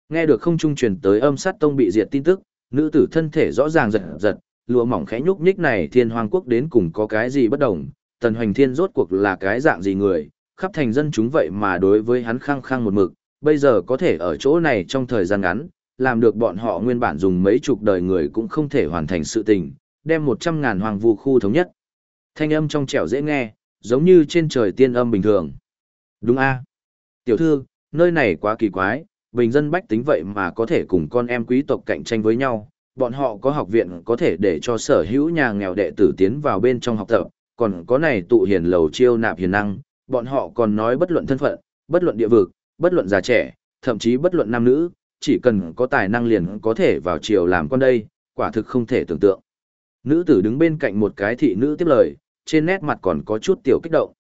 Nghe được không trung truyền tới âm sát tông bị diệt tin tức, nữ tử thân thể rõ ràng giật giật, lụa mỏng khẽ nhúc nhích này Thiên Hoang quốc đến cùng có cái gì bất đồng, Tần Hoành Thiên rốt cuộc là cái dạng gì người, khắp thành dân chúng vậy mà đối với hắn khăng khăng một mực, bây giờ có thể ở chỗ này trong thời gian ngắn, làm được bọn họ nguyên bản dùng mấy chục đời người cũng không thể hoàn thành sự tình, đem 100.000 hoàng vu khu thống nhất. Thanh âm trong trẻo dễ nghe, giống như trên trời tiên âm bình thường. Đúng a, tiểu thư, nơi này quá kỳ quái, bình dân bách tính vậy mà có thể cùng con em quý tộc cạnh tranh với nhau, bọn họ có học viện có thể để cho sở hữu nhà nghèo đệ tử tiến vào bên trong học tập, còn có này tụ hiền lầu chiêu nạp hiền năng, bọn họ còn nói bất luận thân phận, bất luận địa vực, bất luận già trẻ, thậm chí bất luận nam nữ, chỉ cần có tài năng liền có thể vào triều làm con đây, quả thực không thể tưởng tượng. Nữ tử đứng bên cạnh một cái thị nữ tiếp lời, trên nét mặt còn có chút tiểu kích động.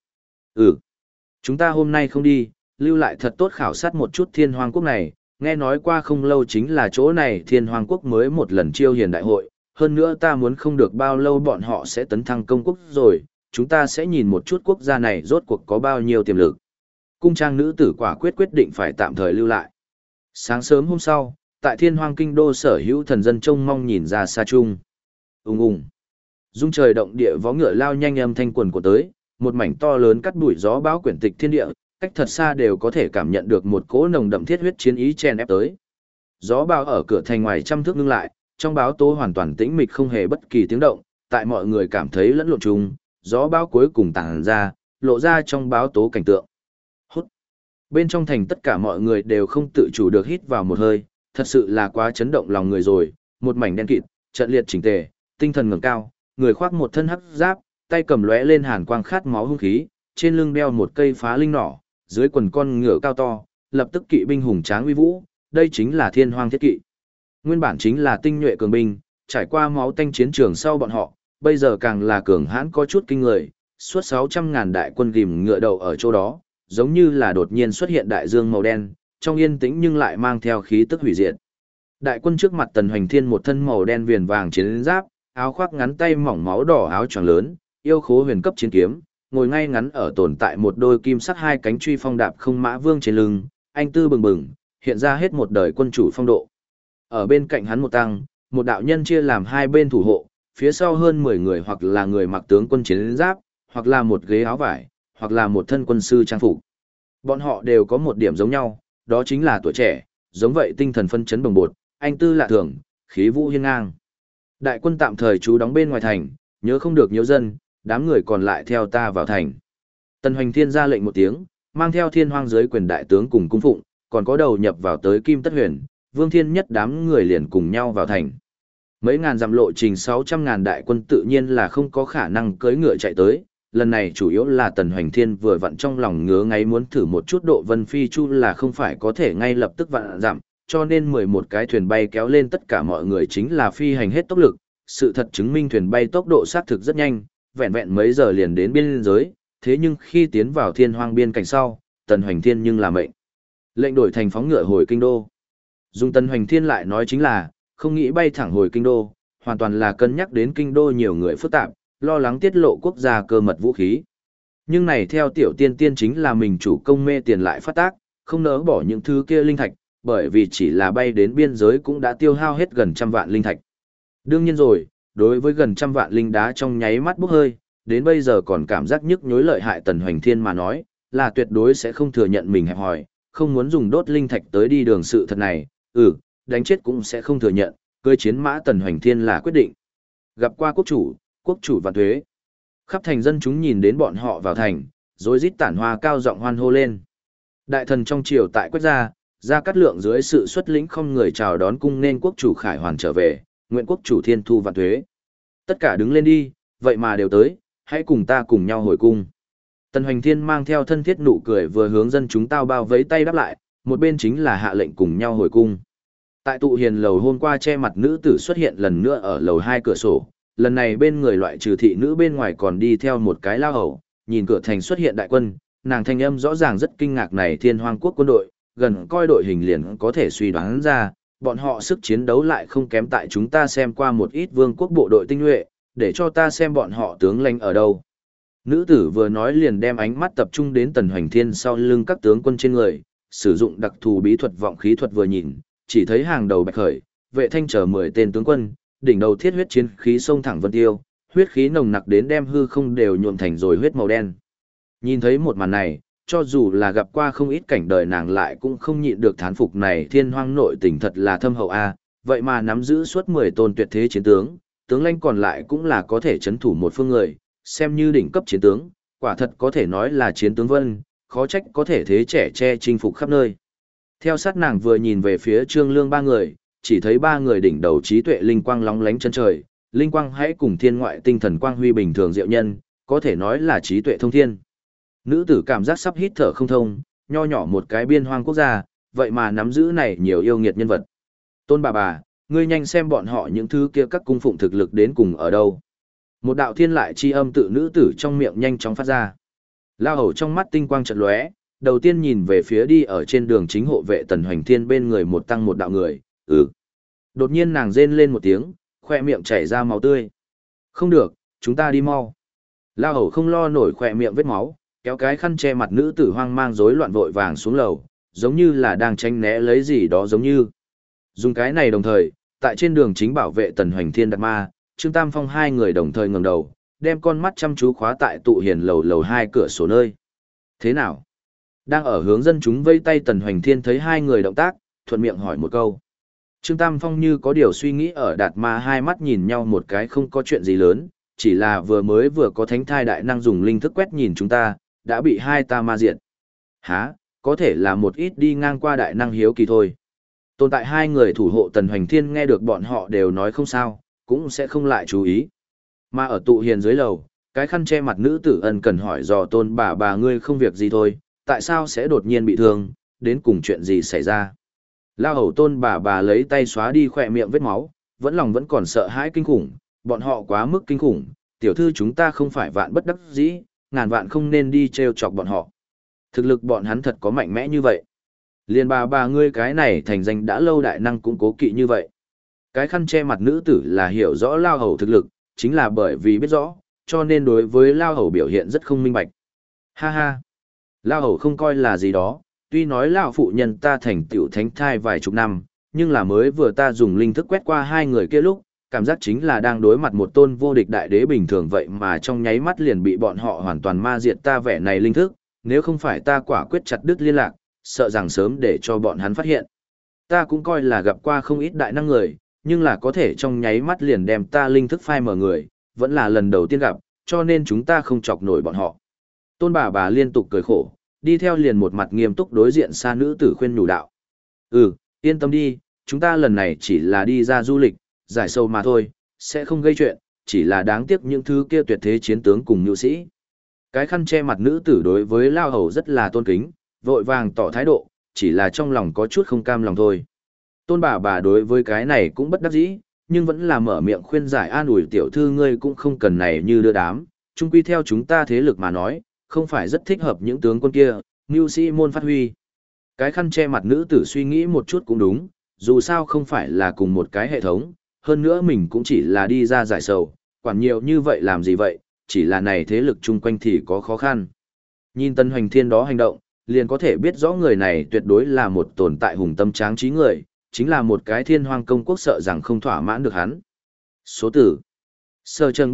Chúng ta hôm nay không đi, lưu lại thật tốt khảo sát một chút Thiên Hoang quốc này, nghe nói qua không lâu chính là chỗ này Thiên Hoang quốc mới một lần chiêu hiền đại hội, hơn nữa ta muốn không được bao lâu bọn họ sẽ tấn thăng công quốc rồi, chúng ta sẽ nhìn một chút quốc gia này rốt cuộc có bao nhiêu tiềm lực. Cung trang nữ tử quả quyết định phải tạm thời lưu lại. Sáng sớm hôm sau, tại Thiên Hoang kinh đô sở hữu thần dân trông mong nhìn ra xa trung. Ùng ùng. Dung trời động địa vó ngựa lao nhanh âm thanh quần của tới, một mảnh to lớn cắt bụi gió bão quyển tịch thiên địa, cách thật xa đều có thể cảm nhận được một cỗ nồng đậm thiết huyết chiến ý chen ép tới. Gió bão ở cửa thành ngoài trăm thước ngưng lại, trong báo tố hoàn toàn tĩnh mịch không hề bất kỳ tiếng động, tại mọi người cảm thấy lẫn lộn chung, gió bão cuối cùng tản ra, lộ ra trong báo tố cảnh tượng. Hút. Bên trong thành tất cả mọi người đều không tự chủ được hít vào một hơi, thật sự là quá chấn động lòng người rồi, một mảnh đen kịt, trận liệt chỉnh tề, tinh thần ngẩng cao, người khoác một thân hắc giáp, tay cầm lóe lên hàn quang khát máu hung khí, trên lưng đeo một cây phá linh nỏ, dưới quần con ngựa cao to, lập tức kỵ binh hùng tráng uy vũ, đây chính là Thiên Hoang thiết kỵ. Nguyên bản chính là tinh nhuệ cường binh, trải qua máu tanh chiến trường sau bọn họ, bây giờ càng là cường hãn có chút kinh người, suốt 600.000 đại quân ghim ngựa đầu ở chỗ đó, giống như là đột nhiên xuất hiện đại dương màu đen, trong yên tĩnh nhưng lại mang theo khí tức hủy diệt. Đại quân trước mặt Tần Hoành Thiên một thân màu đen viền vàng chiến giáp, áo khoác ngắn tay mỏng máu đỏ áo choàng lớn, yêu khố huyền cấp chiến kiếm, ngồi ngay ngắn ở tồn tại một đôi kim sắc hai cánh truy phong đạp không mã vương trên lưng, anh tư bừng bừng, hiện ra hết một đời quân chủ phong độ. Ở bên cạnh hắn một tăng, một đạo nhân chia làm hai bên thủ hộ, phía sau hơn 10 người hoặc là người mặc tướng quân chiến giáp, hoặc là một ghế áo vải, hoặc là một thân quân sư trang phục. Bọn họ đều có một điểm giống nhau, đó chính là tuổi trẻ, giống vậy tinh thần phân chấn bồng bột, anh tư lạ thường, khí vũ hiên ngang. Đại quân tạm thời trú đóng bên ngoài thành, nhớ không được nhiều dân, đám người còn lại theo ta vào thành. Tần Hoành Thiên ra lệnh một tiếng, mang theo Thiên Hoang dưới quyền đại tướng cùng cung phụng, còn có đầu nhập vào tới Kim Tất Huyền, Vương Thiên Nhất đám người liền cùng nhau vào thành. Mấy ngàn dặm lộ trình 600.000 đại quân tự nhiên là không có khả năng cưỡi ngựa chạy tới, lần này chủ yếu là Tần Hoành Thiên vừa vặn trong lòng ngứa ngáy muốn thử một chút độ vân phi chu là không phải có thể ngay lập tức vạn dặm, cho nên 11 cái thuyền bay kéo lên tất cả mọi người chính là phi hành hết tốc lực, sự thật chứng minh thuyền bay tốc độ xác thực rất nhanh, vẹn vẹn mấy giờ liền đến biên giới, thế nhưng khi tiến vào Thiên Hoang biên cảnh sau, Tần Hoành Thiên nhưng là mệnh lệnh đổi thành phóng ngựa hồi kinh đô. Dùng Tần Hoành Thiên lại nói chính là, không nghĩ bay thẳng hồi kinh đô, hoàn toàn là cân nhắc đến kinh đô nhiều người phức tạp, lo lắng tiết lộ quốc gia cơ mật vũ khí. Nhưng này theo tiểu tiên tiên chính là mình chủ công mê tiền lại phát tác, không nỡ bỏ những thứ kia linh thạch, bởi vì chỉ là bay đến biên giới cũng đã tiêu hao hết gần 100 vạn linh thạch. Đương nhiên rồi, đối với gần 100 vạn linh đá trong nháy mắt bốc hơi, đến bây giờ còn cảm giác nhức nhối lợi hại Tần Hoành Thiên mà nói, là tuyệt đối sẽ không thừa nhận mình hẹp hòi, không muốn dùng đốt linh thạch tới đi đường sự thật này, đánh chết cũng sẽ không thừa nhận, cưỡi chiến mã Tần Hoành Thiên là quyết định. Gặp qua quốc chủ và thuế. Khắp thành dân chúng nhìn đến bọn họ vào thành, rối rít tản hoa cao giọng hoan hô lên. Đại thần trong triều tại Quách Gia Cát Lượng dưới sự xuất lĩnh không người chào đón cung nên quốc chủ Khải Hoàn trở về, nguyện quốc chủ thiên thu vạn thuế. Tất cả đứng lên đi, vậy mà đều tới, hãy cùng ta cùng nhau hồi cung. Tần Hoành Thiên mang theo thân thiết nụ cười vừa hướng dân chúng tao bao vẫy tay đáp lại, một bên chính là hạ lệnh cùng nhau hồi cung. Tại tụ hiền lầu hôm qua che mặt nữ tử xuất hiện lần nữa ở lầu 2 cửa sổ, lần này bên người loại trừ thị nữ bên ngoài còn đi theo một cái lao hầu, nhìn cửa thành xuất hiện đại quân, nàng thanh âm rõ ràng rất kinh ngạc này Thiên Hoang quốc quân đội, gần coi đội hình liền có thể suy đoán ra, bọn họ sức chiến đấu lại không kém tại chúng ta xem qua một ít vương quốc bộ đội tinh nhuệ, để cho ta xem bọn họ tướng lãnh ở đâu. Nữ tử vừa nói liền đem ánh mắt tập trung đến Tần Hoành Thiên sau lưng các tướng quân trên người, sử dụng đặc thù bí thuật vọng khí thuật vừa nhìn, chỉ thấy hàng đầu Bạch Khởi, Vệ Thanh chờ 10 tên tướng quân, đỉnh đầu thiết huyết chiến khí xông thẳng vân tiêu, huyết khí nồng nặc đến đem hư không đều nhuộm thành rồi huyết màu đen. Nhìn thấy một màn này, cho dù là gặp qua không ít cảnh đời nàng lại cũng không nhịn được thán phục này thiên hoang nội tình thật là thâm hậu a, vậy mà nắm giữ suốt 10 tôn tuyệt thế chiến tướng, tướng lãnh còn lại cũng là có thể chấn thủ một phương người, xem như đỉnh cấp chiến tướng, quả thật có thể nói là chiến tướng vân, khó trách có thể thế trẻ che chinh phục khắp nơi. Theo sát nàng vừa nhìn về phía Trương Lương ba người, chỉ thấy ba người đỉnh đầu trí tuệ linh quang lóng lánh chân trời, linh quang hãy cùng thiên ngoại tinh thần quang huy bình thường diệu nhân, có thể nói là trí tuệ thông thiên. Nữ tử cảm giác sắp hít thở không thông, nho nhỏ một cái biên hoang quốc gia, vậy mà nắm giữ này nhiều yêu nghiệt nhân vật. Tôn bà, ngươi nhanh xem bọn họ những thứ kia các cung phụng thực lực đến cùng ở đâu. Một đạo thiên lại chi âm tự nữ tử trong miệng nhanh chóng phát ra. Lao hầu trong mắt tinh quang chợt lóe, đầu tiên nhìn về phía đi ở trên đường chính hộ vệ Tần Hoành Thiên bên người một tăng một đạo người, Đột nhiên nàng rên lên một tiếng, khoe miệng chảy ra máu tươi. Không được, chúng ta đi mau. Lao hầu không lo nổi khoe miệng vết máu, kéo cái khăn che mặt nữ tử hoang mang rối loạn vội vàng xuống lầu, giống như là đang tránh né lấy gì đó giống như. Dùng cái này đồng thời, tại trên đường chính bảo vệ Tần Hoành Thiên Đạt Ma, Trương Tam Phong hai người đồng thời ngẩng đầu, đem con mắt chăm chú khóa tại tụ hiền lầu hai cửa sổ nơi. Thế nào? Đang ở hướng dân chúng vây tay Tần Hoành Thiên thấy hai người động tác, thuận miệng hỏi một câu. Trương Tam Phong như có điều suy nghĩ ở Đạt Ma hai mắt nhìn nhau một cái không có chuyện gì lớn, chỉ là vừa có thánh thai đại năng dùng linh thức quét nhìn chúng ta, đã bị hai ta ma diệt. Hả, có thể là một ít đi ngang qua đại năng hiếu kỳ thôi. Tồn tại hai người thủ hộ Tần Hoành Thiên nghe được bọn họ đều nói không sao, cũng sẽ không lại chú ý. Mà ở tụ hiền dưới lầu, cái khăn che mặt nữ tử ân cần hỏi dò Tôn bà ngươi không việc gì thôi, tại sao sẽ đột nhiên bị thương, đến cùng chuyện gì xảy ra. Lao hầu Tôn bà lấy tay xóa đi khỏe miệng vết máu, vẫn còn sợ hãi kinh khủng, bọn họ quá mức kinh khủng, tiểu thư chúng ta không phải vạn bất đắc dĩ, ngàn vạn không nên đi trêu chọc bọn họ. Thực lực bọn hắn thật có mạnh mẽ như vậy. Liền bà ngươi cái này thành danh đã lâu đại năng cũng cố kỵ như vậy. Cái khăn che mặt nữ tử là hiểu rõ Lao hầu thực lực, chính là bởi vì biết rõ, cho nên đối với Lao hầu biểu hiện rất không minh bạch. Ha ha, Lao hầu không coi là gì đó, tuy nói Lao phụ nhân ta thành tiểu thánh thai vài chục năm, nhưng là mới vừa ta dùng linh thức quét qua hai người kia lúc, cảm giác chính là đang đối mặt một tôn vô địch đại đế bình thường vậy mà trong nháy mắt liền bị bọn họ hoàn toàn ma diệt ta vẻ này linh thức, nếu không phải ta quả quyết chặt đứt liên lạc, sợ rằng sớm để cho bọn hắn phát hiện. Ta cũng coi là gặp qua không ít đại năng người, nhưng là có thể trong nháy mắt liền đem ta linh thức phai mở người, vẫn là lần đầu tiên gặp, cho nên chúng ta không chọc nổi bọn họ. Tôn bà liên tục cười khổ, đi theo liền một mặt nghiêm túc đối diện xa nữ tử khuyên nhủ đạo. Yên tâm đi, chúng ta lần này chỉ là đi ra du lịch, giải sâu mà thôi, sẽ không gây chuyện, chỉ là đáng tiếc những thứ kia tuyệt thế chiến tướng cùng nhu sĩ. Cái khăn che mặt nữ tử đối với Lao hầu rất là tôn kính, vội vàng tỏ thái độ, chỉ là trong lòng có chút không cam lòng thôi. Tôn bà đối với cái này cũng bất đắc dĩ, nhưng vẫn là mở miệng khuyên giải an ủi tiểu thư ngươi cũng không cần này như đưa đám, chung quy theo chúng ta thế lực mà nói, không phải rất thích hợp những tướng quân kia, nhu sĩ môn phát huy. Cái khăn che mặt nữ tử suy nghĩ một chút cũng đúng, dù sao không phải là cùng một cái hệ thống, hơn nữa mình cũng chỉ là đi ra giải sầu, quản nhiều như vậy làm gì vậy, chỉ là này thế lực chung quanh thì có khó khăn. Nhìn Tần Hoành Thiên đó hành động, liền có thể biết rõ người này tuyệt đối là một tồn tại hùng tâm tráng trí người, chính là một cái thiên hoang công quốc sợ rằng không thỏa mãn được hắn. Số tử Sở Trần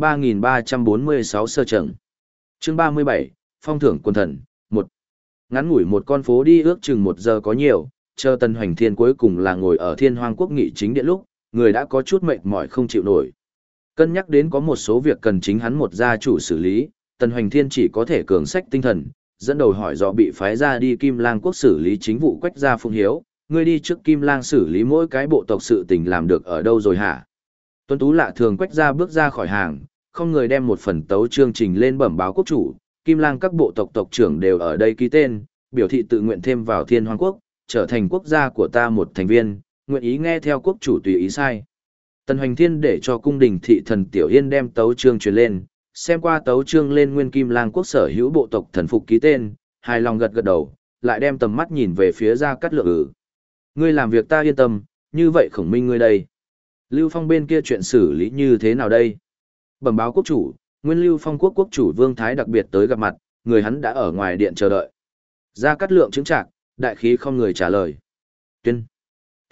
3346 Sở Trần Chương 37, Phong thưởng quân thần 1. Ngắn ngủi một con phố đi ước chừng 1 giờ có nhiều, chờ Tần Hoành Thiên cuối cùng là ngồi ở Thiên Hoang Quốc nghị chính điện lúc, người đã có chút mệt mỏi không chịu nổi. Cân nhắc đến có một số việc cần chính hắn một gia chủ xử lý, Tần Hoành Thiên chỉ có thể cường sách tinh thần, dẫn đầu hỏi dò bị phái ra đi Kim Lang Quốc xử lý chính vụ Quách gia Phụng Hiếu, ngươi đi trước Kim Lang xử lý mỗi cái bộ tộc sự tình làm được ở đâu rồi hả? Tuân Tú lạ thường Quách gia bước ra khỏi hàng, không người đem một phần tấu chương trình lên bẩm báo quốc chủ, Kim Lang các bộ tộc tộc trưởng đều ở đây ký tên, biểu thị tự nguyện thêm vào Thiên Hoang Quốc, trở thành quốc gia của ta một thành viên, nguyện ý nghe theo quốc chủ tùy ý sai. Tần Hoành Thiên để cho cung đình thị thần Tiểu Yên đem tấu chương truyền lên, xem qua tấu chương lên nguyên Kim Lang Quốc sở hữu bộ tộc thần phục ký tên, hài lòng gật gật đầu, lại đem tầm mắt nhìn về phía Gia Cát Lượng. Ngươi làm việc ta yên tâm, như vậy Khổng Minh ngươi đây. Lưu Phong bên kia chuyện xử lý như thế nào đây? Bẩm báo quốc chủ, nguyên Lưu Phong quốc quốc chủ Vương Thái đặc biệt tới gặp mặt, người hắn đã ở ngoài điện chờ đợi. Gia Cát Lượng chứng trạc, đại khí không người trả lời. Tuyên.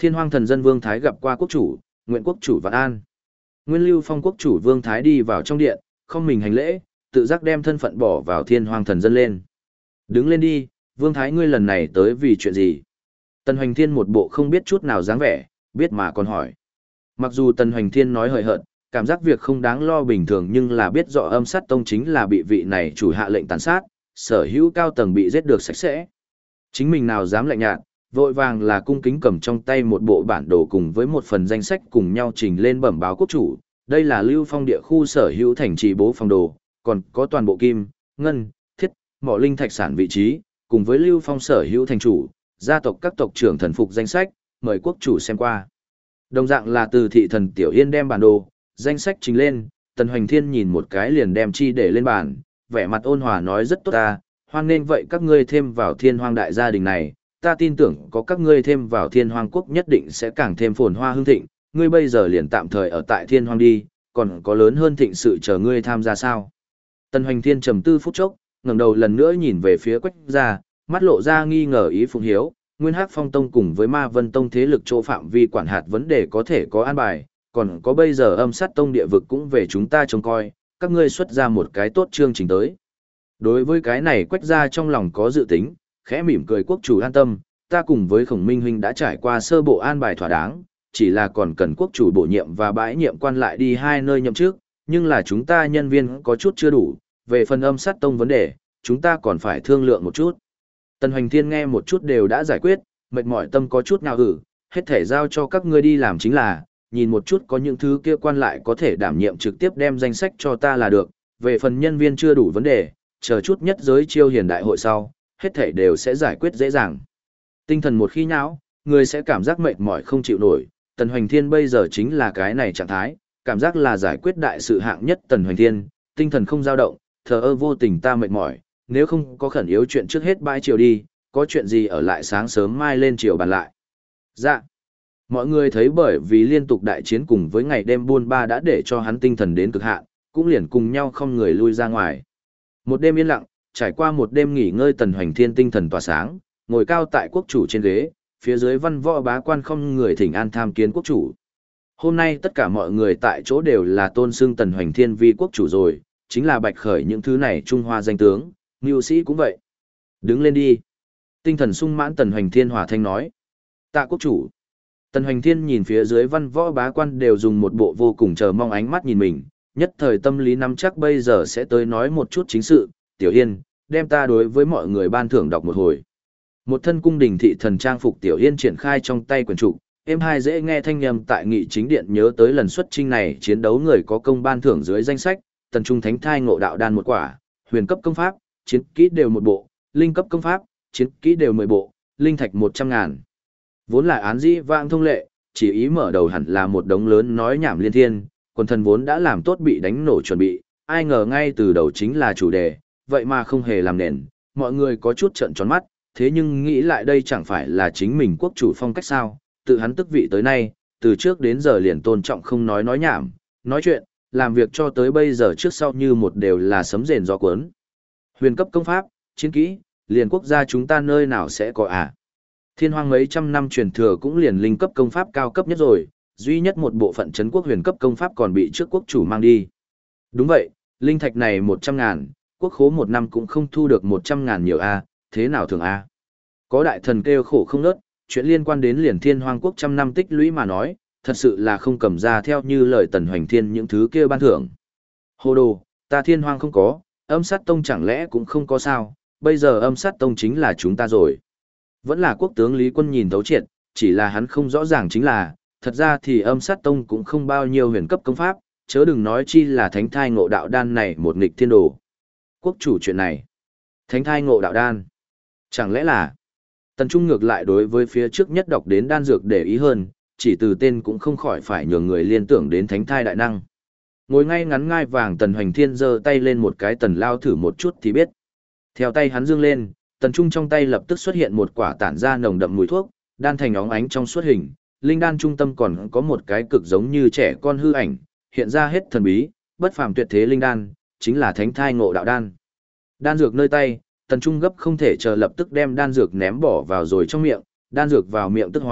Thiên Hoang thần dân Vương Thái gặp qua quốc chủ, nguyện quốc chủ vạn an. Nguyên Lưu Phong quốc chủ Vương Thái đi vào trong điện, không mình hành lễ, tự giác đem thân phận bỏ vào Thiên Hoang thần dân lên. Đứng lên đi, Vương Thái ngươi lần này tới vì chuyện gì? Tần Hoành Thiên một bộ không biết chút nào dáng vẻ, biết mà còn hỏi. Mặc dù Tần Hoành Thiên nói hời hợt, cảm giác việc không đáng lo bình thường nhưng là biết rõ Âm Sát Tông chính là bị vị này chủ hạ lệnh tàn sát, sở hữu cao tầng bị giết được sạch sẽ. Chính mình nào dám lạnh nhạt, vội vàng là cung kính cầm trong tay một bộ bản đồ cùng với một phần danh sách cùng nhau trình lên bẩm báo quốc chủ. Đây là Lưu Phong địa khu sở hữu thành trì bố phòng đồ, còn có toàn bộ kim, ngân, thiết, mỏ linh thạch sản vị trí, cùng với Lưu Phong sở hữu thành chủ, gia tộc các tộc trưởng thần phục danh sách, mời quốc chủ xem qua. Đồng dạng là từ thị thần Tiểu Yên đem bản đồ, danh sách trình lên, Tần Hoành Thiên nhìn một cái liền đem chi để lên bàn, vẻ mặt ôn hòa nói rất tốt ta, hoan nên vậy các ngươi thêm vào Thiên Hoang đại gia đình này, ta tin tưởng có các ngươi thêm vào Thiên Hoang quốc nhất định sẽ càng thêm phồn hoa hưng thịnh, ngươi bây giờ liền tạm thời ở tại Thiên Hoang đi, còn có lớn hơn thịnh sự chờ ngươi tham gia sao. Tần Hoành Thiên trầm tư phút chốc, ngẩng đầu lần nữa nhìn về phía Quách gia, mắt lộ ra nghi ngờ ý Phụng Hiếu, Nguyên Hắc Phong Tông cùng với Ma Vân Tông thế lực chỗ phạm vi quản hạt vấn đề có thể có an bài, còn có bây giờ Âm Sát Tông địa vực cũng về chúng ta trông coi, các ngươi xuất ra một cái tốt chương trình tới. Đối với cái này Quách gia trong lòng có dự tính, khẽ mỉm cười quốc chủ an tâm, ta cùng với Khổng Minh huynh đã trải qua sơ bộ an bài thỏa đáng, chỉ là còn cần quốc chủ bổ nhiệm và bãi nhiệm quan lại đi hai nơi nhậm chức, nhưng là chúng ta nhân viên có chút chưa đủ, về phần Âm Sát Tông vấn đề, chúng ta còn phải thương lượng một chút. Tần Hoành Thiên nghe một chút đều đã giải quyết, mệt mỏi tâm có chút nào hết thể giao cho các ngươi đi làm chính là, nhìn một chút có những thứ kia quan lại có thể đảm nhiệm trực tiếp đem danh sách cho ta là được, về phần nhân viên chưa đủ vấn đề, chờ chút nhất giới chiêu hiền đại hội sau, hết thể đều sẽ giải quyết dễ dàng. Tinh thần một khi nhão, người sẽ cảm giác mệt mỏi không chịu nổi, Tần Hoành Thiên bây giờ chính là cái này trạng thái, cảm giác là giải quyết đại sự hạng nhất Tần Hoành Thiên, tinh thần không dao động, thờ ơ vô tình ta mệt mỏi, nếu không có khẩn yếu chuyện trước hết bãi chiều đi, có chuyện gì ở lại sáng sớm mai lên chiều bàn lại. Dạ. Mọi người thấy bởi vì liên tục đại chiến cùng với ngày đêm buôn ba đã để cho hắn tinh thần đến cực hạn, cũng liền cùng nhau không người lui ra ngoài. Một đêm yên lặng, trải qua một đêm nghỉ ngơi Tần Hoành Thiên tinh thần tỏa sáng, ngồi cao tại quốc chủ trên ghế, phía dưới văn võ bá quan không người thỉnh an tham kiến quốc chủ. Hôm nay tất cả mọi người tại chỗ đều là tôn xưng Tần Hoành Thiên vi quốc chủ rồi, chính là bạch khởi những thứ này Trung Hoa danh tướng, mưu sĩ cũng vậy. Đứng lên đi. Tinh thần sung mãn Tần Hoành Thiên hòa thanh nói. Tạ quốc chủ. Tần Hoành Thiên nhìn phía dưới văn võ bá quan đều dùng một bộ vô cùng chờ mong ánh mắt nhìn mình, nhất thời tâm lý nắm chắc bây giờ sẽ tới nói một chút chính sự. Tiểu Yên, đem ta đối với mọi người ban thưởng đọc một hồi. Một thân cung đình thị thần trang phục Tiểu Yên triển khai trong tay quyển trục, êm hai dễ nghe thanh âm tại nghị chính điện nhớ tới lần xuất chinh này chiến đấu người có công ban thưởng dưới danh sách, Tần Trung Thánh Thai Ngộ Đạo Đan một quả, huyền cấp công pháp, chiến kỹ đều một bộ, linh cấp công pháp, chiến kỹ đều 10 bộ, linh thạch 100.000. Vốn là án dĩ vãng thông lệ, chỉ ý mở đầu hẳn là một đống lớn nói nhảm liên thiên, quần thần vốn đã làm tốt bị đánh nổ chuẩn bị, ai ngờ ngay từ đầu chính là chủ đề, vậy mà không hề làm nền, mọi người có chút trợn tròn mắt, thế nhưng nghĩ lại đây chẳng phải là chính mình quốc chủ phong cách sao, tự hắn tức vị tới nay, từ trước đến giờ liền tôn trọng không nói nhảm, nói chuyện, làm việc cho tới bây giờ trước sau như một đều là sấm rền gió cuốn. Huyền cấp công pháp, chiến kỹ, liền quốc gia chúng ta nơi nào sẽ có à? Thiên Hoang mấy trăm năm truyền thừa cũng liền linh cấp công pháp cao cấp nhất rồi, duy nhất một bộ phận trấn quốc huyền cấp công pháp còn bị trước quốc chủ mang đi. Đúng vậy, linh thạch này 100.000, quốc khố một năm cũng không thu được 100.000 nhiều a, thế nào thường a? Có đại thần kêu khổ không nớt, chuyện liên quan đến liền Thiên Hoang quốc trăm năm tích lũy mà nói, thật sự là không cầm ra theo như lời Tần Hoành Thiên những thứ kia ban thưởng. Hồ đồ, ta Thiên Hoang không có, Âm Sát Tông chẳng lẽ cũng không có sao, bây giờ Âm Sát Tông chính là chúng ta rồi. Vẫn là quốc tướng Lý Quân nhìn thấu triệt, chỉ là hắn không rõ ràng chính là, thật ra thì Âm Sát Tông cũng không bao nhiêu huyền cấp công pháp, chớ đừng nói chi là Thánh Thai Ngộ Đạo Đan này một nghịch thiên đồ. Quốc chủ chuyện này, Thánh Thai Ngộ Đạo Đan, chẳng lẽ là... Tần Trung ngược lại đối với phía trước nhất đọc đến đan dược để ý hơn, chỉ từ tên cũng không khỏi phải nhường người liên tưởng đến Thánh Thai Đại Năng. Ngồi ngay ngắn ngai vàng Tần Hoành Thiên giơ tay lên một cái tần lao thử một chút thì biết. Theo tay hắn dương lên, Tần Trung trong tay lập tức xuất hiện một quả tản ra nồng đậm mùi thuốc, đan thành óng ánh trong suốt hình, linh đan trung tâm còn có một cái cực giống như trẻ con hư ảnh, hiện ra hết thần bí, bất phàm tuyệt thế linh đan, chính là Thánh Thai Ngộ Đạo Đan. Đan dược nơi tay, Tần Trung gấp không thể chờ lập tức đem đan dược ném bỏ vào rồi trong miệng, đan dược vào miệng tức hóa,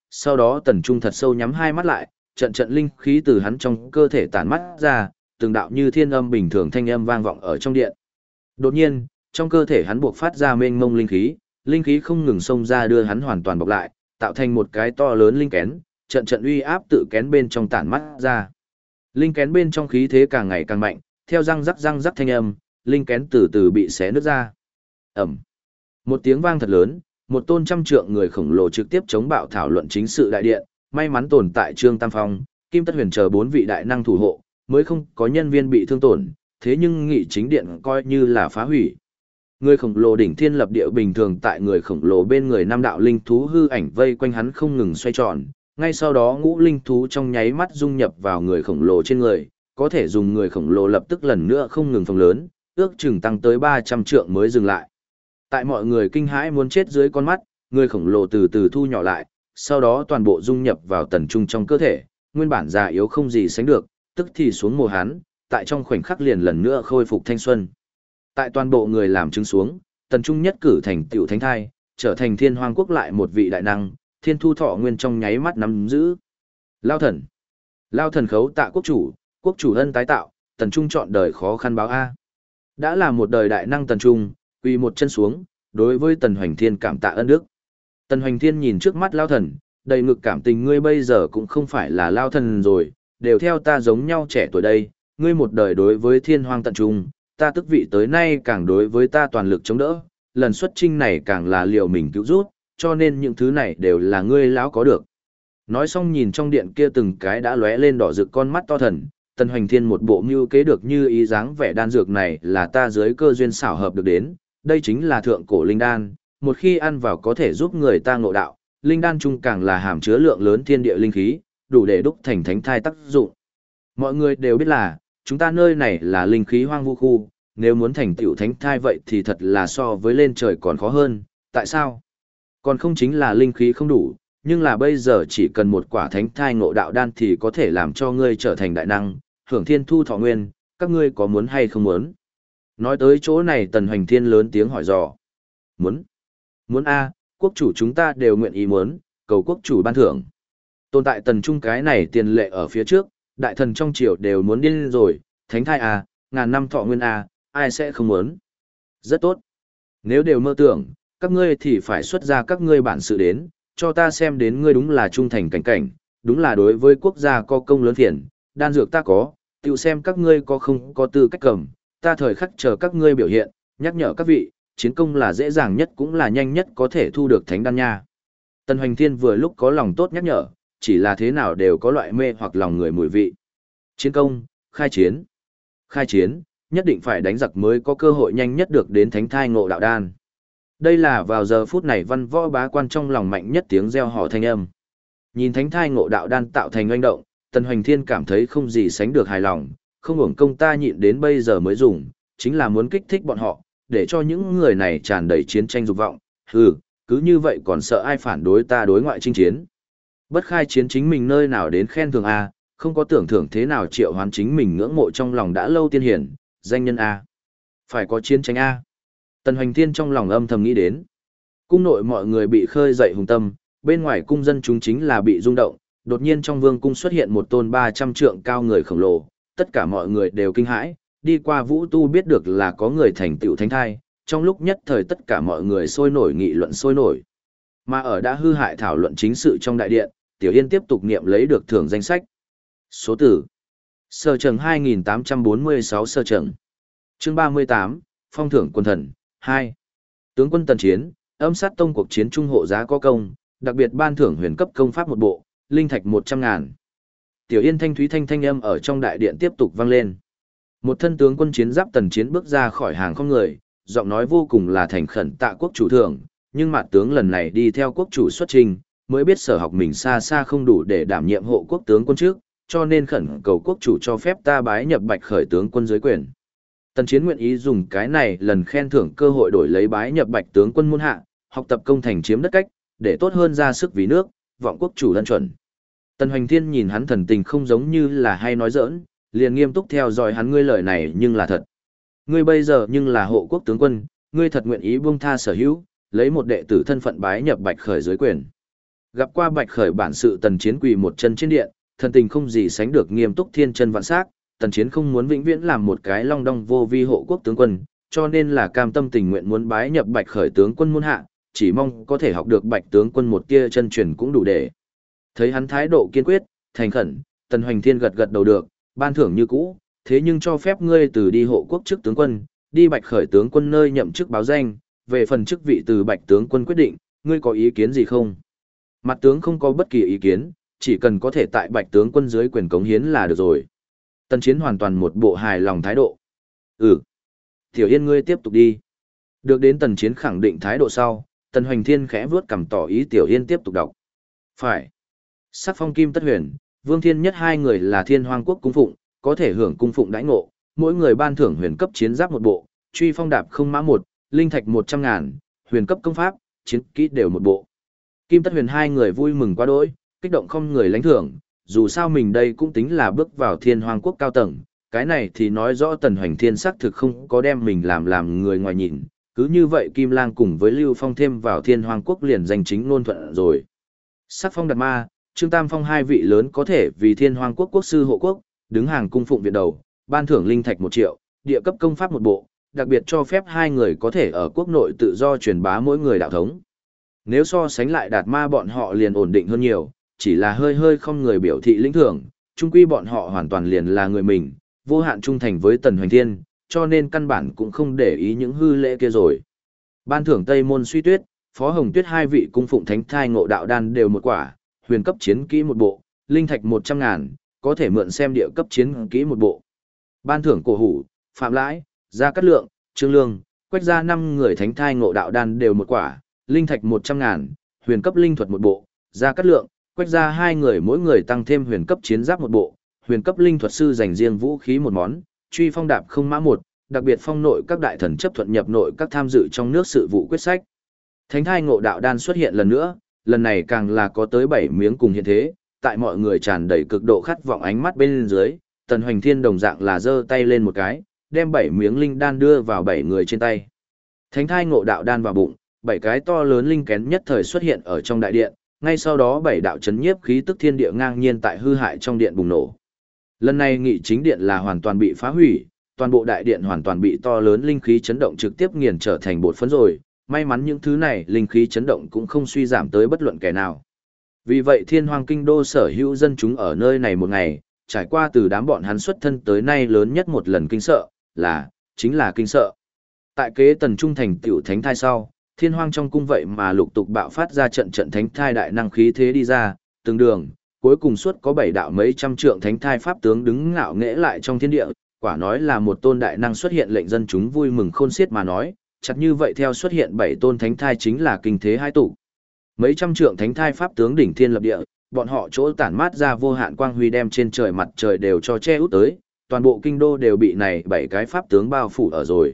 sau đó Tần Trung thật sâu nhắm hai mắt lại, trận trận linh khí từ hắn trong cơ thể tản mắt ra, từng đạo như thiên âm bình thường thanh âm vang vọng ở trong điện. Đột nhiên, trong cơ thể hắn buộc phát ra mênh mông linh khí không ngừng xông ra đưa hắn hoàn toàn bọc lại, tạo thành một cái to lớn linh kén, trận trận uy áp tự kén bên trong tản mắt ra. Linh kén bên trong khí thế càng ngày càng mạnh, theo răng rắc thanh âm, linh kén từ từ bị xé nứt ra. Ầm. Một tiếng vang thật lớn, một tôn trăm trượng người khổng lồ trực tiếp chống bạo thảo luận chính sự đại điện, may mắn tồn tại Trương Tam Phong, Kim Tất Huyền chờ 4 vị đại năng thủ hộ, mới không có nhân viên bị thương tổn, thế nhưng nghị chính điện coi như là phá hủy. Người khổng lồ đỉnh thiên lập địa bình thường tại người khổng lồ bên người năm đạo linh thú hư ảnh vây quanh hắn không ngừng xoay tròn, ngay sau đó ngũ linh thú trong nháy mắt dung nhập vào người khổng lồ trên người, có thể dùng người khổng lồ lập tức lần nữa không ngừng phồng lớn, ước chừng tăng tới 300 trượng mới dừng lại. Tại mọi người kinh hãi muốn chết dưới con mắt, người khổng lồ từ từ thu nhỏ lại, sau đó toàn bộ dung nhập vào Tần Trung trong cơ thể, nguyên bản già yếu không gì sánh được, tức thì xuống mồ hắn, tại trong khoảnh khắc liền lần nữa khôi phục thanh xuân. Tại toàn bộ người làm chứng xuống, Tần Trung nhất cử thành tựu thánh thai, trở thành Thiên Hoang quốc lại một vị đại năng, Thiên Thu Thọ Nguyên trong nháy mắt nắm giữ. Lao thần khấu tạ quốc chủ ân tái tạo, Tần Trung chọn đời khó khăn báo a. Đã là một đời đại năng Tần Trung, quỳ một chân xuống, đối với Tần Hoành Thiên cảm tạ ân đức. Tần Hoành Thiên nhìn trước mắt Lao thần, đầy ngực cảm tình, ngươi bây giờ cũng không phải là Lao thần rồi, đều theo ta giống nhau trẻ tuổi đây, ngươi một đời đối với Thiên Hoang tận trung, ta tức vị tới nay càng đối với ta toàn lực chống đỡ, lần xuất chinh này càng là liều mình cứu rút, cho nên những thứ này đều là ngươi lão có được. Nói xong nhìn trong điện kia từng cái đã lóe lên đỏ rực con mắt to thần, Tần Hoành Thiên một bộ mưu kế được như ý dáng vẻ đan dược này là ta dưới cơ duyên xảo hợp được đến, đây chính là thượng cổ linh đan, một khi ăn vào có thể giúp người ta ngộ đạo, linh đan chung càng là hàm chứa lượng lớn thiên địa linh khí, đủ để đúc thành thánh thai tác dụng. Mọi người đều biết là, chúng ta nơi này là linh khí hoang vu khu, nếu muốn thành tựu thánh thai vậy thì thật là so với lên trời còn khó hơn, tại sao? Còn không chính là linh khí không đủ, nhưng là bây giờ chỉ cần một quả thánh thai ngộ đạo đan thì có thể làm cho ngươi trở thành đại năng, hưởng thiên thu thọ nguyên, các ngươi có muốn hay không muốn? Nói tới chỗ này Tần Hoành Thiên lớn tiếng hỏi dò. Muốn. Muốn a, quốc chủ chúng ta đều nguyện ý muốn, cầu quốc chủ ban thưởng. Tồn tại Tần Trung cái này tiền lệ ở phía trước, đại thần trong triều đều muốn điên rồi, thánh thai a, ngàn năm thọ nguyên a, ai sẽ không muốn. Rất tốt. Nếu đều mơ tưởng, các ngươi thì phải xuất ra các ngươi bản sự đến, cho ta xem đến ngươi đúng là trung thành cảnh cảnh, đúng là đối với quốc gia có công lớn thiện, đan dược ta có, tự xem các ngươi có không có tư cách cầm, ta thời khắc chờ các ngươi biểu hiện, nhắc nhở các vị, chiến công là dễ dàng nhất cũng là nhanh nhất có thể thu được thánh đan nha. Tần Hoành Thiên vừa lúc có lòng tốt nhắc nhở, chỉ là thế nào đều có loại mê hoặc lòng người mùi vị. Chiến công, khai chiến. Khai chiến, nhất định phải đánh giặc mới có cơ hội nhanh nhất được đến thánh thai ngộ đạo đan. Đây là vào giờ phút này văn võ bá quan trong lòng mạnh nhất tiếng reo hò thanh âm. Nhìn thánh thai ngộ đạo đan tạo thành oanh động, Tần Hoành Thiên cảm thấy không gì sánh được hài lòng, không hưởng công ta nhịn đến bây giờ mới dùng, chính là muốn kích thích bọn họ, để cho những người này tràn đầy chiến tranh dục vọng. Cứ như vậy còn sợ ai phản đối ta đối ngoại chinh chiến. Bất khai chiến chính mình nơi nào đến khen thưởng A, không có tưởng thưởng thế nào triệu hoán chính mình ngưỡng mộ trong lòng đã lâu tiên hiển, danh nhân A. Phải có chiến tranh A. Tần Hoành Thiên trong lòng âm thầm nghĩ đến. Cung nội mọi người bị khơi dậy hùng tâm, bên ngoài cung dân chúng chính là bị rung động, đột nhiên trong vương cung xuất hiện một tôn 300 trượng cao người khổng lồ, tất cả mọi người đều kinh hãi, đi qua vũ tu biết được là có người thành tựu thánh thai, trong lúc nhất thời tất cả mọi người sôi nổi nghị luận sôi nổi. Mà ở đã hư hại thảo luận chính sự trong đại điện, Tiểu Yên tiếp tục niệm lấy được thưởng danh sách. Số tử. Sở Trần 2846 Sở Trần. Chương 38, Phong thưởng quân thần, 2. Tướng quân Tần Chiến, âm sát tông cuộc chiến trung hộ giá có công, đặc biệt ban thưởng huyền cấp công pháp một bộ, linh thạch 100.000. Tiểu Yên thanh thúy thanh âm ở trong đại điện tiếp tục vang lên. Một thân tướng quân chiến giáp Tần Chiến bước ra khỏi hàng không người, giọng nói vô cùng là thành khẩn tạ quốc chủ thưởng, nhưng mặt tướng lần này đi theo quốc chủ xuất trình, mới biết sở học mình xa xa không đủ để đảm nhiệm hộ quốc tướng quân trước, cho nên khẩn cầu quốc chủ cho phép ta bái nhập Bạch Khởi tướng quân dưới quyền. Tần Chiến nguyện ý dùng cái này lần khen thưởng cơ hội đổi lấy bái nhập Bạch tướng quân môn hạ, học tập công thành chiếm đất cách, để tốt hơn ra sức vì nước, vọng quốc chủ lân chuẩn. Tần Hoành Thiên nhìn hắn thần tình không giống như là hay nói giỡn, liền nghiêm túc theo dõi hắn, ngươi lời này nhưng là thật. Ngươi bây giờ nhưng là hộ quốc tướng quân, ngươi thật nguyện ý buông tha sở hữu, lấy một đệ tử thân phận bái nhập Bạch Khởi dưới quyền. Gặp qua Bạch Khởi bản sự Tần Chiến quỳ một chân trên điện, thần tình không gì sánh được nghiêm túc thiên chân vạn sắc, Tần Chiến không muốn vĩnh viễn làm một cái long đong vô vi hộ quốc tướng quân, cho nên là cam tâm tình nguyện muốn bái nhập Bạch Khởi tướng quân môn hạ, chỉ mong có thể học được Bạch tướng quân một tia chân truyền cũng đủ để. Thấy hắn thái độ kiên quyết, thành khẩn, Tần Hoành Thiên gật gật đầu được, ban thưởng như cũ, thế nhưng cho phép ngươi từ đi hộ quốc chức tướng quân, đi Bạch Khởi tướng quân nơi nhậm chức báo danh, về phần chức vị từ Bạch tướng quân quyết định, ngươi có ý kiến gì không? Mặt tướng không có bất kỳ ý kiến, chỉ cần có thể tại Bạch tướng quân dưới quyền cống hiến là được rồi. Tần Chiến hoàn toàn một bộ hài lòng thái độ. Tiểu Yên ngươi tiếp tục đi. Được đến Tần Chiến khẳng định thái độ sau, Tần Hoành Thiên khẽ vuốt cằm tỏ ý Tiểu Yên tiếp tục đọc. Phải. Sắc phong Kim Tất Huyền, Vương Thiên Nhất hai người là Thiên Hoang quốc cung phụng, có thể hưởng cung phụng đãi ngộ, mỗi người ban thưởng huyền cấp chiến giáp một bộ, truy phong đạp không mã một, linh thạch 100.000, huyền cấp công pháp, chiến kỹ đều một bộ. Kim Tất Huyền hai người vui mừng quá đỗi, kích động không người lãnh thưởng, dù sao mình đây cũng tính là bước vào Thiên Hoang quốc cao tầng, cái này thì nói rõ Tần Hoành Thiên xác thực không có đem mình làm người ngoài nhìn, cứ như vậy Kim Lang cùng với Lưu Phong thêm vào Thiên Hoang quốc liền danh chính ngôn thuận rồi. Sắc phong Đạt Ma, Trương Tam Phong hai vị lớn có thể vì Thiên Hoang quốc quốc sư hộ quốc, đứng hàng cung phụng viện đầu, ban thưởng linh thạch 1 triệu, địa cấp công pháp một bộ, đặc biệt cho phép hai người có thể ở quốc nội tự do truyền bá mỗi người đạo thống. Nếu so sánh lại Đạt Ma bọn họ liền ổn định hơn nhiều, chỉ là hơi không người biểu thị lĩnh thưởng, chung quy bọn họ hoàn toàn liền là người mình, vô hạn trung thành với Tần Hoành Thiên, cho nên căn bản cũng không để ý những hư lễ kia rồi. Ban thưởng Tây Môn Suy Tuyết, Phó Hồng Tuyết hai vị cung phụng thánh thai ngộ đạo đan đều một quả, huyền cấp chiến kỹ một bộ, linh thạch 100.000, có thể mượn xem địa cấp chiến kỹ một bộ. Ban thưởng Cổ Hủ, Phạm Lãi, Gia Cát Lượng, Trương Lương, Quách gia 5 người thánh thai ngộ đạo đan đều một quả, linh thạch 100.000, huyền cấp linh thuật một bộ, Gia Cát Lượng, Quách gia 2 người mỗi người tăng thêm huyền cấp chiến giáp một bộ, huyền cấp linh thuật sư dành riêng vũ khí một món, truy phong đạp không mã một, đặc biệt phong nội các đại thần chấp thuận nhập nội các tham dự trong nước sự vụ quyết sách. Thánh thai ngộ đạo đan xuất hiện lần nữa, lần này càng là có tới 7 miếng cùng hiện thế, tại mọi người tràn đầy cực độ khát vọng ánh mắt bên dưới, Tần Hoành Thiên đồng dạng là giơ tay lên một cái, đem 7 miếng linh đan đưa vào 7 người trên tay. Thánh thai ngộ đạo đan vào bụng, 7 cái to lớn linh kén nhất thời xuất hiện ở trong đại điện, ngay sau đó 7 đạo chấn nhiếp khí tức thiên địa ngang nhiên tại hư hại trong điện bùng nổ. Lần này nghị chính điện là hoàn toàn bị phá hủy, toàn bộ đại điện hoàn toàn bị to lớn linh khí chấn động trực tiếp nghiền trở thành bột phấn rồi, may mắn những thứ này linh khí chấn động cũng không suy giảm tới bất luận kẻ nào. Vì vậy Thiên Hoang kinh đô sở hữu dân chúng ở nơi này một ngày, trải qua từ đám bọn hắn xuất thân tới nay lớn nhất một lần kinh sợ, chính là kinh sợ. Tại kế Tần Trung thành tiểu thánh thai sau, Thiên Hoang trong cung vậy mà lục tục bạo phát ra trận thánh thai đại năng khí thế đi ra, từng đường, cuối cùng suốt có 7 đạo mấy trăm trượng thánh thai pháp tướng đứng ngạo nghễ lại trong thiên địa, quả nói là một tôn đại năng xuất hiện lệnh dân chúng vui mừng khôn xiết mà nói, chặt như vậy theo xuất hiện 7 tôn thánh thai chính là kinh thế hai tụ. Mấy trăm trượng thánh thai pháp tướng đỉnh thiên lập địa, bọn họ chỗ tản mát ra vô hạn quang huy đem trên trời mặt trời đều cho che út tới, toàn bộ kinh đô đều bị này 7 cái pháp tướng bao phủ ở rồi.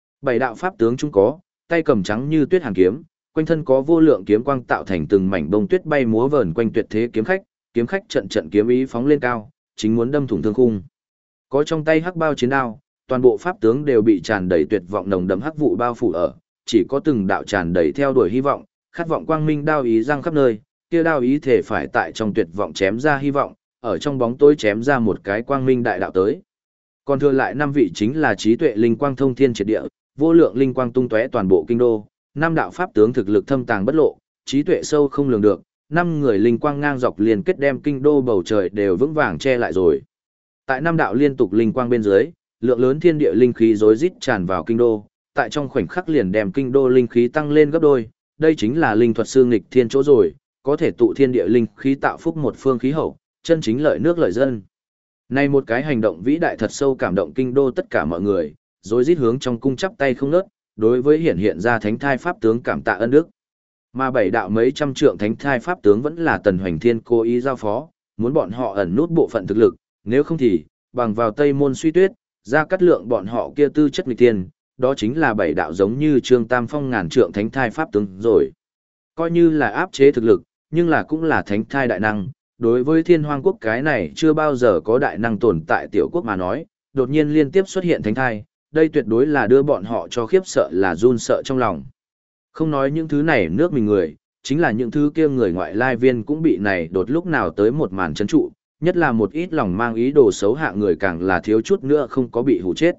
7 đạo pháp tướng chúng có, tay cầm trắng như tuyết hàn kiếm, quanh thân có vô lượng kiếm quang tạo thành từng mảnh bông tuyết bay múa vờn quanh tuyệt thế kiếm khách trận kiếm ý phóng lên cao, chính muốn đâm thủng thương khung. Có trong tay hắc bao chiến đao, toàn bộ pháp tướng đều bị tràn đầy tuyệt vọng nồng đậm hắc vụ bao phủ ở, chỉ có từng đạo tràn đầy theo đuổi hy vọng, khát vọng quang minh đao ý răng khắp nơi, kia đao ý thể phải tại trong tuyệt vọng chém ra hy vọng, ở trong bóng tối chém ra một cái quang minh đại đạo tới. Còn thừa lại 5 vị chính là trí tuệ linh quang thông thiên triệt địa, vô lượng linh quang tung tóe toàn bộ kinh đô, 5 đạo pháp tướng thực lực thâm tàng bất lộ, trí tuệ sâu không lường được, 5 người linh quang ngang dọc liên kết đem kinh đô bầu trời đều vững vàng che lại rồi. Tại 5 đạo liên tục linh quang bên dưới, lượng lớn thiên địa linh khí rối rít tràn vào kinh đô, tại trong khoảnh khắc liền đem kinh đô linh khí tăng lên gấp đôi, đây chính là linh thuật sư nghịch thiên chỗ rồi, có thể tụ thiên địa linh khí tạo phúc một phương khí hậu, chân chính lợi nước lợi dân. Này một cái hành động vĩ đại thật sâu cảm động kinh đô tất cả mọi người, rối rít hướng trong cung chắp tay không ngớt, đối với hiện ra thánh thai pháp tướng cảm tạ ân đức. Mà 7 đạo mấy trăm trượng thánh thai pháp tướng vẫn là Tần Hoành Thiên cố ý giao phó, muốn bọn họ ẩn nút bộ phận thực lực, nếu không thì, bằng vào Tây Môn Suy Tuyết, Gia Cát Lượng bọn họ kia tư chất nghịch tiên, đó chính là 7 đạo giống như Trương Tam Phong ngàn trượng thánh thai pháp tướng rồi. Coi như là áp chế thực lực, nhưng là cũng là thánh thai đại năng, đối với Thiên Hoang quốc cái này chưa bao giờ có đại năng tồn tại tiểu quốc mà nói, đột nhiên liên tiếp xuất hiện thánh thai, đây tuyệt đối là đưa bọn họ cho khiếp sợ là run sợ trong lòng. Không nói những thứ này nước mình người, Chính là những thứ kia người ngoại lai viên cũng bị này đột lúc nào tới một màn chấn trụ, nhất là một ít lòng mang ý đồ xấu hạ người càng là thiếu chút nữa không có bị hủ chết.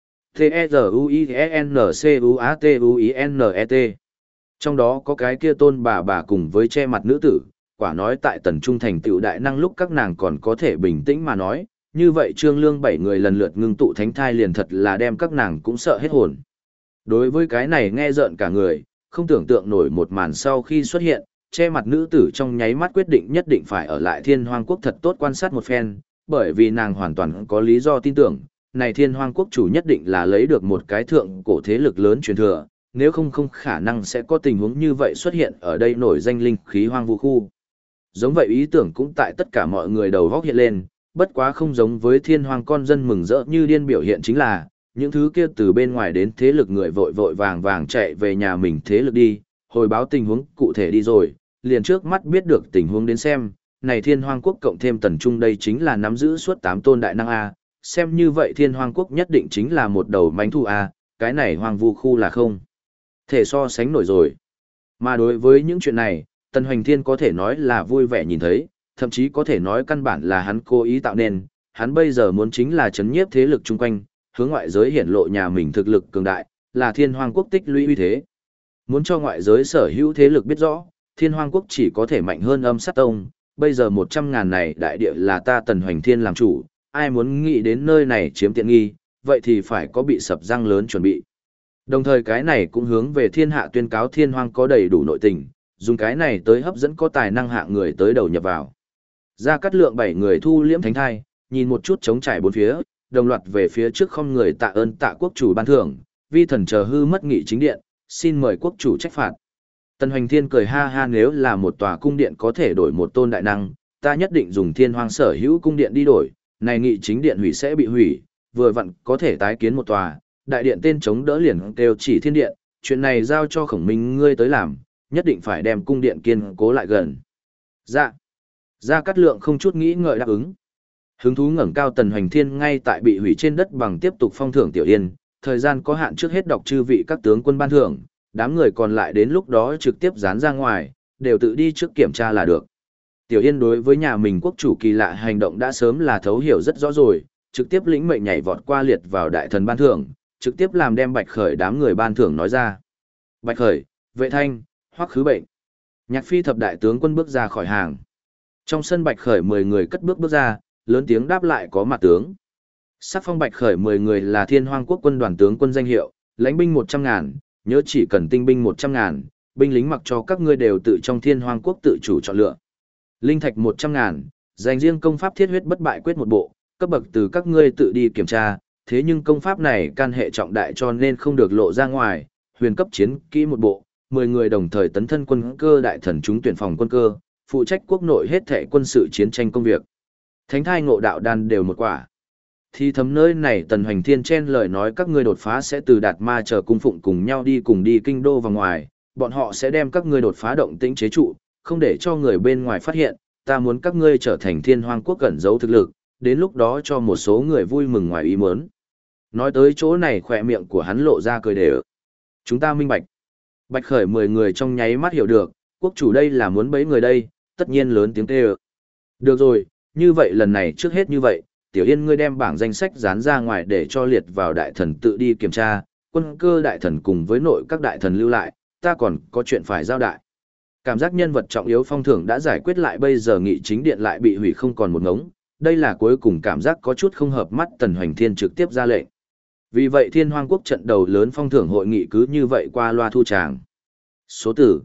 T-E-Z-U-I-N-C-U-A-T-U-I-N-E-T. Trong đó có cái kia tôn bà cùng với che mặt nữ tử, quả nói tại tần trung thành tựu đại năng lúc các nàng còn có thể bình tĩnh mà nói, như vậy Trương Lương 7 người lần lượt ngưng tụ thánh thai liền thật là đem các nàng cũng sợ hết hồn. Đối với cái này nghe rợn cả người, không tưởng tượng nổi một màn sau khi xuất hiện, che mặt nữ tử trong nháy mắt quyết định nhất định phải ở lại Thiên Hoang Quốc thật tốt quan sát một phen, bởi vì nàng hoàn toàn có lý do tin tưởng, này Thiên Hoang Quốc chủ nhất định là lấy được một cái thượng cổ thế lực lớn truyền thừa, nếu không không khả năng sẽ có tình huống như vậy xuất hiện ở đây nổi danh linh khí hoang vu khu. Giống vậy ý tưởng cũng tại tất cả mọi người đầu góc hiện lên, bất quá không giống với Thiên Hoang con dân mừng rỡ như điên biểu hiện chính là, những thứ kia từ bên ngoài đến thế lực người vội vội vàng chạy về nhà mình thế lực đi, hồi báo tình huống cụ thể đi rồi, liền trước mắt biết được tình huống đến xem, này Thiên Hoang Quốc cộng thêm Tần Trung đây chính là nắm giữ suốt 8 tôn đại năng A, xem như vậy Thiên Hoang Quốc nhất định chính là một đầu mánh thu A, cái này hoang vu khu là không thể so sánh nổi rồi. Mà đối với những chuyện này, Tần Hoành Thiên có thể nói là vui vẻ nhìn thấy, thậm chí có thể nói căn bản là hắn cố ý tạo nên, hắn bây giờ muốn chính là chấn nhiếp thế lực chung quanh, hướng ngoại giới hiển lộ nhà mình thực lực cường đại, là Thiên Hoang Quốc tích lũy uy thế. Muốn cho ngoại giới sở hữu thế lực biết rõ, Thiên Hoang Quốc chỉ có thể mạnh hơn Âm Sát Tông, bây giờ 100.000 này đại địa là ta Tần Hoành Thiên làm chủ, ai muốn nghĩ đến nơi này chiếm tiện nghi, vậy thì phải có bị sập răng lớn chuẩn bị. Đồng thời cái này cũng hướng về thiên hạ tuyên cáo Thiên Hoang có đầy đủ nội tình, dùng cái này tới hấp dẫn có tài năng hạ người tới đầu nhập vào. Ra Cát Lượng 7 người thu liễm thánh thai, nhìn một chút trống trải bốn phía, đồng loạt về phía trước không người tạ ơn tạ quốc chủ ban thưởng, vi thần chờ hư mất nghị chính điện, xin mời quốc chủ trách phạt. Tần Hoành Thiên cười ha ha, nếu là một tòa cung điện có thể đổi một tôn đại năng, ta nhất định dùng Thiên Hoang sở hữu cung điện đi đổi, này nghị chính điện hủy sẽ bị hủy, vừa vặn có thể tái kiến một tòa, đại điện tên chống đỡ liền kêu chỉ thiên điện, chuyện này giao cho Khổng Minh ngươi tới làm, nhất định phải đem cung điện kiên cố lại gần. Dạ. Gia Cát Lượng không chút nghĩ ngợi đáp ứng. Hứng thú ngẩng cao Tần Hoành Thiên ngay tại bị hủy trên đất bằng tiếp tục phong thưởng Tiểu Yên, thời gian có hạn trước hết đọc chư vị các tướng quân ban thưởng, đám người còn lại đến lúc đó trực tiếp dán ra ngoài, đều tự đi trước kiểm tra là được. Tiểu Yên đối với nhà mình quốc chủ kỳ lạ hành động đã sớm là thấu hiểu rất rõ rồi, trực tiếp lĩnh mệnh nhảy vọt qua liệt vào đại thần ban thưởng, trực tiếp làm đem Bạch Khởi đám người ban thưởng nói ra. Bạch Khởi, Vệ Thanh, Hoắc Khứ Bệnh. Nhạc Phi thập đại tướng quân bước ra khỏi hàng. Trong sân Bạch Khởi 10 người cất bước ra, lớn tiếng đáp lại có mặt tướng. Sắc phong Bạch Khởi 10 người là Thiên Hoang Quốc quân đoàn tướng quân danh hiệu, lãnh binh 100.000, nhớ chỉ cần tinh binh 100.000, binh lính mặc cho các ngươi đều tự trong Thiên Hoang Quốc tự chủ chọn lựa. Linh thạch 100.000, dành riêng công pháp thiết huyết bất bại quyết một bộ, cấp bậc từ các ngươi tự đi kiểm tra, thế nhưng công pháp này can hệ trọng đại cho nên không được lộ ra ngoài, huyền cấp chiến kỹ một bộ, 10 người đồng thời tấn thân quân cơ đại thần chúng tuyển phòng quân cơ, phụ trách quốc nội hết thảy quân sự chiến tranh công việc. Thánh thai ngộ đạo đan đều một quả. Thì thấm nơi này Tần Hoành Thiên chen lời nói các ngươi đột phá sẽ từ Đạt Ma chờ cung phụng cùng nhau cùng đi kinh đô và ngoài, bọn họ sẽ đem các ngươi đột phá động tĩnh chế trụ, không để cho người bên ngoài phát hiện, ta muốn các ngươi trở thành Thiên Hoang Quốc cẩn giấu thực lực, đến lúc đó cho một số người vui mừng ngoài ý muốn. Nói tới chỗ này khỏe miệng của hắn lộ ra cười đều. Chúng ta minh bạch. Bạch Khởi 10 người trong nháy mắt hiểu được, quốc chủ đây là muốn bấy người đây, tất nhiên lớn tiếng kêu. Được rồi, như vậy lần này trước hết như vậy, Tiểu Yên ngươi đem bảng danh sách dán ra ngoài để cho liệt vào đại thần tự đi kiểm tra, quân cơ đại thần cùng với nội các đại thần lưu lại, ta còn có chuyện phải giao đại. Cảm giác nhân vật trọng yếu phong thưởng đã giải quyết lại bây giờ nghị chính điện lại bị hủy không còn một ngống, đây là cuối cùng cảm giác có chút không hợp mắt Tần Hoành Thiên trực tiếp ra lệnh. Vì vậy Thiên Hoang Quốc trận đầu lớn phong thưởng hội nghị cứ như vậy qua loa thu tràng. Số tử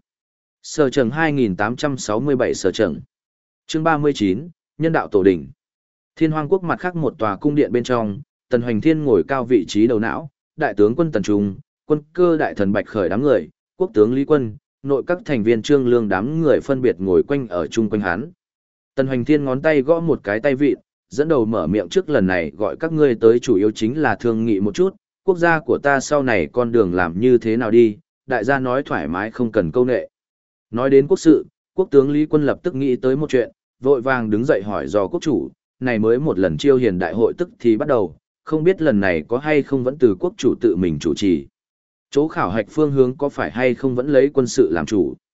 Sở Trần 2867 Sở Trần. Chương 39, Nhân đạo tổ đỉnh. Thiên Hoang Quốc mặt khác một tòa cung điện bên trong, Tần Hoành Thiên ngồi cao vị trí đầu não, đại tướng quân Tần Trung, quân cơ đại thần Bạch Khởi đám người, quốc tướng Lý Quân, nội các thành viên Trương Lương đám người phân biệt ngồi quanh ở chung quanh hắn. Tần Hoành Thiên ngón tay gõ một cái tay vịn, dẫn đầu mở miệng trước lần này gọi các ngươi tới chủ yếu chính là thương nghị một chút, quốc gia của ta sau này con đường làm như thế nào đi, đại gia nói thoải mái không cần câu nệ. Nói đến quốc sự, quốc tướng Lý Quân lập tức nghĩ tới một chuyện, vội vàng đứng dậy hỏi dò quốc chủ, này mới một lần chiêu hiền đại hội tức thì bắt đầu, không biết lần này có hay không vẫn từ quốc chủ tự mình chủ trì. Chỗ khảo hạch phương hướng có phải hay không vẫn lấy quân sự làm chủ.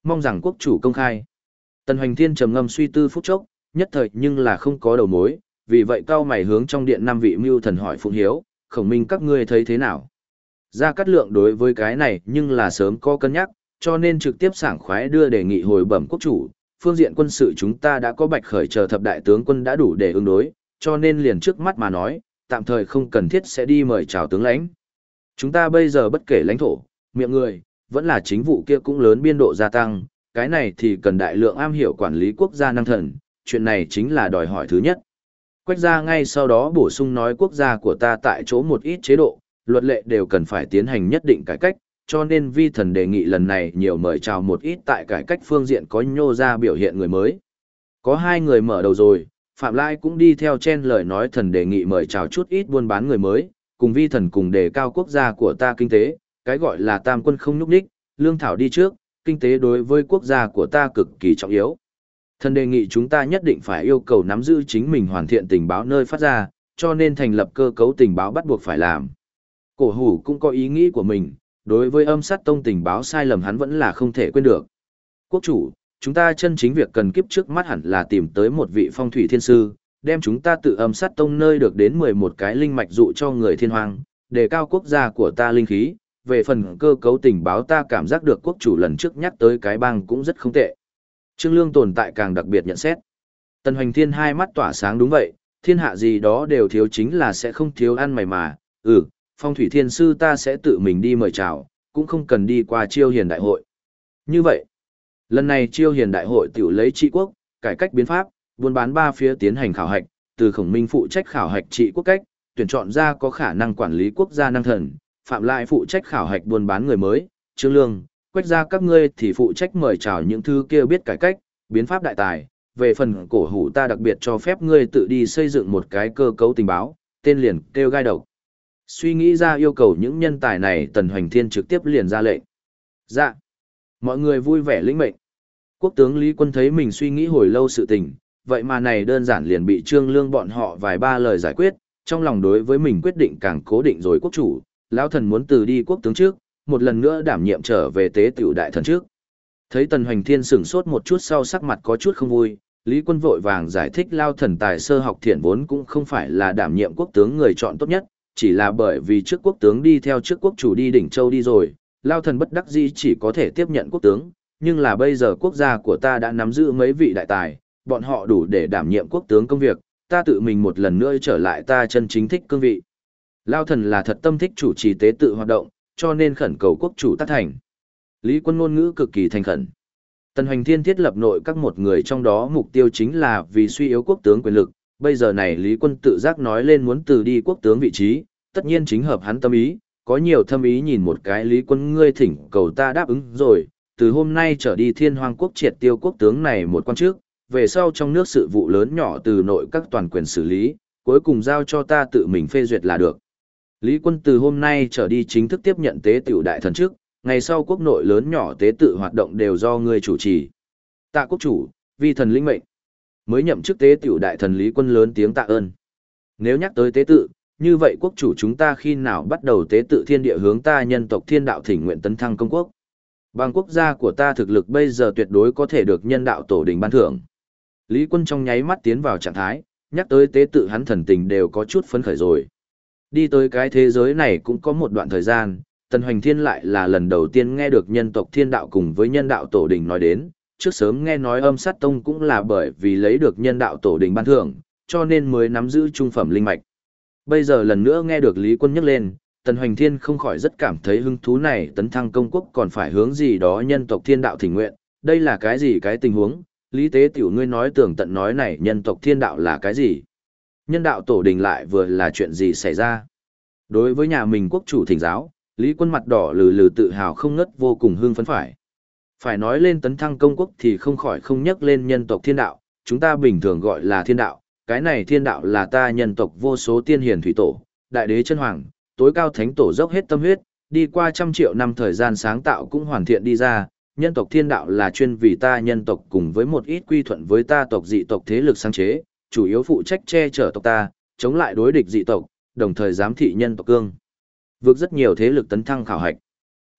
mong rằng quốc chủ công khai. Tần Hoành Thiên trầm ngâm suy tư phút chốc, nhất thời nhưng là không có đầu mối, vì vậy cao mày hướng trong điện 5 vị mưu thần hỏi Phụng Hiếu, Khổng Minh các ngươi thấy thế nào? Gia Cát Lượng đối với cái này nhưng là sớm có cân nhắc, cho nên trực tiếp sảng khoái đưa đề nghị hồi bẩm quốc chủ, phương diện quân sự chúng ta đã có Bạch Khởi chờ thập đại tướng quân đã đủ để ứng đối, cho nên liền trước mắt mà nói, tạm thời không cần thiết sẽ đi mời chào tướng lãnh. Chúng ta bây giờ bất kể lãnh thổ, miệng người, vẫn là chính vụ kia cũng lớn biên độ gia tăng, cái này thì cần đại lượng am hiểu quản lý quốc gia năng thần, chuyện này chính là đòi hỏi thứ nhất. Quách gia ngay sau đó bổ sung nói quốc gia của ta tại chỗ một ít chế độ, luật lệ đều cần phải tiến hành nhất định cải cách, cho nên vi thần đề nghị lần này nhiều mời chào một ít tại cải cách phương diện có nhô ra biểu hiện người mới. Có 2 người mở đầu rồi, Phạm Lai cũng đi theo chen lời nói thần đề nghị mời chào chút ít buôn bán người mới, cùng vi thần cùng đề cao quốc gia của ta kinh tế, cái gọi là tam quân không nhúc nhích, lương thảo đi trước, kinh tế đối với quốc gia của ta cực kỳ trọng yếu. Thần đề nghị chúng ta nhất định phải yêu cầu nắm giữ chính mình hoàn thiện tình báo nơi phát ra, cho nên thành lập cơ cấu tình báo bắt buộc phải làm. Cổ hủ cũng có ý nghĩ của mình, đối với âm sát tông tình báo sai lầm hắn vẫn là không thể quên được. Quốc chủ, chúng ta chân chính việc cần kiếp trước mắt hẳn là tìm tới một vị phong thủy thiên sư, đem chúng ta tự âm sát tông nơi được đến 11 cái linh mạch dụ cho người thiên hoàng, đề cao quốc gia của ta linh khí. Về phần cơ cấu tình báo ta cảm giác được quốc chủ lần trước nhắc tới cái bang cũng rất không tệ. Trương Lương tồn tại càng đặc biệt nhận xét. Tần Hoành Thiên hai mắt tỏa sáng đúng vậy, thiên hạ gì đó đều thiếu chính là sẽ không thiếu ăn mày mà. Phong thủy thiên sư ta sẽ tự mình đi mời chào, cũng không cần đi qua chiêu hiền đại hội. Như vậy, lần này chiêu hiền đại hội tiểu lấy trị quốc, cải cách biến pháp, buôn bán 3 phía tiến hành khảo hạch, từ Khổng Minh phụ trách khảo hạch trị quốc cách, tuyển chọn ra có khả năng quản lý quốc gia năng thần, Phạm Lại phụ trách khảo hạch buôn bán người mới, Trương Lương, Quách gia các ngươi thì phụ trách mời chào những thứ kia biết cải cách, biến pháp đại tài. Về phần cổ hủ ta đặc biệt cho phép ngươi tự đi xây dựng một cái cơ cấu tình báo, tên liền kêu gai độc. Suy nghĩ ra yêu cầu những nhân tài này, Tần Hoành Thiên trực tiếp liền ra lệnh. Dạ. Mọi người vui vẻ lĩnh mệnh. Quốc tướng Lý Quân thấy mình suy nghĩ hồi lâu sự tình, vậy mà này đơn giản liền bị Trương Lương bọn họ vài ba lời giải quyết, trong lòng đối với mình quyết định càng cố định rồi quốc chủ, lão thần muốn từ đi quốc tướng trước, một lần nữa đảm nhiệm trở về tế tiểu đại thần trước. Thấy Tần Hoành Thiên sửng sốt một chút sau sắc mặt có chút không vui, Lý Quân vội vàng giải thích lao thần tài sơ học thiện vốn cũng không phải là đảm nhiệm quốc tướng người chọn tốt nhất, chỉ là bởi vì trước quốc tướng đi theo trước quốc chủ đi đỉnh châu đi rồi, lao thần bất đắc dĩ chỉ có thể tiếp nhận quốc tướng, nhưng là bây giờ quốc gia của ta đã nắm giữ mấy vị đại tài, bọn họ đủ để đảm nhiệm quốc tướng công việc, ta tự mình một lần nữa trở lại ta chân chính thích cương vị. Lao thần là thật tâm thích chủ trì tế tự hoạt động, cho nên khẩn cầu quốc chủ tác thành. Lý Quân ngôn ngữ cực kỳ thành khẩn. Tần Hoành Thiên thiết lập nội các một người trong đó mục tiêu chính là vì suy yếu quốc tướng quyền lực, bây giờ này Lý Quân tự giác nói lên muốn từ đi quốc tướng vị trí, tất nhiên chính hợp hắn tâm ý, có nhiều thâm ý nhìn một cái Lý Quân ngươi thỉnh cầu ta đáp ứng rồi, từ hôm nay trở đi Thiên Hoang quốc triệt tiêu quốc tướng này một quan trước, về sau trong nước sự vụ lớn nhỏ từ nội các toàn quyền xử lý, cuối cùng giao cho ta tự mình phê duyệt là được. Lý Quân từ hôm nay trở đi chính thức tiếp nhận tế tiểu đại thần trước, ngày sau quốc nội lớn nhỏ tế tự hoạt động đều do ngươi chủ trì. Tạ quốc chủ, vi thần lĩnh mệnh. Mới nhậm chức tế tiểu đại thần Lý Quân lớn tiếng tạ ơn. Nếu nhắc tới tế tự, như vậy quốc chủ chúng ta khi nào bắt đầu tế tự thiên địa hướng ta nhân tộc thiên đạo thỉnh nguyện tấn thăng công quốc. Bằng quốc gia của ta thực lực bây giờ tuyệt đối có thể được nhân đạo tổ đình ban thưởng. Lý Quân trong nháy mắt tiến vào trạng thái, nhắc tới tế tự hắn thần tình đều có chút phấn khởi rồi. Đi tới cái thế giới này cũng có một đoạn thời gian, Tần Hoành Thiên lại là lần đầu tiên nghe được nhân tộc thiên đạo cùng với nhân đạo tổ đình nói đến, trước sớm nghe nói âm sát tông cũng là bởi vì lấy được nhân đạo tổ đình ban thưởng, cho nên mới nắm giữ trung phẩm linh mạch. Bây giờ lần nữa nghe được Lý Quân nhắc lên, Tần Hoành Thiên không khỏi rất cảm thấy hứng thú này tấn thăng công quốc còn phải hướng gì đó nhân tộc thiên đạo thỉnh nguyện, đây là cái gì cái tình huống, Lý Tế Tiểu ngươi nói tường tận nói này nhân tộc thiên đạo là cái gì? Nhân đạo tổ đình lại vừa là chuyện gì xảy ra? Đối với nhà mình quốc chủ thỉnh giáo, Lý Quân mặt đỏ lừ lừ tự hào không ngất vô cùng hưng phấn phải. Phải nói lên tấn thăng công quốc thì không khỏi không nhắc lên nhân tộc thiên đạo, chúng ta bình thường gọi là thiên đạo, cái này thiên đạo là ta nhân tộc vô số tiên hiền thủy tổ, đại đế chân hoàng, tối cao thánh tổ dốc hết tâm huyết, đi qua 100 triệu năm thời gian sáng tạo cũng hoàn thiện đi ra, nhân tộc thiên đạo là chuyên vì ta nhân tộc cùng với một ít quy thuận với ta tộc dị tộc thế lực sáng chế, chủ yếu phụ trách che chở tộc ta, chống lại đối địch dị tộc, đồng thời giám thị nhân tộc cương. Vượt rất nhiều thế lực tấn thăng khảo hạch.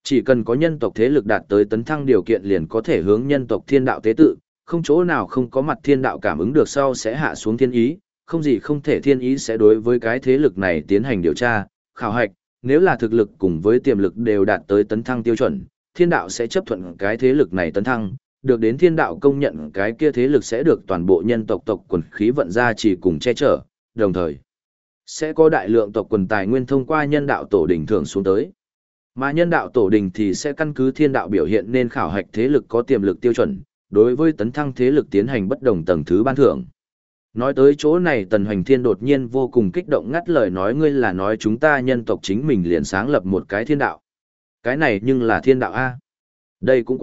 Chỉ cần có nhân tộc thế lực đạt tới tấn thăng điều kiện liền có thể hướng nhân tộc thiên đạo tế tự, không chỗ nào không có mặt thiên đạo cảm ứng được sau sẽ hạ xuống thiên ý, không gì không thể thiên ý sẽ đối với cái thế lực này tiến hành điều tra, khảo hạch, nếu là thực lực cùng với tiềm lực đều đạt tới tấn thăng tiêu chuẩn, thiên đạo sẽ chấp thuận cái thế lực này tấn thăng, được đến thiên đạo công nhận cái kia thế lực sẽ được toàn bộ nhân tộc tộc quần khí vận ra chỉ cùng che chở, đồng thời sẽ có đại lượng tộc quần tài nguyên thông qua nhân đạo tổ đình thưởng xuống tới. Mà nhân đạo tổ đình thì sẽ căn cứ thiên đạo biểu hiện nên khảo hạch thế lực có tiềm lực tiêu chuẩn, đối với tấn thăng thế lực tiến hành bất đồng tầng thứ ban thưởng. Nói tới chỗ này Tần Hoành Thiên đột nhiên vô cùng kích động ngắt lời nói ngươi là nói chúng ta nhân tộc chính mình liền sáng lập một cái thiên đạo. Cái này nhưng là thiên đạo A. Đây cũng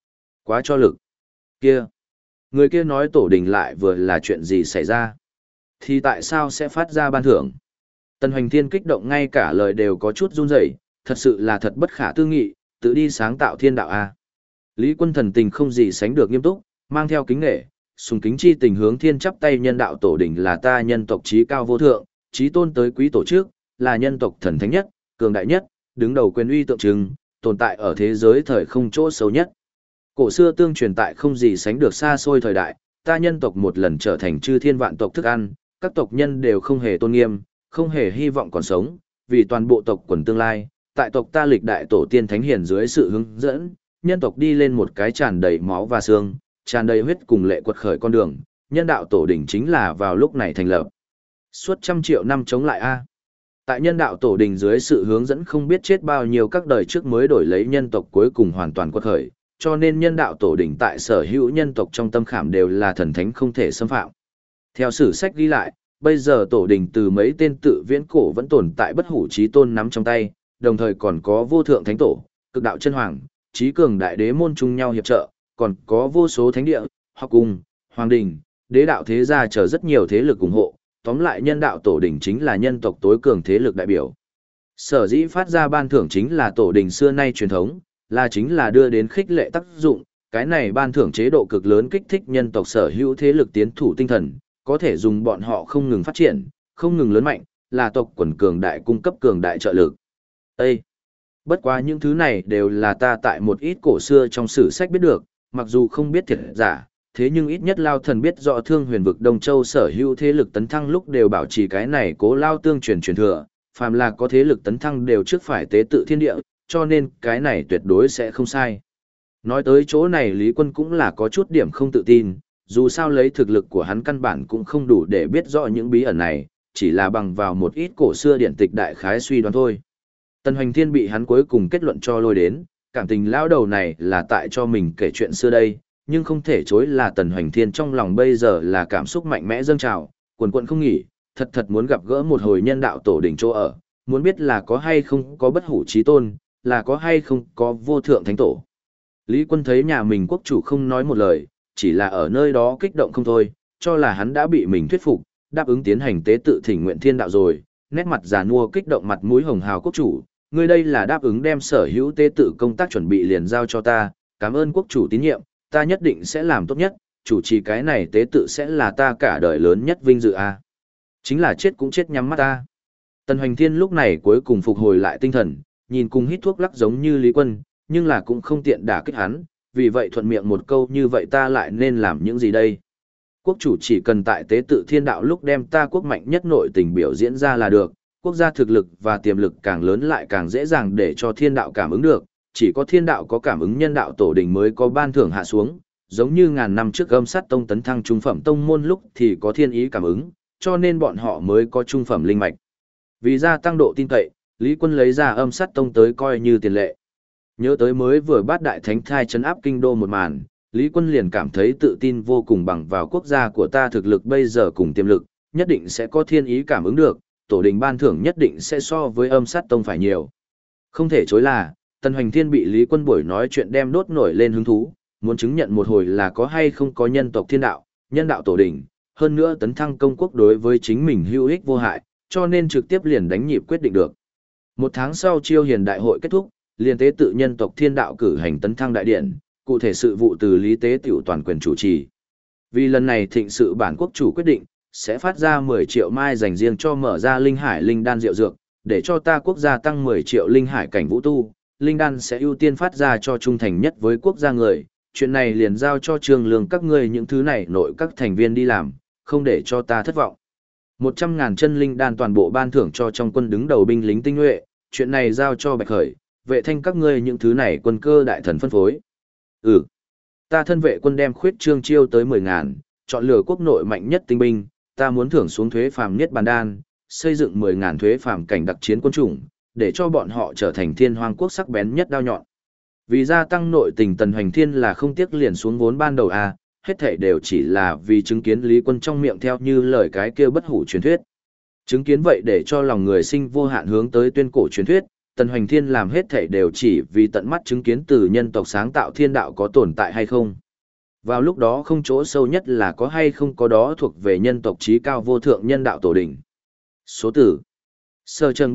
quá cho lực. Kia. Người kia nói tổ đình lại vừa là chuyện gì xảy ra. Thì tại sao sẽ phát ra ban thưởng? Tần Hoành Thiên kích động ngay cả lời đều có chút run rẩy, thật sự là thật bất khả tư nghị, tự đi sáng tạo thiên đạo A. Lý Quân thần tình không gì sánh được nghiêm túc, mang theo kính nghệ, sùng kính chi tình hướng thiên chắp tay nhân đạo tổ đỉnh là ta nhân tộc trí cao vô thượng, trí tôn tới quý tổ chức, là nhân tộc thần thánh nhất, cường đại nhất, đứng đầu quyền uy tượng trưng, tồn tại ở thế giới thời không chỗ sâu nhất. Cổ xưa tương truyền tại không gì sánh được xa xôi thời đại, ta nhân tộc một lần trở thành chư thiên vạn tộc thức ăn, các tộc nhân đều không hề tôn nghiêm, không hề hy vọng còn sống, vì toàn bộ tộc quần tương lai, tại tộc ta lịch đại tổ tiên thánh hiền dưới sự hướng dẫn, nhân tộc đi lên một cái tràn đầy máu và xương, tràn đầy huyết cùng lệ quật khởi con đường, nhân đạo tổ đỉnh chính là vào lúc này thành lập. Suốt trăm triệu năm chống lại A. Tại nhân đạo tổ đình dưới sự hướng dẫn không biết chết bao nhiêu các đời trước mới đổi lấy nhân tộc cuối cùng hoàn toàn quật khởi, cho nên nhân đạo tổ đình tại sở hữu nhân tộc trong tâm khảm đều là thần thánh không thể xâm phạm. Theo sử sách ghi lại, bây giờ tổ đình từ mấy tên tự viễn cổ vẫn tồn tại bất hủ chí tôn nắm trong tay, đồng thời còn có vô thượng thánh tổ, cực đạo chân hoàng, trí cường đại đế môn chung nhau hiệp trợ, còn có vô số thánh địa, học cung, hoàng đình, đế đạo thế gia chờ rất nhiều thế lực ủng hộ, tóm lại nhân đạo tổ đình chính là nhân tộc tối cường thế lực đại biểu. Sở dĩ phát ra ban thưởng chính là tổ đình xưa nay truyền thống, là chính là đưa đến khích lệ tác dụng, cái này ban thưởng chế độ cực lớn kích thích nhân tộc sở hữu thế lực tiến thủ tinh thần, có thể dùng bọn họ không ngừng phát triển, không ngừng lớn mạnh, là tộc quần cường đại cung cấp cường đại trợ lực. Ê! Bất quá những thứ này đều là ta tại một ít cổ xưa trong sử sách biết được, mặc dù không biết thiệt giả, thế nhưng ít nhất Lao Thần biết rõ Thương Huyền vực Đông Châu sở hữu thế lực tấn thăng lúc đều bảo trì cái này cố lao tương truyền truyền thừa, phàm là có thế lực tấn thăng đều trước phải tế tự thiên địa, cho nên cái này tuyệt đối sẽ không sai. Nói tới chỗ này Lý Quân cũng là có chút điểm không tự tin, dù sao lấy thực lực của hắn căn bản cũng không đủ để biết rõ những bí ẩn này, chỉ là bằng vào một ít cổ xưa điển tịch đại khái suy đoán thôi. Tần Hoành Thiên bị hắn cuối cùng kết luận cho lôi đến, cảm tình lão đầu này là tại cho mình kể chuyện xưa đây, nhưng không thể chối là Tần Hoành Thiên trong lòng bây giờ là cảm xúc mạnh mẽ dâng trào, quần quần không nghỉ, thật muốn gặp gỡ một hồi nhân đạo tổ đỉnh chỗ ở, muốn biết là có hay không có bất hủ chí tôn, là có hay không có vô thượng thánh tổ. Lý Quân thấy nhà mình quốc chủ không nói một lời, chỉ là ở nơi đó kích động không thôi, cho là hắn đã bị mình thuyết phục, đáp ứng tiến hành tế tự thỉnh nguyện thiên đạo rồi, nét mặt già nua kích động mặt mũi hồng hào quốc chủ, ngươi đây là đáp ứng đem sở hữu tế tự công tác chuẩn bị liền giao cho ta, cảm ơn quốc chủ tín nhiệm, ta nhất định sẽ làm tốt nhất, chủ trì cái này tế tự sẽ là ta cả đời lớn nhất vinh dự a. Chính là chết cũng chết nhắm mắt ta. Tần Hoành Thiên lúc này cuối cùng phục hồi lại tinh thần, nhìn cùng hít thuốc lắc giống như Lý Quân, nhưng là cũng không tiện đả kích hắn, vì vậy thuận miệng một câu như vậy ta lại nên làm những gì đây? Quốc chủ chỉ cần tại tế tự thiên đạo lúc đem ta quốc mạnh nhất nội tình biểu diễn ra là được, quốc gia thực lực và tiềm lực càng lớn lại càng dễ dàng để cho thiên đạo cảm ứng được, chỉ có thiên đạo có cảm ứng nhân đạo tổ đình mới có ban thưởng hạ xuống, giống như ngàn năm trước Âm Sát Tông tấn thăng trung phẩm tông môn lúc thì có thiên ý cảm ứng, cho nên bọn họ mới có trung phẩm linh mạch. Vì gia tăng độ tin cậy, Lý Quân lấy ra Âm Sát Tông tới coi như tiền lệ. Nhớ tới mới vừa bát đại thánh thai trấn áp kinh đô một màn, Lý Quân liền cảm thấy tự tin vô cùng bằng vào quốc gia của ta thực lực bây giờ cùng tiềm lực, nhất định sẽ có thiên ý cảm ứng được, tổ đình ban thưởng nhất định sẽ so với Âm Sát Tông phải nhiều. Không thể chối là, Tần Hoành Thiên bị Lý Quân buổi nói chuyện đem đốt nổi lên hứng thú, muốn chứng nhận một hồi là có hay không có nhân tộc thiên đạo, nhân đạo tổ đình, hơn nữa tấn thăng công quốc đối với chính mình hữu ích vô hại, cho nên trực tiếp liền đánh nhịp quyết định được. Một tháng sau Chiêu Hiền đại hội kết thúc, liên tế tự nhân tộc thiên đạo cử hành tấn thăng đại điện, cụ thể sự vụ từ Lý Tế Tiểu toàn quyền chủ trì. Vì lần này thịnh sự bản quốc chủ quyết định, sẽ phát ra 10 triệu mai dành riêng cho mở ra linh hải linh đan rượu dược, để cho ta quốc gia tăng 10 triệu linh hải cảnh vũ tu, linh đan sẽ ưu tiên phát ra cho trung thành nhất với quốc gia người, chuyện này liền giao cho Trương Lương các ngươi những thứ này nội các thành viên đi làm, không để cho ta thất vọng. 100.000 chân linh đan toàn bộ ban thưởng cho trong quân đứng đầu binh lính tinh nhuệ, chuyện này giao cho Bạch Khởi, Vệ Thanh các ngươi những thứ này quân cơ đại thần phân phối. Ừ, ta thân vệ quân đem khuyết trương chiêu tới 10.000, chọn lựa quốc nội mạnh nhất tinh binh, ta muốn thưởng xuống thuế phàm niết bàn đan, xây dựng 10.000 thuế phàm cảnh đặc chiến quân chủng, để cho bọn họ trở thành thiên hoang quốc sắc bén nhất đao nhọn. Vì gia tăng nội tình Tần Hoành Thiên là không tiếc liền xuống vốn ban đầu a, hết thảy đều chỉ là vì chứng kiến Lý Quân trong miệng theo như lời cái kia bất hủ truyền thuyết. Chứng kiến vậy để cho lòng người sinh vô hạn hướng tới tuyên cổ truyền thuyết, Tần Hoành Thiên làm hết thảy đều chỉ vì tận mắt chứng kiến từ nhân tộc sáng tạo thiên đạo có tồn tại hay không. Vào lúc đó không chỗ sâu nhất là có hay không có đó thuộc về nhân tộc trí cao vô thượng nhân đạo tổ đỉnh. Số tử Sở Trần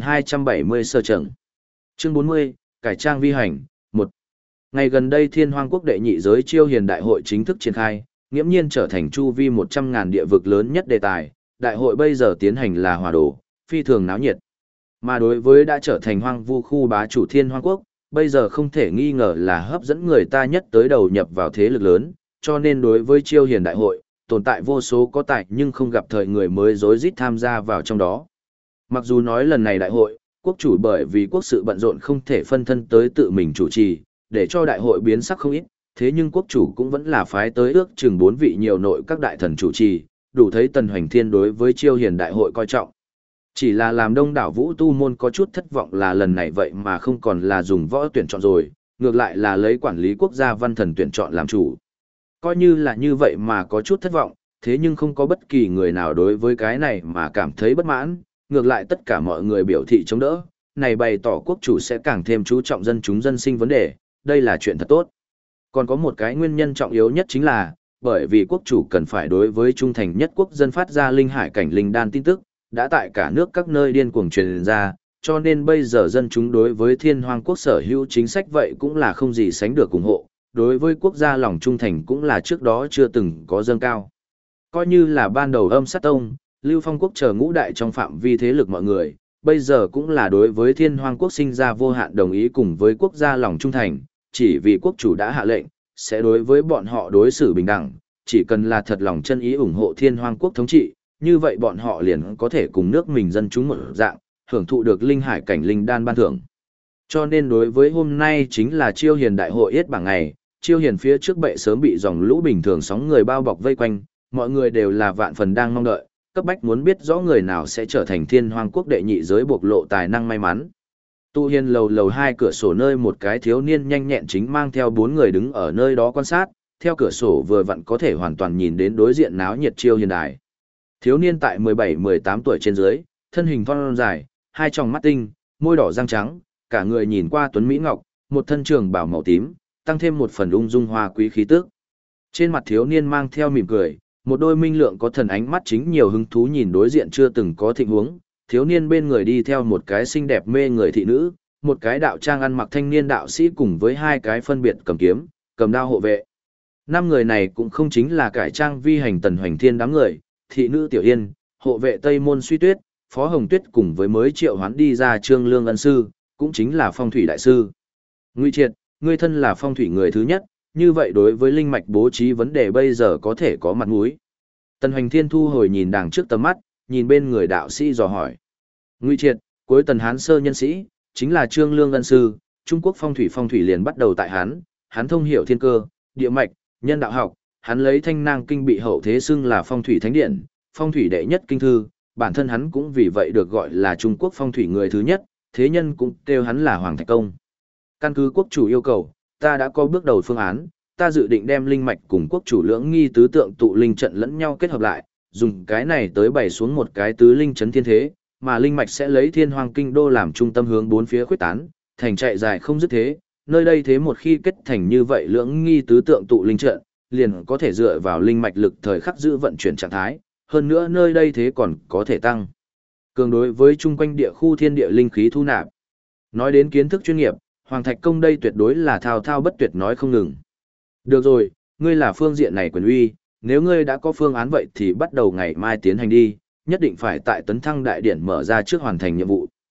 3270 Sở Trần. Chương 40, Cải trang vi hành. 1. Ngày gần đây Thiên Hoang Quốc đệ nhị giới chiêu hiền đại hội chính thức triển khai, nghiễm nhiên trở thành chu vi 100.000 địa vực lớn nhất đề tài. Đại hội bây giờ tiến hành là hòa đồ, phi thường náo nhiệt. Mà đối với đã trở thành hoang vu khu bá chủ Thiên Hoang Quốc, bây giờ không thể nghi ngờ là hấp dẫn người ta nhất tới đầu nhập vào thế lực lớn, cho nên đối với chiêu hiền đại hội, tồn tại vô số có tài nhưng không gặp thời người mới rối rít tham gia vào trong đó. Mặc dù nói lần này đại hội, quốc chủ bởi vì quốc sự bận rộn không thể phân thân tới tự mình chủ trì, để cho đại hội biến sắc không ít, thế nhưng quốc chủ cũng vẫn là phái tới ước chừng 4 vị nhiều nội các đại thần chủ trì, đủ thấy Tần Hoành Thiên đối với chiêu hiền đại hội coi trọng. Chỉ là làm đông đảo vũ tu môn có chút thất vọng là lần này vậy mà không còn là dùng võ tuyển chọn rồi, ngược lại là lấy quản lý quốc gia văn thần tuyển chọn làm chủ. Coi như là như vậy mà có chút thất vọng, thế nhưng không có bất kỳ người nào đối với cái này mà cảm thấy bất mãn, ngược lại tất cả mọi người biểu thị chống đỡ, này bày tỏ quốc chủ sẽ càng thêm chú trọng dân chúng dân sinh vấn đề, đây là chuyện thật tốt. Còn có một cái nguyên nhân trọng yếu nhất chính là, bởi vì quốc chủ cần phải đối với trung thành nhất quốc dân phát ra linh hải cảnh linh đan tin tức, đã tại cả nước các nơi điên cuồng truyền ra, cho nên bây giờ dân chúng đối với Thiên Hoang Quốc sở hữu chính sách vậy cũng là không gì sánh được ủng hộ, đối với quốc gia lòng trung thành cũng là trước đó chưa từng có dâng cao. Coi như là ban đầu Âm Sát Tông, Lưu Phong Quốc chờ ngũ đại trong phạm vi thế lực mọi người, bây giờ cũng là đối với Thiên Hoang Quốc sinh ra vô hạn đồng ý cùng với quốc gia lòng trung thành, chỉ vì quốc chủ đã hạ lệnh, sẽ đối với bọn họ đối xử bình đẳng, chỉ cần là thật lòng chân ý ủng hộ Thiên Hoang Quốc thống trị, như vậy bọn họ liền có thể cùng nước mình dân chúng một dạng, hưởng thụ được linh hải cảnh linh đan ban thưởng. Cho nên đối với hôm nay chính là chiêu hiền đại hội yết bảng ngày, chiêu hiền phía trước bệ sớm bị dòng lũ bình thường sóng người bao bọc vây quanh, mọi người đều là vạn phần đang mong đợi, cấp bách muốn biết rõ người nào sẽ trở thành Thiên Hoang Quốc đệ nhị giới bộc lộ tài năng may mắn. Tu hiền lầu 2 cửa sổ nơi một cái thiếu niên nhanh nhẹn chính mang theo 4 người đứng ở nơi đó quan sát, theo cửa sổ vừa vặn có thể hoàn toàn nhìn đến đối diện náo nhiệt chiêu hiền đài. Thiếu niên tại 17-18 tuổi trên dưới, thân hình thon dài, hai tròng mắt tinh, môi đỏ răng trắng, cả người nhìn qua tuấn mỹ ngọc, một thân trường bào màu tím, tăng thêm một phần ung dung hoa quý khí tức. Trên mặt thiếu niên mang theo mỉm cười, một đôi minh lượng có thần ánh mắt chính nhiều hứng thú nhìn đối diện chưa từng có thịnh huống. Thiếu niên bên người đi theo một cái xinh đẹp mê người thị nữ, một cái đạo trang ăn mặc thanh niên đạo sĩ cùng với hai cái phân biệt cầm kiếm, cầm đao hộ vệ. 5 người này cũng không chính là cải trang vi hành Tần Hoành Thiên đám người, thị nữ Tiểu Yên, hộ vệ Tây Môn Suy Tuyết, Phó Hồng Tuyết cùng với mới triệu hoán đi ra Trương Lương ân sư, cũng chính là phong thủy đại sư. Ngụy Triệt, ngươi thân là phong thủy người thứ nhất, như vậy đối với linh mạch bố trí vấn đề bây giờ có thể có mặt mũi. Tần Hoành Thiên thu hồi nhìn đằng trước tầm mắt, nhìn bên người đạo sĩ dò hỏi. Ngụy Triệt, cuối Tần Hán sơ nhân sĩ, chính là Trương Lương ân sư, Trung Quốc phong thủy liền bắt đầu tại Hán thông hiểu thiên cơ, địa mạch, nhân đạo học, hắn lấy Thanh Nang kinh bị hậu thế xưng là phong thủy thánh điện, phong thủy đệ nhất kinh thư, bản thân hắn cũng vì vậy được gọi là Trung Quốc phong thủy người thứ nhất, thế nhân cũng kêu hắn là Hoàng Thạch Công. Căn cứ quốc chủ yêu cầu, ta đã có bước đầu phương án, ta dự định đem linh mạch cùng quốc chủ lưỡng nghi tứ tượng tụ linh trận lẫn nhau kết hợp lại, dùng cái này tới bày xuống một cái tứ linh chấn thiên thế, mà linh mạch sẽ lấy Thiên Hoang kinh đô làm trung tâm hướng bốn phía khuếch tán, thành chạy dài không dứt thế, nơi đây thế một khi kết thành như vậy lưỡng nghi tứ tượng tụ linh trận, liền có thể dựa vào linh mạch lực thời khắc giữ vận chuyển trạng thái, hơn nữa nơi đây thế còn có thể tăng cường đối với chung quanh địa khu thiên địa linh khí thu nạp. Nói đến kiến thức chuyên nghiệp, Hoàng Thạch Công đây tuyệt đối là thao thao bất tuyệt nói không ngừng. Được rồi, ngươi là phương diện này quyền uy, nếu ngươi đã có phương án vậy thì bắt đầu ngày mai tiến hành đi, nhất định phải tại Tấn Thăng Đại Điển mở ra trước hoàn thành nhiệm vụ.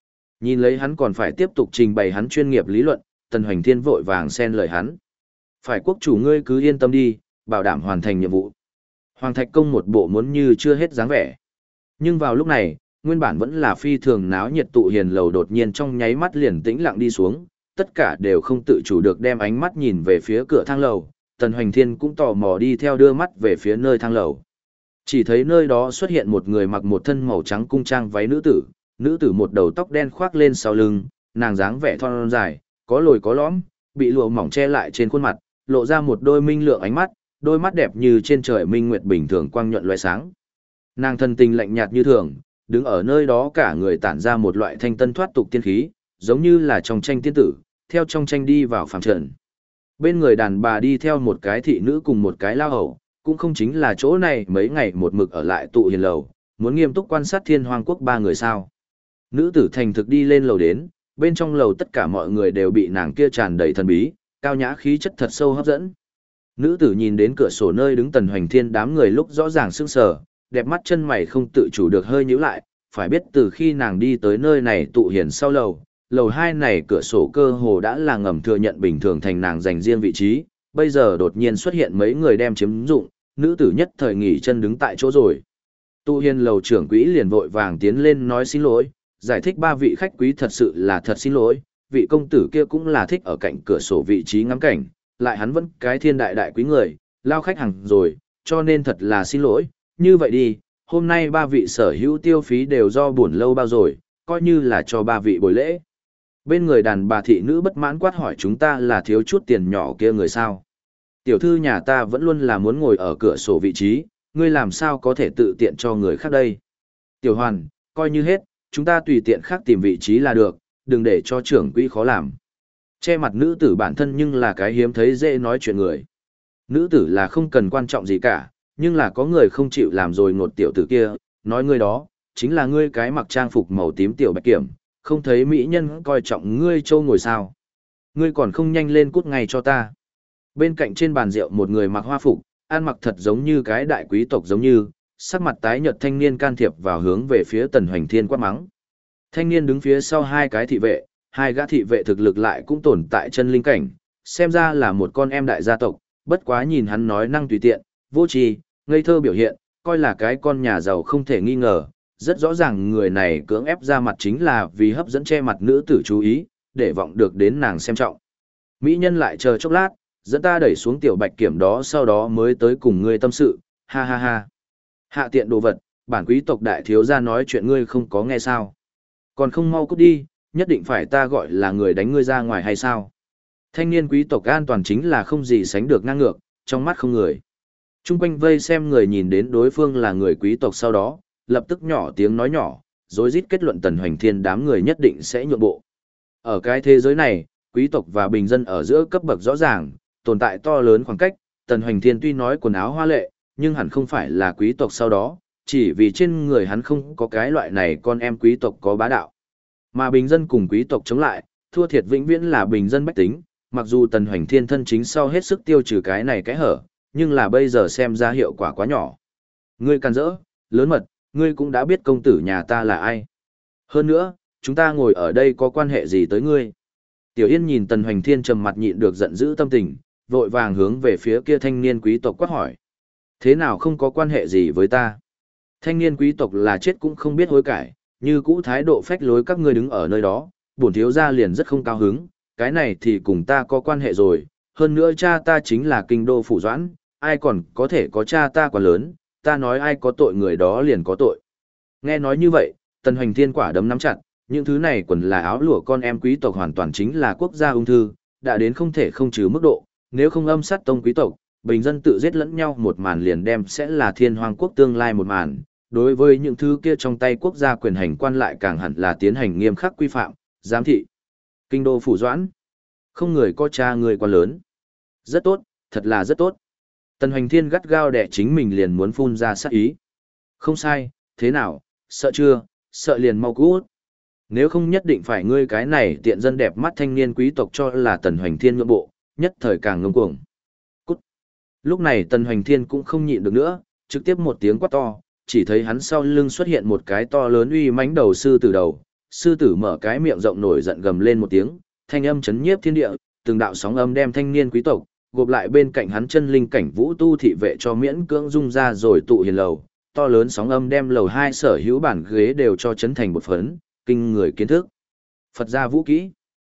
Nhìn lấy hắn còn phải tiếp tục trình bày hắn chuyên nghiệp lý luận, Tần Hoành Thiên vội vàng xen lời hắn. Phải quốc chủ ngươi cứ yên tâm đi, bảo đảm hoàn thành nhiệm vụ. Hoàng Thạch Công một bộ muốn như chưa hết dáng vẻ. Nhưng vào lúc này, nguyên bản vẫn là phi thường náo nhiệt tụ hiền lầu đột nhiên trong nháy mắt liền tĩnh lặng đi xuống, tất cả đều không tự chủ được đem ánh mắt nhìn về phía cửa thang lầu, Tần Hoành Thiên cũng tò mò đi theo đưa mắt về phía nơi thang lầu. Chỉ thấy nơi đó xuất hiện một người mặc một thân màu trắng cung trang váy nữ tử một đầu tóc đen khoác lên sau lưng, nàng dáng vẻ thon dài, có lồi có lõm, bị lụa mỏng che lại trên khuôn mặt, lộ ra một đôi minh lượng ánh mắt, đôi mắt đẹp như trên trời minh nguyệt bình thường quang nhuận loé sáng. Nàng thân tình lạnh nhạt như thường, đứng ở nơi đó cả người tản ra một loại thanh tân thoát tục tiên khí, giống như là trong tranh tiên tử, theo trong tranh đi vào phàm trần. Bên người đàn bà đi theo một cái thị nữ cùng một cái lao hầu, cũng không chính là chỗ này mấy ngày một mực ở lại tụ hiền lầu, muốn nghiêm túc quan sát Thiên Hoang Quốc ba người sao. Nữ tử thành thực đi lên lầu đến, bên trong lầu tất cả mọi người đều bị nàng kia tràn đầy thần bí, cao nhã khí chất thật sâu hấp dẫn. Nữ tử nhìn đến cửa sổ nơi đứng Tần Hoành Thiên đám người lúc rõ ràng sững sờ, đẹp mắt chân mày không tự chủ được hơi nhíu lại, phải biết từ khi nàng đi tới nơi này tụ hiền sau lầu 2 này cửa sổ cơ hồ đã là ngầm thừa nhận bình thường thành nàng dành riêng vị trí, bây giờ đột nhiên xuất hiện mấy người đem chiếm dụng, nữ tử nhất thời nghỉ chân đứng tại chỗ rồi. Tụ hiền lầu trưởng quỹ liền vội vàng tiến lên nói xin lỗi, giải thích ba vị khách quý thật sự là thật xin lỗi, vị công tử kia cũng là thích ở cạnh cửa sổ vị trí ngắm cảnh, lại hắn vẫn cái thiên đại đại quý người, lao khách hàng rồi, cho nên thật là xin lỗi, như vậy đi, hôm nay ba vị sở hữu tiêu phí đều do buồn lâu bao rồi, coi như là cho ba vị buổi lễ. Bên người đàn bà thị nữ bất mãn quát hỏi chúng ta là thiếu chút tiền nhỏ kia người sao. Tiểu thư nhà ta vẫn luôn là muốn ngồi ở cửa sổ vị trí, ngươi làm sao có thể tự tiện cho người khác đây. Tiểu hoàn, coi như hết, chúng ta tùy tiện khác tìm vị trí là được, đừng để cho trưởng quỹ khó làm. Che mặt nữ tử bản thân nhưng là cái hiếm thấy dễ nói chuyện người. Nữ tử là không cần quan trọng gì cả, nhưng là có người không chịu làm rồi ngột tiểu tử kia, nói ngươi đó, chính là ngươi cái mặc trang phục màu tím tiểu bạch kiểm, không thấy mỹ nhân coi trọng ngươi trâu ngồi sao. Ngươi còn không nhanh lên cút ngay cho ta. Bên cạnh trên bàn rượu một người mặc hoa phục, ăn mặc thật giống như cái đại quý tộc giống như, sắc mặt tái nhợt thanh niên can thiệp vào hướng về phía Tần Hoành Thiên quát mắng. Thanh niên đứng phía sau hai cái thị vệ, hai gã thị vệ thực lực lại cũng tồn tại chân linh cảnh, xem ra là một con em đại gia tộc, bất quá nhìn hắn nói năng tùy tiện, vô tri, ngây thơ biểu hiện, coi là cái con nhà giàu không thể nghi ngờ, rất rõ ràng người này cưỡng ép ra mặt chính là vì hấp dẫn che mặt nữ tử chú ý, để vọng được đến nàng xem trọng. Mỹ nhân lại chờ chốc lát, dẫn ta đẩy xuống tiểu bạch kiểm đó sau đó mới tới cùng ngươi tâm sự, ha ha ha. Hạ tiện đồ vật, bản quý tộc đại thiếu gia nói chuyện ngươi không có nghe sao. Còn không mau cút đi, nhất định phải ta gọi là người đánh ngươi ra ngoài hay sao. Thanh niên quý tộc an toàn chính là không gì sánh được ngang ngược, trong mắt không người. Trung quanh vây xem người nhìn đến đối phương là người quý tộc sau đó, lập tức nhỏ tiếng nói nhỏ, rối rít kết luận Tần Hoành Thiên đám người nhất định sẽ nhượng bộ. Ở cái thế giới này, quý tộc và bình dân ở giữa cấp bậc rõ ràng, tồn tại to lớn khoảng cách, Tần Hoành Thiên tuy nói quần áo hoa lệ, nhưng hẳn không phải là quý tộc sau đó, chỉ vì trên người hắn không có cái loại này con em quý tộc có bá đạo. Mà bình dân cùng quý tộc chống lại, thua thiệt vĩnh viễn là bình dân bách tính, mặc dù Tần Hoành Thiên thân chính sau hết sức tiêu trừ cái này cái hở, nhưng là bây giờ xem ra hiệu quả quá nhỏ. Ngươi can dỡ, lớn mật, ngươi cũng đã biết công tử nhà ta là ai. Hơn nữa, chúng ta ngồi ở đây có quan hệ gì tới ngươi? Tiểu Yên nhìn Tần Hoành Thiên trầm mặt nhịn được giận dữ tâm tình, vội vàng hướng về phía kia thanh niên quý tộc quát hỏi. Thế nào không có quan hệ gì với ta? Thanh niên quý tộc là chết cũng không biết hối cải, như cũ thái độ phách lối các ngươi đứng ở nơi đó, bổn thiếu gia liền rất không cao hứng, cái này thì cùng ta có quan hệ rồi, hơn nữa cha ta chính là kinh đô phủ doãn, ai còn có thể có cha ta quá lớn, ta nói ai có tội người đó liền có tội. Nghe nói như vậy, Tần Hoành Thiên quả đấm nắm chặt, những thứ này quần là áo lụa con em quý tộc hoàn toàn chính là quốc gia ung thư, đã đến không thể không trừ mức độ, nếu không âm sát tông quý tộc, bình dân tự giết lẫn nhau một màn liền đem sẽ là Thiên Hoang quốc tương lai một màn. Đối với những thứ kia trong tay quốc gia quyền hành quan lại càng hẳn là tiến hành nghiêm khắc quy phạm, giám thị. Kinh đô phủ doãn, không người có cha người quá lớn. Rất tốt, thật là rất tốt. Tần Hoành Thiên gắt gao đẻ chính mình liền muốn phun ra sát ý. Không sai, thế nào, sợ chưa, sợ liền mau cút. Nếu không nhất định phải ngươi cái này tiện dân đẹp mắt thanh niên quý tộc cho là Tần Hoành Thiên nhượng bộ, nhất thời càng ngông cuồng. Cút. Lúc này Tần Hoành Thiên cũng không nhịn được nữa, trực tiếp một tiếng quát to, chỉ thấy hắn sau lưng xuất hiện một cái to lớn uy mãnh đầu sư tử đầu, Sư tử mở cái miệng rộng nổi giận gầm lên một tiếng, thanh âm chấn nhiếp thiên địa, từng đạo sóng âm đem thanh niên quý tộc gộp lại bên cạnh hắn chân linh cảnh vũ tu thị vệ cho miễn cưỡng dung ra rồi tụ hiền lầu. To lớn sóng âm đem lầu 2 sở hữu bản ghế đều cho chấn thành một phấn, kinh người kiến thức. Phật gia vũ kỹ,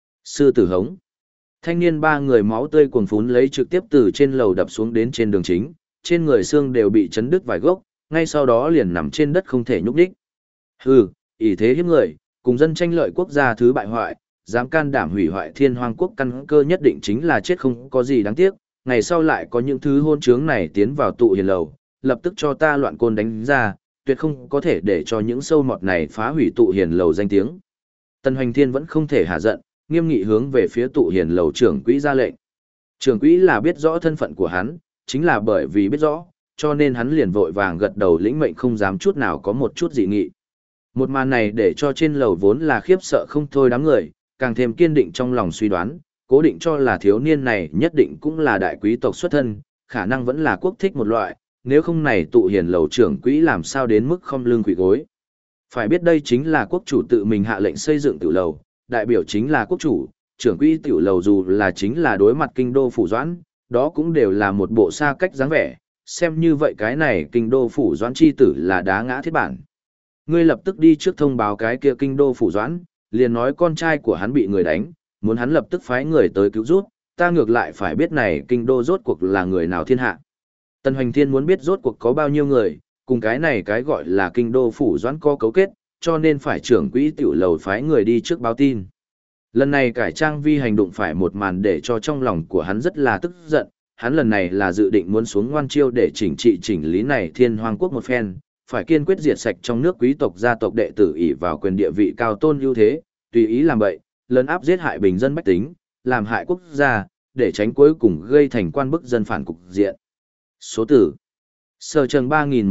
sư tử hống. Thanh niên ba người máu tươi cuồn phún lấy trực tiếp từ trên lầu đập xuống đến trên đường chính, trên người xương đều bị chấn đứt vài gốc, ngay sau đó liền nằm trên đất không thể nhúc nhích. Hừ, ỷ thế hiếp người, cùng dân tranh lợi quốc gia thứ bại hoại, dám can đảm hủy hoại Thiên Hoang quốc căn cơ nhất định chính là chết không có gì đáng tiếc, ngày sau lại có những thứ hôn trướng này tiến vào tụ hiền lầu, lập tức cho ta loạn côn đánh ra, tuyệt không có thể để cho những sâu mọt này phá hủy tụ hiền lầu danh tiếng. Tần Hoành Thiên vẫn không thể hạ giận, nghiêm nghị hướng về phía tụ hiền lầu trưởng quỹ ra lệnh. Trưởng quỹ là biết rõ thân phận của hắn, chính là bởi vì biết rõ, cho nên hắn liền vội vàng gật đầu lĩnh mệnh không dám chút nào có một chút dị nghị. Một màn này để cho trên lầu vốn là khiếp sợ không thôi đám người, càng thêm kiên định trong lòng suy đoán, cố định cho là thiếu niên này nhất định cũng là đại quý tộc xuất thân, khả năng vẫn là quốc thích một loại, nếu không này tụ hiền lầu trưởng quỹ làm sao đến mức không lưng quỷ gối. Phải biết đây chính là quốc chủ tự mình hạ lệnh xây dựng tiểu lầu, đại biểu chính là quốc chủ, trưởng quỹ tiểu lầu dù là chính là đối mặt kinh đô phủ doãn, đó cũng đều là một bộ xa cách dáng vẻ, xem như vậy cái này kinh đô phủ doãn chi tử là đá ngã thiết bản. Ngươi lập tức đi trước thông báo cái kia kinh đô phủ doãn, liền nói con trai của hắn bị người đánh, muốn hắn lập tức phái người tới cứu giúp, ta ngược lại phải biết này kinh đô rốt cuộc là người nào thiên hạ. Tần Hoành Thiên muốn biết rốt cuộc có bao nhiêu người, cùng cái này cái gọi là kinh đô phủ doãn có cấu kết, cho nên phải trưởng quỹ tiểu lầu phái người đi trước báo tin. Lần này cải trang vi hành động phải một màn để cho trong lòng của hắn rất là tức giận, hắn lần này là dự định muốn xuống ngoan chiêu để chỉnh trị chỉnh lý này Thiên Hoang quốc một phen, phải kiên quyết diệt sạch trong nước quý tộc gia tộc đệ tử ỷ vào quyền địa vị cao tôn ưu thế, tùy ý làm bậy, lấn áp giết hại bình dân bách tính, làm hại quốc gia, để tránh cuối cùng gây thành quan bức dân phản cục diện. Số tử Sở Trần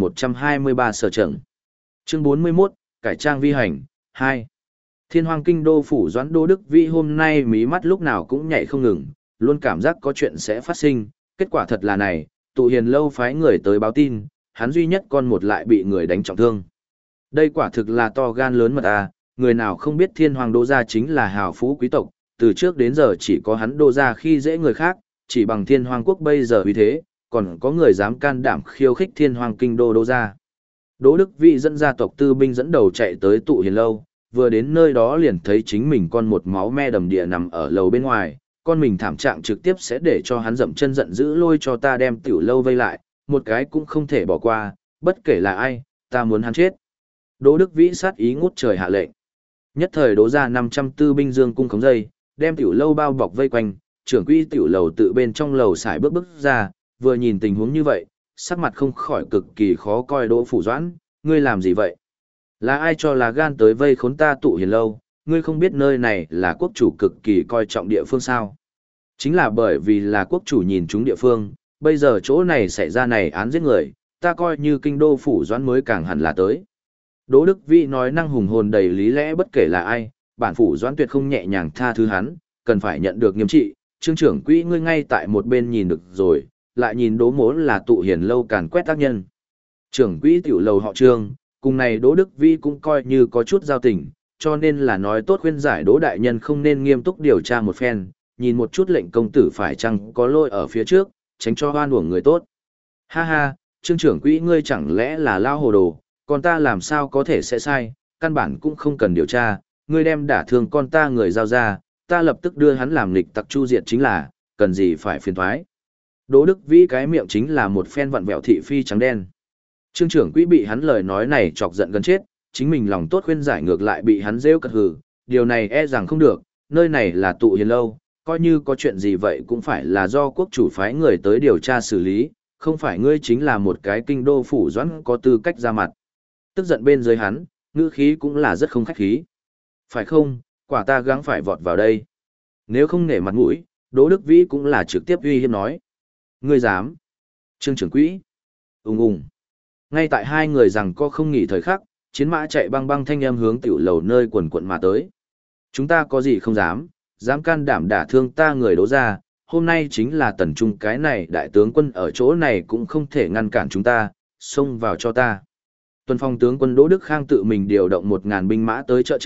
3123 Sở Trần. Chương 41, cải trang vi hành 2. Thiên Hoang kinh đô phủ doãn Đô Đức Vĩ hôm nay mí mắt lúc nào cũng nhảy không ngừng, luôn cảm giác có chuyện sẽ phát sinh, kết quả thật là này, tụ hiền lâu phái người tới báo tin, hắn duy nhất con một lại bị người đánh trọng thương. Đây quả thực là to gan lớn mật à, người nào không biết Thiên Hoang Đô gia chính là hào phú quý tộc, từ trước đến giờ chỉ có hắn Đô gia khi dễ người khác, chỉ bằng Thiên Hoang quốc bây giờ uy thế, còn có người dám can đảm khiêu khích Thiên Hoang kinh đô Đô gia. Đỗ Đức Vĩ dẫn gia tộc tư binh dẫn đầu chạy tới tụ hiền lâu, vừa đến nơi đó liền thấy chính mình con một máu me đầm địa nằm ở lầu bên ngoài, con mình thảm trạng trực tiếp sẽ để cho hắn dậm chân giận dữ lôi cho ta đem tiểu lâu vây lại, một cái cũng không thể bỏ qua, bất kể là ai, ta muốn hắn chết. Đỗ Đức Vĩ sát ý ngút trời hạ lệnh. Nhất thời đố ra 500 tư binh dương cung khống dây, đem tiểu lâu bao bọc vây quanh, trưởng quỹ tiểu lầu tự bên trong lầu xài bước ra, vừa nhìn tình huống như vậy, sắc mặt không khỏi cực kỳ khó coi. Đỗ Phủ Doãn, ngươi làm gì vậy? Là ai cho là gan tới vây khốn ta tụ hiền lâu, ngươi không biết nơi này là quốc chủ cực kỳ coi trọng địa phương sao? Chính là bởi vì là quốc chủ nhìn chúng địa phương, bây giờ chỗ này xảy ra này án giết người, ta coi như kinh đô Phủ Doãn mới càng hẳn là tới. Đỗ Đức Vĩ nói năng hùng hồn đầy lý lẽ, bất kể là ai, bản Phủ Doãn tuyệt không nhẹ nhàng tha thứ hắn, cần phải nhận được nghiêm trị. Trương trưởng quỹ ngươi ngay tại một bên nhìn được rồi, lại nhìn Đỗ mỗ là tụ hiền lâu càn quét tác nhân. Trưởng quỹ tiểu lầu họ Trương, cùng này Đỗ Đức Vĩ cũng coi như có chút giao tình, cho nên là nói tốt khuyên giải Đỗ đại nhân không nên nghiêm túc điều tra một phen, nhìn một chút lệnh công tử phải chăng có lỗi ở phía trước, tránh cho hoan uổng người tốt. Ha ha, Trương trưởng quỹ ngươi chẳng lẽ là lao hồ đồ, còn ta làm sao có thể sẽ sai, căn bản cũng không cần điều tra, ngươi đem đả thương con ta người giao ra, ta lập tức đưa hắn làm nghịch tặc chu diệt chính là, cần gì phải phiền thoái. Đỗ Đức Vĩ cái miệng chính là một phen vặn vẹo thị phi trắng đen. Trương trưởng quỹ bị hắn lời nói này chọc giận gần chết, chính mình lòng tốt khuyên giải ngược lại bị hắn rêu cật hừ, điều này e rằng không được, nơi này là tụ hiền lâu, coi như có chuyện gì vậy cũng phải là do quốc chủ phái người tới điều tra xử lý, không phải ngươi chính là một cái kinh đô Phủ Doãn có tư cách ra mặt. Tức giận bên dưới hắn, ngữ khí cũng là rất không khách khí. Phải không, quả ta gắng phải vọt vào đây. Nếu không nể mặt mũi, Đỗ Đức Vĩ cũng là trực tiếp uy hiếp nói. Ngươi dám? Trương trưởng quỹ. Ùng. Ngay tại hai người rằng có không nghỉ thời khắc, chiến mã chạy băng băng thanh âm hướng tiểu lầu nơi quần quận mà tới. Chúng ta có gì không dám, dám can đảm đả thương ta người Đỗ gia, hôm nay chính là Tần Trung cái này đại tướng quân ở chỗ này cũng không thể ngăn cản chúng ta, xông vào cho ta. Tuần phong tướng quân Đỗ Đức Khang tự mình điều động 1000 binh mã tới trợ trận,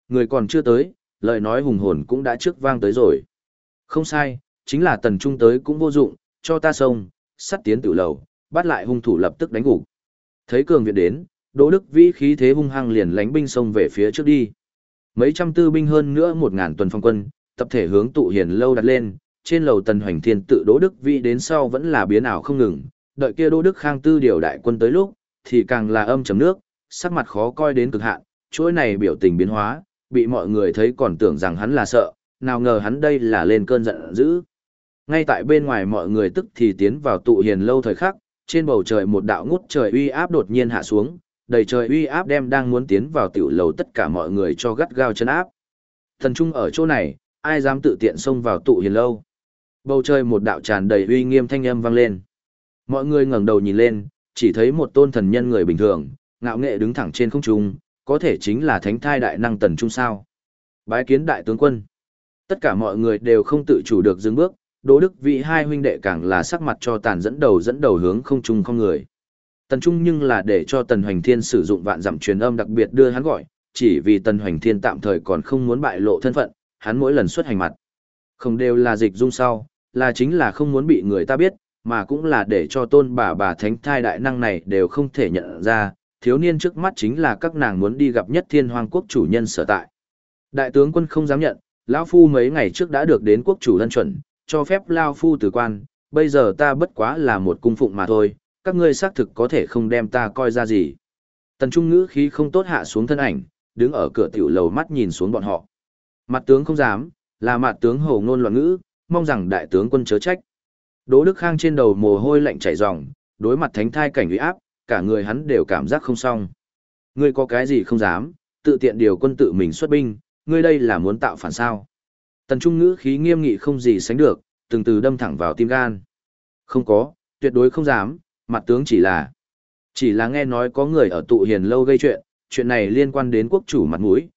Người còn chưa tới, lời nói hùng hồn cũng đã trước vang tới rồi. Không sai, chính là Tần Trung tới cũng vô dụng, cho ta xông, sắt tiến tử lầu, bắt lại hung thủ lập tức đánh gục. Thấy cường viện đến, Đỗ Đức Vĩ khí thế hung hăng liền lánh binh xông về phía trước đi. Mấy trăm tư binh hơn nữa 1000 tuần phong quân, tập thể hướng tụ hiền lâu đặt lên, trên lầu Tần Hoành Thiên tự Đỗ Đức Vĩ đến sau vẫn là biến ảo không ngừng, đợi kia Đỗ Đức Khang tư điều đại quân tới lúc, thì càng là âm chấm nước, sắc mặt khó coi đến cực hạn, chuỗi này biểu tình biến hóa, bị mọi người thấy còn tưởng rằng hắn là sợ, nào ngờ hắn đây là lên cơn giận dữ. Ngay tại bên ngoài mọi người tức thì tiến vào tụ hiền lâu thời khắc, trên bầu trời một đạo ngút trời uy áp đột nhiên hạ xuống, đầy trời uy áp đem đang muốn tiến vào tiểu lầu tất cả mọi người cho gắt gao chân áp. Thần Trung ở chỗ này, ai dám tự tiện xông vào tụ hiền lâu. Bầu trời một đạo tràn đầy uy nghiêm thanh âm vang lên. Mọi người ngẩng đầu nhìn lên, chỉ thấy một tôn thần nhân người bình thường, ngạo nghệ đứng thẳng trên không trung, có thể chính là thánh thai đại năng Tần Trung sao. Bái kiến đại tướng quân. Tất cả mọi người đều không tự chủ được dừng bước, Đỗ Đức Vĩ hai huynh đệ càng là sắc mặt cho tàn dẫn đầu hướng không trung không người. Tần Trung nhưng là để cho Tần Hoành Thiên sử dụng vạn dặm truyền âm đặc biệt đưa hắn gọi, chỉ vì Tần Hoành Thiên tạm thời còn không muốn bại lộ thân phận, hắn mỗi lần xuất hành mặt. Không đều là dịch dung sau, là chính là không muốn bị người ta biết, mà cũng là để cho tôn bà thánh thai đại năng này đều không thể nhận ra, thiếu niên trước mắt chính là các nàng muốn đi gặp nhất thiên hoàng quốc chủ nhân sở tại. Đại tướng quân không dám nhận, lão phu mấy ngày trước đã được đến quốc chủ lân chuẩn, cho phép lao phu từ quan, bây giờ ta bất quá là một cung phụng mà thôi, các ngươi xác thực có thể không đem ta coi ra gì. Tần Trung ngữ khí không tốt hạ xuống thân ảnh, đứng ở cửa tiểu lầu mắt nhìn xuống bọn họ. Mặt tướng không dám, là mặt tướng hồ ngôn loạn ngữ, mong rằng đại tướng quân chớ trách. Đỗ Đức Khang trên đầu mồ hôi lạnh chảy ròng, đối mặt thánh thai cảnh uy áp, cả người hắn đều cảm giác không xong. Ngươi có cái gì không dám, tự tiện điều quân tự mình xuất binh, ngươi đây là muốn tạo phản sao? Tần Trung ngữ khí nghiêm nghị không gì sánh được, từng từ đâm thẳng vào tim gan. Không có, tuyệt đối không dám, mặt tướng chỉ là nghe nói có người ở tụ hiền lâu gây chuyện này liên quan đến quốc chủ mặt mũi,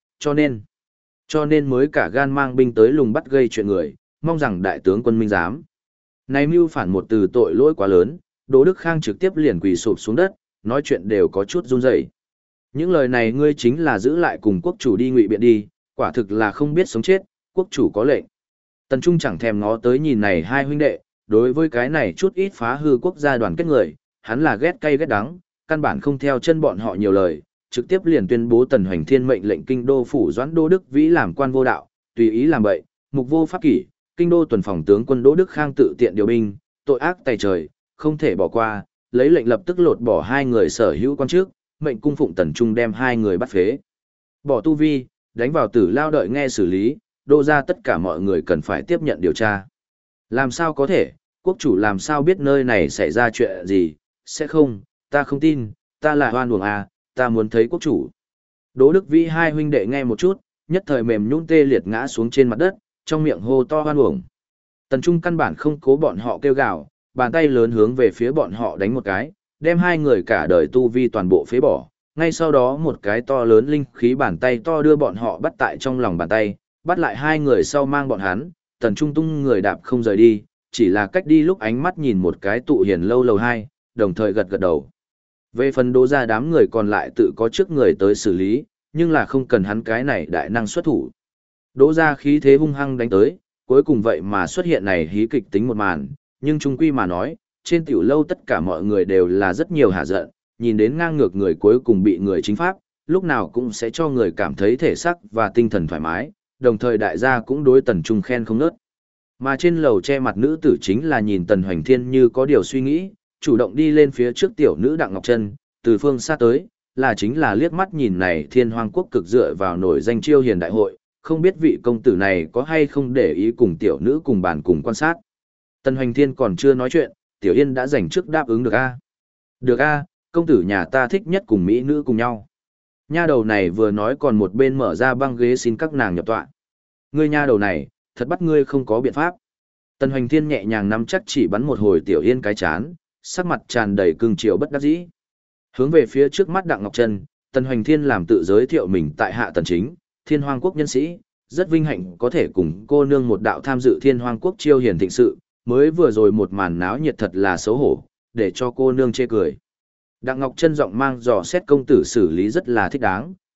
cho nên mới cả gan mang binh tới lùng bắt gây chuyện người, mong rằng đại tướng quân minh giám. Này mưu phản một từ tội lỗi quá lớn, Đỗ Đức Khang trực tiếp liền quỳ sụp xuống đất, nói chuyện đều có chút run rẩy. Những lời này ngươi chính là giữ lại cùng quốc chủ đi ngụy biện đi, quả thực là không biết sống chết, quốc chủ có lệnh. Tần Trung chẳng thèm ngó tới nhìn này hai huynh đệ, đối với cái này chút ít phá hư quốc gia đoàn kết người, hắn là ghét cay ghét đắng, căn bản không theo chân bọn họ nhiều lời, trực tiếp liền tuyên bố Tần Hoành Thiên mệnh lệnh kinh đô phủ doãn Đỗ Đức Vĩ làm quan vô đạo, tùy ý làm bậy, mục vô pháp kỷ, kinh đô tuần phòng tướng quân Đỗ Đức Khang tự tiện điều binh, tội ác tày trời, không thể bỏ qua, lấy lệnh lập tức lột bỏ hai người sở hữu quan trước, mệnh cung phụng Tần Trung đem hai người bắt phế. Bỏ tu vi, đánh vào tử lao đợi nghe xử lý, đô ra tất cả mọi người cần phải tiếp nhận điều tra. Làm sao có thể, quốc chủ làm sao biết nơi này xảy ra chuyện gì, sẽ không, ta không tin, ta là hoan uổng à, ta muốn thấy quốc chủ. Đỗ Đức Vĩ hai huynh đệ nghe một chút, nhất thời mềm nhũn tê liệt ngã xuống trên mặt đất, trong miệng hô to hoan uổng. Tần Trung căn bản không cố bọn họ kêu gào, bàn tay lớn hướng về phía bọn họ đánh một cái, đem hai người cả đời tu vi toàn bộ phế bỏ. Ngay sau đó một cái to lớn linh khí bàn tay to đưa bọn họ bắt tại trong lòng bàn tay, bắt lại hai người sau mang bọn hắn, Tần Trung tung người đạp không rời đi, chỉ là cách đi lúc ánh mắt nhìn một cái tụ hiền lâu lầu hai, đồng thời gật gật đầu. Về phần Đỗ gia đám người còn lại tự có trước người tới xử lý, nhưng là không cần hắn cái này đại năng xuất thủ. Đỗ gia khí thế hung hăng đánh tới, cuối cùng vậy mà xuất hiện này hí kịch tính một màn, nhưng chung quy mà nói, trên tiểu lâu tất cả mọi người đều là rất nhiều hả giận, nhìn đến ngang ngược người cuối cùng bị người chính pháp, lúc nào cũng sẽ cho người cảm thấy thể xác và tinh thần thoải mái, đồng thời đại gia cũng đối Tần Trung khen không nớt. Mà trên lầu che mặt nữ tử chính là nhìn Tần Hoành Thiên như có điều suy nghĩ, chủ động đi lên phía trước tiểu nữ Đặng Ngọc Trân, từ phương xa tới, là chính là liếc mắt nhìn này Thiên Hoang quốc cực dựa vào nổi danh chiêu hiền đại hội, không biết vị công tử này có hay không để ý cùng tiểu nữ cùng bàn cùng quan sát. Tần Hoành Thiên còn chưa nói chuyện, Tiểu Yên đã dành trước đáp ứng được a. Được a, công tử nhà ta thích nhất cùng mỹ nữ cùng nhau. Nha đầu này vừa nói còn một bên mở ra băng ghế xin các nàng nhập tọa. Ngươi nha đầu này, thật bắt ngươi không có biện pháp. Tần Hoành Thiên nhẹ nhàng nắm chắc chỉ bắn một hồi Tiểu Yên cái chán, sắc mặt tràn đầy cương triều bất đắc dĩ. Hướng về phía trước mắt Đặng Ngọc Trân, Tần Hoành Thiên làm tự giới thiệu mình tại hạ Tần Chính, Thiên Hoang quốc nhân sĩ, rất vinh hạnh có thể cùng cô nương một đạo tham dự Thiên Hoang quốc chiêu hiền thịnh sự, mới vừa rồi một màn náo nhiệt thật là xấu hổ, để cho cô nương chê cười. Đặng Ngọc Trân giọng mang dò xét công tử xử lý rất là thích đáng,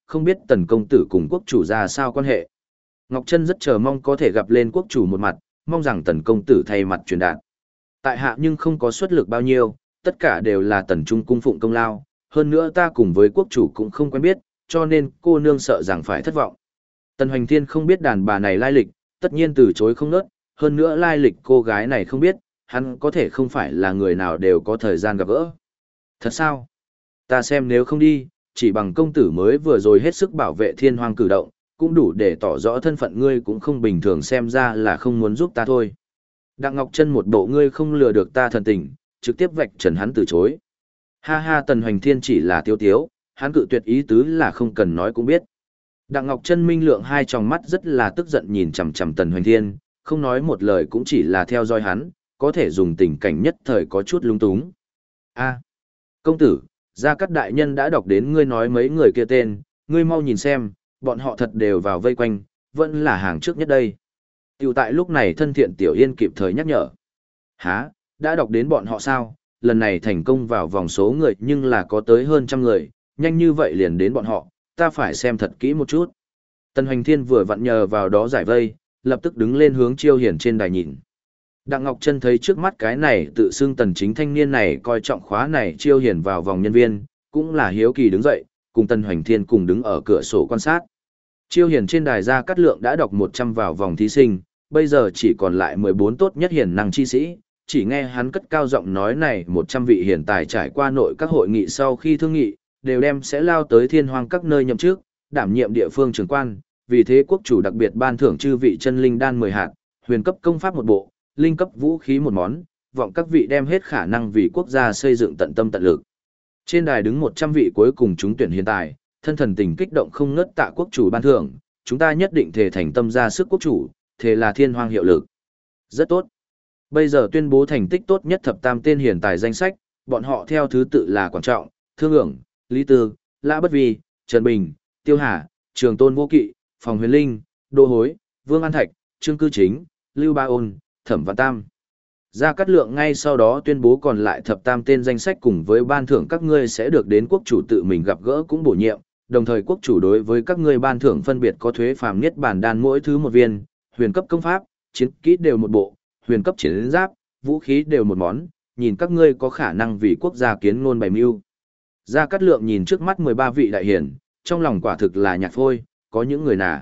không biết tần công tử cùng quốc chủ ra sao quan hệ. Ngọc Trân rất chờ mong có thể gặp lên quốc chủ một mặt, mong rằng tần công tử thay mặt truyền đạt. Tại hạ nhưng không có xuất lực bao nhiêu, tất cả đều là tần trung cung phụng công lao, hơn nữa ta cùng với quốc chủ cũng không quen biết, cho nên cô nương sợ rằng phải thất vọng. Tần Hoành Thiên không biết đàn bà này lai lịch, tất nhiên từ chối không nớt, hơn nữa lai lịch cô gái này không biết, hắn có thể không phải là người nào đều có thời gian gặp gỡ. Thật sao? Ta xem nếu không đi, chỉ bằng công tử mới vừa rồi hết sức bảo vệ thiên hoang cử động, cũng đủ để tỏ rõ thân phận ngươi cũng không bình thường, xem ra là không muốn giúp ta thôi. Đặng Ngọc Trân một bộ ngươi không lừa được ta thần tình, trực tiếp vạch trần hắn từ chối. Ha ha, Tần Hoành Thiên chỉ là tiêu tiếu, hắn cự tuyệt ý tứ là không cần nói cũng biết. Đặng Ngọc Trân minh lượng hai tròng mắt rất là tức giận nhìn chằm chằm Tần Hoành Thiên, không nói một lời cũng chỉ là theo dõi hắn, có thể dùng tình cảnh nhất thời có chút lung túng. A, công tử, Gia Cát đại nhân đã đọc đến ngươi nói mấy người kia tên, ngươi mau nhìn xem, bọn họ thật đều vào vây quanh, vẫn là hàng trước nhất đây. Tiểu tại lúc này thân thiện Tiểu Yên kịp thời nhắc nhở. Hả, đã đọc đến bọn họ sao? Lần này thành công vào vòng số người nhưng là có tới hơn trăm người, nhanh như vậy liền đến bọn họ, ta phải xem thật kỹ một chút. Tần Hoành Thiên vừa vặn nhờ vào đó giải vây, lập tức đứng lên hướng Chiêu Hiền trên đài nhìn. Đặng Ngọc Trân thấy trước mắt cái này tự xưng Tần chính thanh niên này coi trọng khóa này Chiêu Hiền vào vòng nhân viên, cũng là hiếu kỳ đứng dậy, cùng Tần Hoành Thiên cùng đứng ở cửa sổ quan sát. Chiêu Hiền trên đài Gia Cát Lượng đã đọc 100 vào vòng thí sinh, bây giờ chỉ còn lại 14 tốt nhất hiền năng chi sĩ, chỉ nghe hắn cất cao giọng nói này 100 vị hiền tài trải qua nội các hội nghị sau khi thương nghị, đều đem sẽ lao tới thiên hoang các nơi nhậm chức, đảm nhiệm địa phương trưởng quan, vì thế quốc chủ đặc biệt ban thưởng chư vị chân linh đan 10 hạt, huyền cấp công pháp một bộ, linh cấp vũ khí một món, vọng các vị đem hết khả năng vì quốc gia xây dựng tận tâm tận lực. Trên đài đứng 100 vị cuối cùng trúng tuyển hiền tài, thân thần tình kích động không ngớt tạ quốc chủ ban thưởng, chúng ta nhất định thể thành tâm ra sức quốc chủ, thể là thiên hoang hiệu lực. Rất tốt. Bây giờ tuyên bố thành tích tốt nhất thập tam tên hiền tài danh sách, bọn họ theo thứ tự là Quảng Trọng, Thương Ưởng, Lý Tư, Lã Bất Vi, Trần Bình, Tiêu Hà, Trường Tôn Vô Kỵ, Phòng Huyền Linh, Đô Hối, Vương An Thạch, Trương Cư Chính, Lưu Ba Ôn, Thẩm Văn Tam. Gia Cát Lượng ngay sau đó tuyên bố còn lại thập tam tên danh sách cùng với ban thưởng các ngươi sẽ được đến quốc chủ tự mình gặp gỡ cũng bổ nhiệm, đồng thời quốc chủ đối với các ngươi ban thưởng phân biệt có thuế phàm niết bàn đan mỗi thứ một viên, huyền cấp công pháp, chiến kỹ đều một bộ, huyền cấp chiến giáp, vũ khí đều một món, nhìn các ngươi có khả năng vì quốc gia kiến ngôn bày mưu. Gia Cát Lượng nhìn trước mắt 13 vị đại hiển, trong lòng quả thực là nhạc phôi, có những người nà.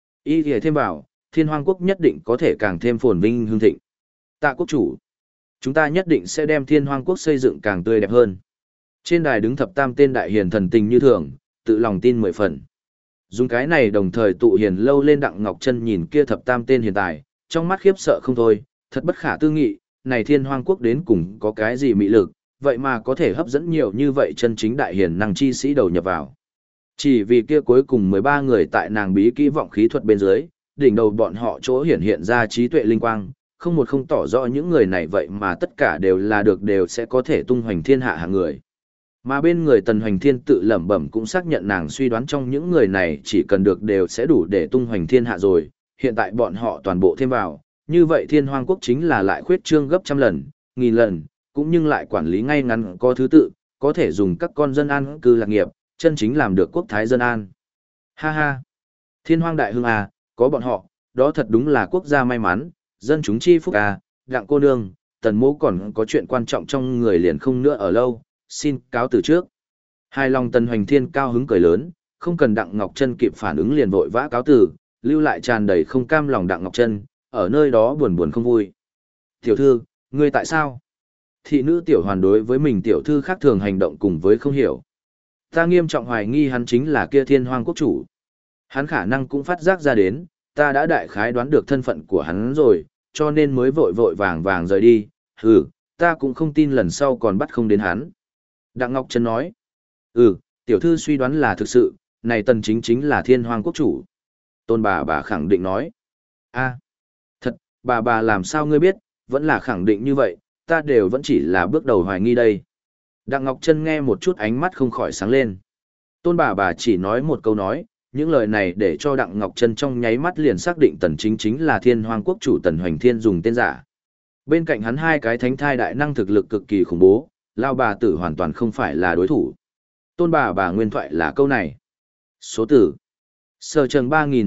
Y thì thêm vào, thiên hoang quốc nhất định có thể càng thêm phồn vinh hương thịnh. Tạ quốc chủ, chúng ta nhất định sẽ đem thiên hoang quốc xây dựng càng tươi đẹp hơn. Trên đài đứng thập tam tên đại hiền thần tình như thường, tự lòng tin 10 phần. Dùng cái này đồng thời tụ hiền lâu lên. Đặng Ngọc Trân nhìn kia thập tam tên hiền tài, trong mắt khiếp sợ không thôi, thật bất khả tư nghị, này thiên hoang quốc đến cùng có cái gì mị lực, vậy mà có thể hấp dẫn nhiều như vậy chân chính đại hiền năng chi sĩ đầu nhập vào. Chỉ vì kia cuối cùng 13 người tại nàng bí kỹ vọng khí thuật bên dưới, đỉnh đầu bọn họ chỗ hiển hiện ra trí tuệ linh quang, không một không tỏ rõ những người này vậy mà tất cả đều là được đều sẽ có thể tung hoành thiên hạ hạng người. Mà bên người Tần Hoành Thiên tự lẩm bẩm cũng xác nhận nàng suy đoán trong những người này chỉ cần được đều sẽ đủ để tung hoành thiên hạ rồi, hiện tại bọn họ toàn bộ thêm vào, như vậy thiên hoang quốc chính là lại khuyết trương gấp trăm lần, nghìn lần, cũng nhưng lại quản lý ngay ngắn có thứ tự, có thể dùng các con dân an cư lạc nghiệp, chân chính làm được quốc thái dân an. Ha ha! Thiên hoang đại hưng à, có bọn họ, đó thật đúng là quốc gia may mắn, dân chúng chi phúc à, Đặng cô nương, Tần mỗ còn có chuyện quan trọng trong người liền không nữa ở lâu, xin cáo từ trước. Hài lòng Tần Hoành Thiên cao hứng cười lớn, không cần Đặng Ngọc Trân kịp phản ứng liền vội vã cáo từ, lưu lại tràn đầy không cam lòng Đặng Ngọc Trân, ở nơi đó buồn buồn không vui. Tiểu thư, ngươi tại sao? Thị nữ tiểu hoàn đối với mình tiểu thư khác thường hành động cùng với không hiểu. Ta nghiêm trọng hoài nghi hắn chính là kia thiên hoang quốc chủ. Hắn khả năng cũng phát giác ra đến, ta đã đại khái đoán được thân phận của hắn rồi, cho nên mới vội vội vàng vàng rời đi. Ta cũng không tin lần sau còn bắt không đến hắn. Đặng Ngọc Trân nói, tiểu thư suy đoán là thực sự, này Tần chính chính là thiên hoang quốc chủ. Tôn bà khẳng định nói, thật, bà làm sao ngươi biết, vẫn là khẳng định như vậy, ta đều vẫn chỉ là bước đầu hoài nghi đây. Đặng Ngọc Trân nghe một chút ánh mắt không khỏi sáng lên. Tôn bà chỉ nói một câu nói, những lời này để cho Đặng Ngọc Trân trong nháy mắt liền xác định Tần chính là thiên hoang quốc chủ Tần Hoành Thiên dùng tên giả. Bên cạnh hắn hai cái thánh thai đại năng thực lực cực kỳ khủng bố, lao bà tử hoàn toàn không phải là đối thủ. Tôn bà nguyên thoại là câu này. Số tử. Sở trường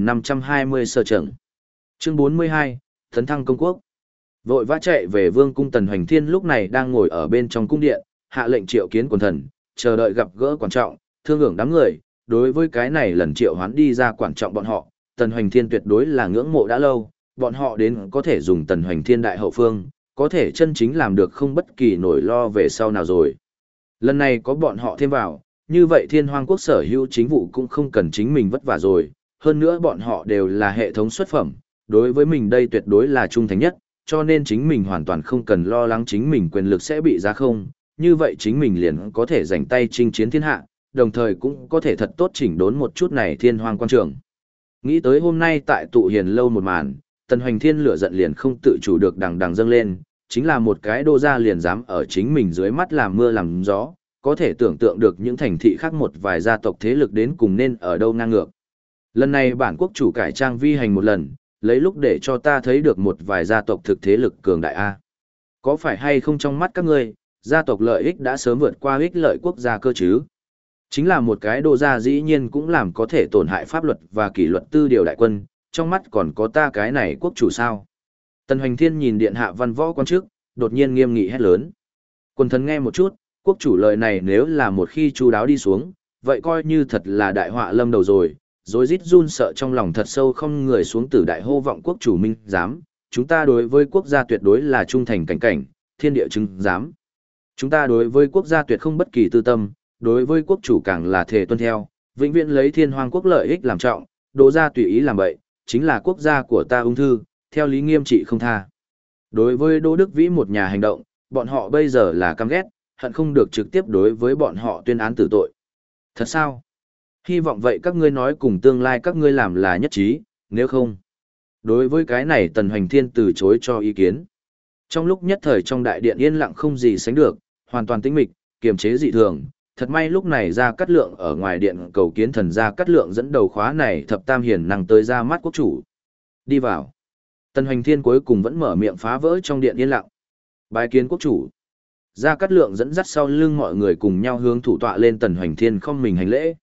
3520 sở trường. Chương 42, Tấn thăng công quốc. Vội vã chạy về vương cung Tần Hoành Thiên lúc này đang ngồi ở bên trong cung điện, hạ lệnh triệu kiến quần thần, chờ đợi gặp gỡ quan trọng, thương hưởng đám người. Đối với cái này lần triệu hoán đi ra quan trọng bọn họ, Tần Hoành Thiên tuyệt đối là ngưỡng mộ đã lâu, bọn họ đến có thể dùng Tần Hoành Thiên đại hậu phương, có thể chân chính làm được không bất kỳ nỗi lo về sau nào rồi. Lần này có bọn họ thêm vào, như vậy Thiên Hoang quốc sở hữu chính vụ cũng không cần chính mình vất vả rồi, hơn nữa bọn họ đều là hệ thống xuất phẩm, đối với mình đây tuyệt đối là trung thành nhất, cho nên chính mình hoàn toàn không cần lo lắng chính mình quyền lực sẽ bị giá không, như vậy chính mình liền có thể giành tay chinh chiến thiên hạ, đồng thời cũng có thể thật tốt chỉnh đốn một chút này Thiên Hoang quan trường. Nghĩ tới hôm nay tại tụ hiền lâu một màn, Tần Hoành Thiên lửa giận liền không tự chủ được đằng đằng dâng lên, chính là một cái đô gia liền dám ở chính mình dưới mắt làm mưa làm gió, có thể tưởng tượng được những thành thị khác một vài gia tộc thế lực đến cùng nên ở đâu ngang ngược. Lần này bản quốc chủ cải trang vi hành một lần, lấy lúc để cho ta thấy được một vài gia tộc thực thế lực cường đại A. Có phải hay không trong mắt các ngươi, gia tộc lợi ích đã sớm vượt qua ích lợi quốc gia cơ chứ? Chính là một cái đô gia dĩ nhiên cũng làm có thể tổn hại pháp luật và kỷ luật tư điều đại quân, trong mắt còn có ta cái này quốc chủ sao? Tần Hoành Thiên nhìn điện hạ văn võ quan chức, đột nhiên nghiêm nghị hét lớn. Quần thần nghe một chút, quốc chủ lời này nếu là một khi chu đáo đi xuống, vậy coi như thật là đại họa lâm đầu rồi, rối rít run sợ trong lòng thật sâu không người xuống từ đại hô vọng quốc chủ minh giám, chúng ta đối với quốc gia tuyệt đối là trung thành cảnh cảnh, thiên địa chứng giám. Chúng ta đối với quốc gia tuyệt không bất kỳ tư tâm, đối với quốc chủ càng là thể tuân theo, vĩnh viễn lấy Thiên Hoang quốc lợi ích làm trọng, đỗ gia tùy ý làm bậy, chính là quốc gia của ta ung thư, theo lý nghiêm trị không tha. Đối với Đỗ Đức Vĩ một nhà hành động, bọn họ bây giờ là căm ghét, hận không được trực tiếp đối với bọn họ tuyên án tử tội. Thật sao? Hy vọng vậy các ngươi nói cùng tương lai các ngươi làm là nhất trí, nếu không. Đối với cái này Tần Hoành Thiên từ chối cho ý kiến. Trong lúc nhất thời trong đại điện yên lặng không gì sánh được, hoàn toàn tĩnh mịch, kiềm chế dị thường. Thật may lúc này Gia Cát Lượng ở ngoài điện cầu kiến thần Gia Cát Lượng dẫn đầu khóa này thập tam hiển năng tới ra mắt quốc chủ. Đi vào. Tần Hoành Thiên cuối cùng vẫn mở miệng phá vỡ trong điện yên lặng. Bái kiến quốc chủ. Gia Cát Lượng dẫn dắt sau lưng mọi người cùng nhau hướng thủ tọa lên Tần Hoành Thiên không mình hành lễ.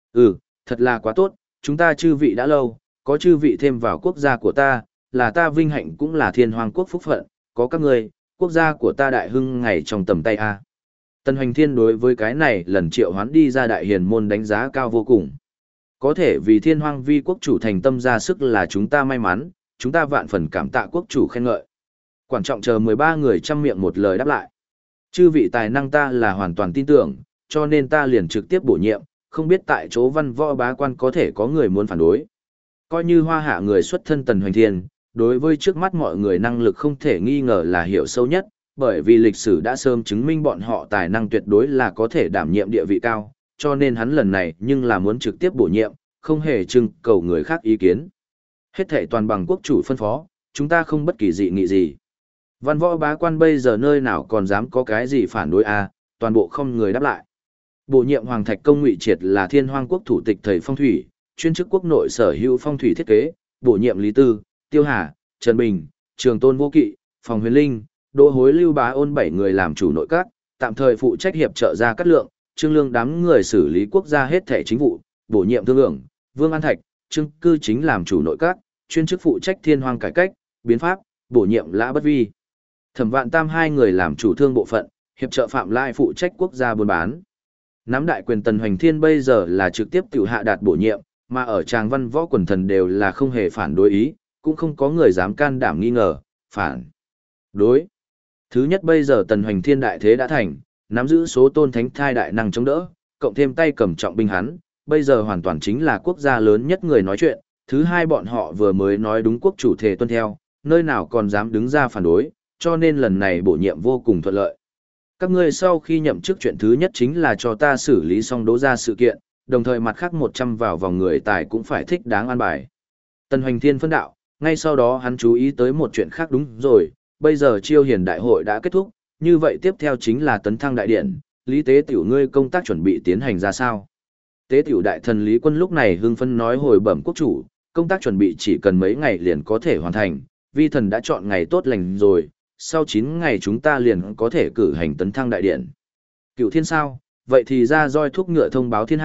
Thật là quá tốt, chúng ta chư vị đã lâu, có chư vị thêm vào quốc gia của ta, là ta vinh hạnh cũng là Thiên Hoang quốc phúc phận, có các ngươi, quốc gia của ta đại hưng ngày trong tầm tay a. Tần Hoành Thiên đối với cái này lần triệu hoán đi ra đại hiền môn đánh giá cao vô cùng. Có thể vì Thiên Hoang vi quốc chủ thành tâm ra sức là chúng ta may mắn, chúng ta vạn phần cảm tạ quốc chủ khen ngợi. Quan trọng chờ 13 người chăm miệng một lời đáp lại. Chư vị tài năng ta là hoàn toàn tin tưởng, cho nên ta liền trực tiếp bổ nhiệm, không biết tại chỗ văn võ bá quan có thể có người muốn phản đối. Coi như hoa hạ người xuất thân Tần Hoành Thiên, đối với trước mắt mọi người năng lực không thể nghi ngờ là hiểu sâu nhất, bởi vì lịch sử đã sớm chứng minh bọn họ tài năng tuyệt đối là có thể đảm nhiệm địa vị cao, cho nên hắn lần này nhưng là muốn trực tiếp bổ nhiệm, không hề trưng cầu người khác ý kiến. Hết thảy toàn bằng quốc chủ phân phó, chúng ta không bất kỳ dị nghị gì. Văn võ bá quan bây giờ nơi nào còn dám có cái gì phản đối toàn bộ không người đáp lại. Bổ nhiệm Hoàng Thạch Công Ngụy Triệt là Thiên Hoang quốc thủ tịch thầy phong thủy, chuyên chức quốc nội sở hữu phong thủy thiết kế, bổ nhiệm Lý Tư, Tiêu Hà, Trần Bình, Trường Tôn Vô Kỵ, Phòng Huyền Linh, Đỗ Hối Lưu Bá Ôn 7 người làm chủ nội các, tạm thời phụ trách hiệp trợ Gia Cát Lượng, Trương Lương đám người xử lý quốc gia hết thảy chính vụ, bổ nhiệm Thương Ưởng, Vương An Thạch, Trương Cư Chính làm chủ nội các, chuyên chức phụ trách Thiên Hoang cải cách, biến pháp, bổ nhiệm Lã Bất Vi. Thẩm Vạn Tam 2 người làm chủ thương bộ phận, hiệp trợ Phạm Lai phụ trách quốc gia buôn bán. Nắm đại quyền Tần Hoành Thiên bây giờ là trực tiếp tiểu hạ đạt bổ nhiệm, mà ở tràng văn võ quần thần đều là không hề phản đối ý, cũng không có người dám can đảm nghi ngờ, phản đối. Thứ nhất bây giờ Tần Hoành Thiên đại thế đã thành, nắm giữ số tôn thánh thai đại năng chống đỡ, cộng thêm tay cầm trọng binh hắn, bây giờ hoàn toàn chính là quốc gia lớn nhất người nói chuyện. Thứ hai bọn họ vừa mới nói đúng quốc chủ thể tuân theo, nơi nào còn dám đứng ra phản đối, cho nên lần này bổ nhiệm vô cùng thuận lợi. Các ngươi sau khi nhậm chức chuyện thứ nhất chính là cho ta xử lý xong Đỗ gia sự kiện, đồng thời mặt khác 100 vào vòng người tài cũng phải thích đáng an bài. Tần Hoành Thiên phân đạo, ngay sau đó hắn chú ý tới một chuyện khác đúng rồi, bây giờ chiêu hiền đại hội đã kết thúc, như vậy tiếp theo chính là tấn thăng đại điện, Lý Tế Tiểu ngươi công tác chuẩn bị tiến hành ra sao? Tế Tiểu đại thần Lý Quân lúc này hưng phấn nói hồi bẩm quốc chủ, công tác chuẩn bị chỉ cần mấy ngày liền có thể hoàn thành, vi thần đã chọn ngày tốt lành rồi, sau 9 ngày chúng ta liền có thể cử hành tấn thăng đại điện. Cựu thiên sao, vậy thì ra roi thuốc ngựa thông báo thiên hạ,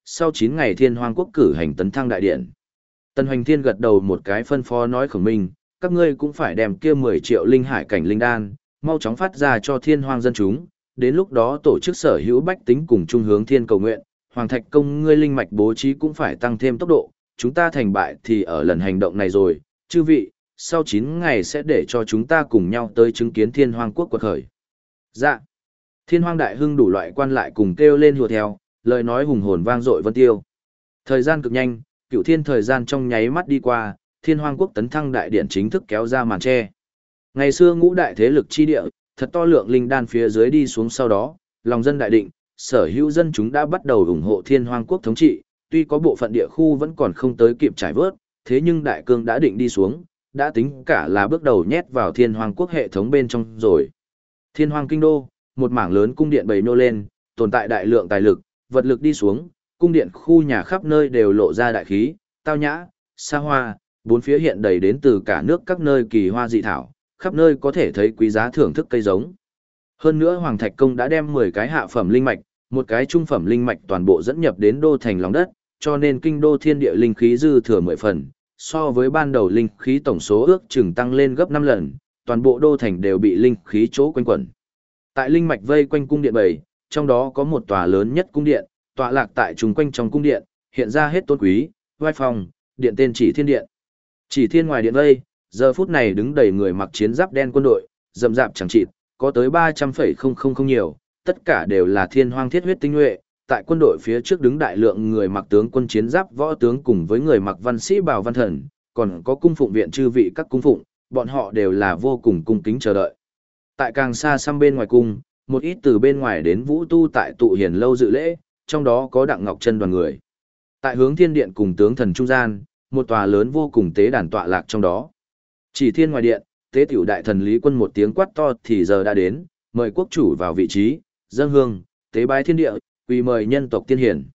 sau 9 ngày Thiên Hoang quốc cử hành tấn thăng đại điện. Tần Hoành Thiên gật đầu một cái phân phó nói Khổng Minh, các ngươi cũng phải đem kia 10 triệu linh hải cảnh linh đan, mau chóng phát ra cho Thiên Hoang dân chúng, đến lúc đó tổ chức sở hữu bách tính cùng chung hướng thiên cầu nguyện, Hoàng Thạch Công ngươi linh mạch bố trí cũng phải tăng thêm tốc độ, chúng ta thành bại thì ở lần hành động này rồi, chư vị, sau 9 ngày sẽ để cho chúng ta cùng nhau tới chứng kiến Thiên Hoang quốc quật khởi. Dạ. Thiên Hoang đại hưng đủ loại quan lại cùng kêu lên hùa theo, lời nói hùng hồn vang dội vân tiêu. Thời gian cực nhanh, cựu thiên thời gian trong nháy mắt đi qua, Thiên Hoang quốc tấn thăng đại điện chính thức kéo ra màn che. Ngày xưa ngũ đại thế lực chi địa, thật to lượng linh đan phía dưới đi xuống sau đó, lòng dân đại định, sở hữu dân chúng đã bắt đầu ủng hộ Thiên Hoang quốc thống trị, tuy có bộ phận địa khu vẫn còn không tới kịp trải vớt, thế nhưng đại cương đã định đi xuống, đã tính cả là bước đầu nhét vào Thiên Hoang quốc hệ thống bên trong rồi. Thiên Hoang kinh đô, một mảng lớn cung điện bày nô lên, tồn tại đại lượng tài lực, vật lực đi xuống, cung điện khu nhà khắp nơi đều lộ ra đại khí, tao nhã, xa hoa, bốn phía hiện đầy đến từ cả nước các nơi kỳ hoa dị thảo, khắp nơi có thể thấy quý giá thưởng thức cây giống. Hơn nữa Hoàng Thạch Công đã đem 10 cái hạ phẩm linh mạch, một cái trung phẩm linh mạch toàn bộ dẫn nhập đến đô thành lòng đất, cho nên kinh đô thiên địa linh khí dư thừa 10 phần, so với ban đầu linh khí tổng số ước chừng tăng lên gấp 5 lần, toàn bộ đô thành đều bị linh khí chỗ quanh quẩn. Tại linh mạch vây quanh cung điện 7, trong đó có một tòa lớn nhất cung điện, tọa lạc tại trung quanh trong cung điện, hiện ra hết tôn quý, vai phong, điện tên Chỉ Thiên điện. Chỉ Thiên ngoài điện vây, giờ phút này đứng đầy người mặc chiến giáp đen quân đội, rậm rạp chẳng chịt, có tới 300,000 nhiều, tất cả đều là Thiên Hoang thiết huyết tinh nhuệ. Tại quân đội phía trước đứng đại lượng người mặc tướng quân chiến giáp võ tướng cùng với người mặc văn sĩ bào văn thần, còn có cung phụng viện chư vị các cung phụng, bọn họ đều là vô cùng cung kính chờ đợi. Tại càng xa xăm bên ngoài cung, một ít từ bên ngoài đến vũ tu tại tụ hiền lâu dự lễ, trong đó có Đặng Ngọc Chân đoàn người. Tại hướng thiên điện cùng tướng thần trung gian, một tòa lớn vô cùng tế đàn tọa lạc trong đó. Chỉ Thiên ngoài điện, tế tiểu đại thần Lý Quân một tiếng quát to thì giờ đã đến, mời quốc chủ vào vị trí, dâng hương, tế bái thiên địa, quỳ mời nhân tộc tiên hiển.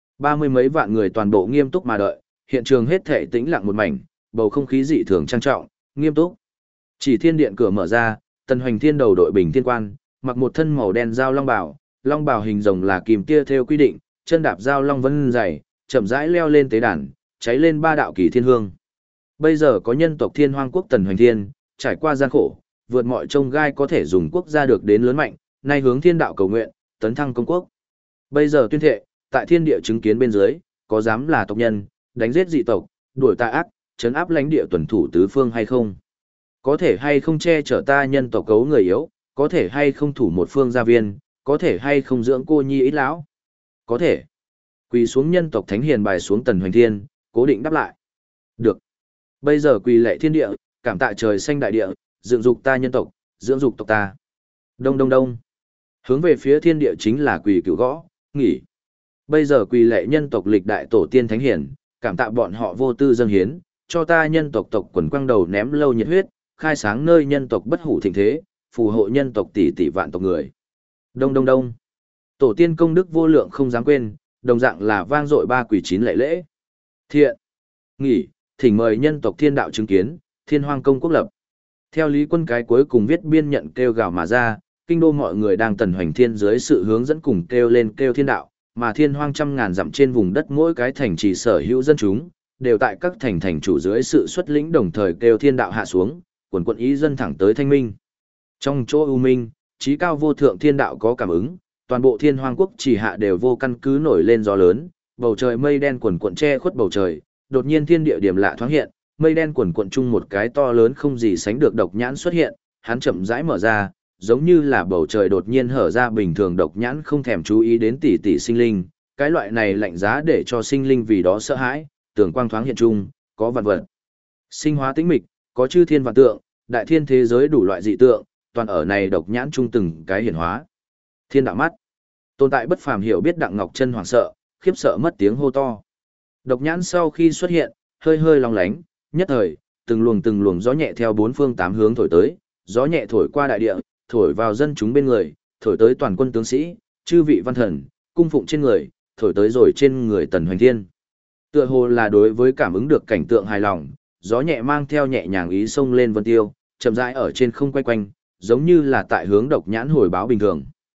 30 mấy vạn người toàn bộ nghiêm túc mà đợi, hiện trường hết thảy tĩnh lặng một mảnh, bầu không khí dị thường trang trọng, nghiêm túc. Chỉ Thiên điện cửa mở ra, Tần Hoành Thiên đầu đội bình thiên quan, mặc một thân màu đen dao long bào hình rồng là kìm tia theo quy định, chân đạp dao long vân dày, chậm rãi leo lên tế đàn, cháy lên 3 đạo kỳ thiên hương. Bây giờ có nhân tộc Thiên Hoang quốc Tần Hoành Thiên, trải qua gian khổ, vượt mọi trông gai có thể dùng quốc gia được đến lớn mạnh, nay hướng thiên đạo cầu nguyện, tấn thăng công quốc. Bây giờ tuyên thệ, tại thiên địa chứng kiến bên dưới, có dám là tộc nhân, đánh giết dị tộc, đuổi tà ác, trấn áp lãnh địa tuần thủ tứ phương hay không? Có thể hay không che chở ta nhân tộc cấu người yếu, có thể hay không thủ một phương gia viên, có thể hay không dưỡng cô nhi ít lão? Có thể. Quỳ xuống nhân tộc thánh hiền bài xuống Tần Hoành Thiên, cố định đáp lại. Được. Bây giờ quỳ lệ thiên địa, cảm tạ trời xanh đại địa, dưỡng dục ta nhân tộc, dưỡng dục tộc ta. Đông đông đông. Hướng về phía thiên địa chính là quỳ cửu gõ, nghỉ. Bây giờ quỳ lệ nhân tộc lịch đại tổ tiên thánh hiển, cảm tạ bọn họ vô tư dâng hiến, cho ta nhân tộc tộc quần quang đầu ném lâu nhiệt huyết, khai sáng nơi nhân tộc bất hủ thịnh thế, phù hộ nhân tộc tỷ tỷ vạn tộc người. Đông đông đông. Tổ tiên công đức vô lượng không dám quên, đồng dạng là vang dội 3 quỳ 9 lễ lễ. Thiện. Nghỉ, thỉnh mời nhân tộc thiên đạo chứng kiến, Thiên Hoang công quốc lập. Theo Lý Quân cái cuối cùng viết biên nhận kêu gào mà ra, kinh đô mọi người đang Tần Hoành Thiên dưới sự hướng dẫn cùng kêu lên kêu thiên đạo, mà Thiên Hoang trăm ngàn dặm trên vùng đất mỗi cái thành trì sở hữu dân chúng, đều tại các thành chủ dưới sự xuất lĩnh đồng thời kêu thiên đạo hạ xuống, quần quận ý dân thẳng tới thanh minh. Trong chỗ ưu minh, trí cao vô thượng thiên đạo có cảm ứng, toàn bộ Thiên Hoang quốc chỉ hạ đều vô căn cứ nổi lên gió lớn, bầu trời mây đen quần quận che khuất bầu trời, đột nhiên thiên địa điểm lạ thoáng hiện, mây đen quần quận chung một cái to lớn không gì sánh được độc nhãn xuất hiện, hắn chậm rãi mở ra, giống như là bầu trời đột nhiên hở ra bình thường độc nhãn không thèm chú ý đến tỷ tỷ sinh linh, cái loại này lạnh giá để cho sinh linh vì đó sợ hãi, tường quang thoáng hiện chung, có vạn vật. Sinh hóa tĩnh mịch, có chư thiên vạn tượng, đại thiên thế giới đủ loại dị tượng, toàn ở này độc nhãn chung từng cái hiển hóa. Thiên đạo mắt. Tồn tại bất phàm hiểu biết Đặng Ngọc Chân hoảng sợ, khiếp sợ mất tiếng hô to. Độc nhãn sau khi xuất hiện, hơi hơi long lánh, nhất thời, từng luồng gió nhẹ theo 4 phương 8 hướng thổi tới, gió nhẹ thổi qua đại địa, thổi vào dân chúng bên người, thổi tới toàn quân tướng sĩ, chư vị văn thần, cung phụng trên người, thổi tới rồi trên người Tần Hoành Thiên. Tựa hồ là đối với cảm ứng được cảnh tượng hài lòng, gió nhẹ mang theo nhẹ nhàng ý xông lên vân tiêu, chậm rãi ở trên không quay quanh, giống như là tại hướng độc nhãn hồi báo bình thường.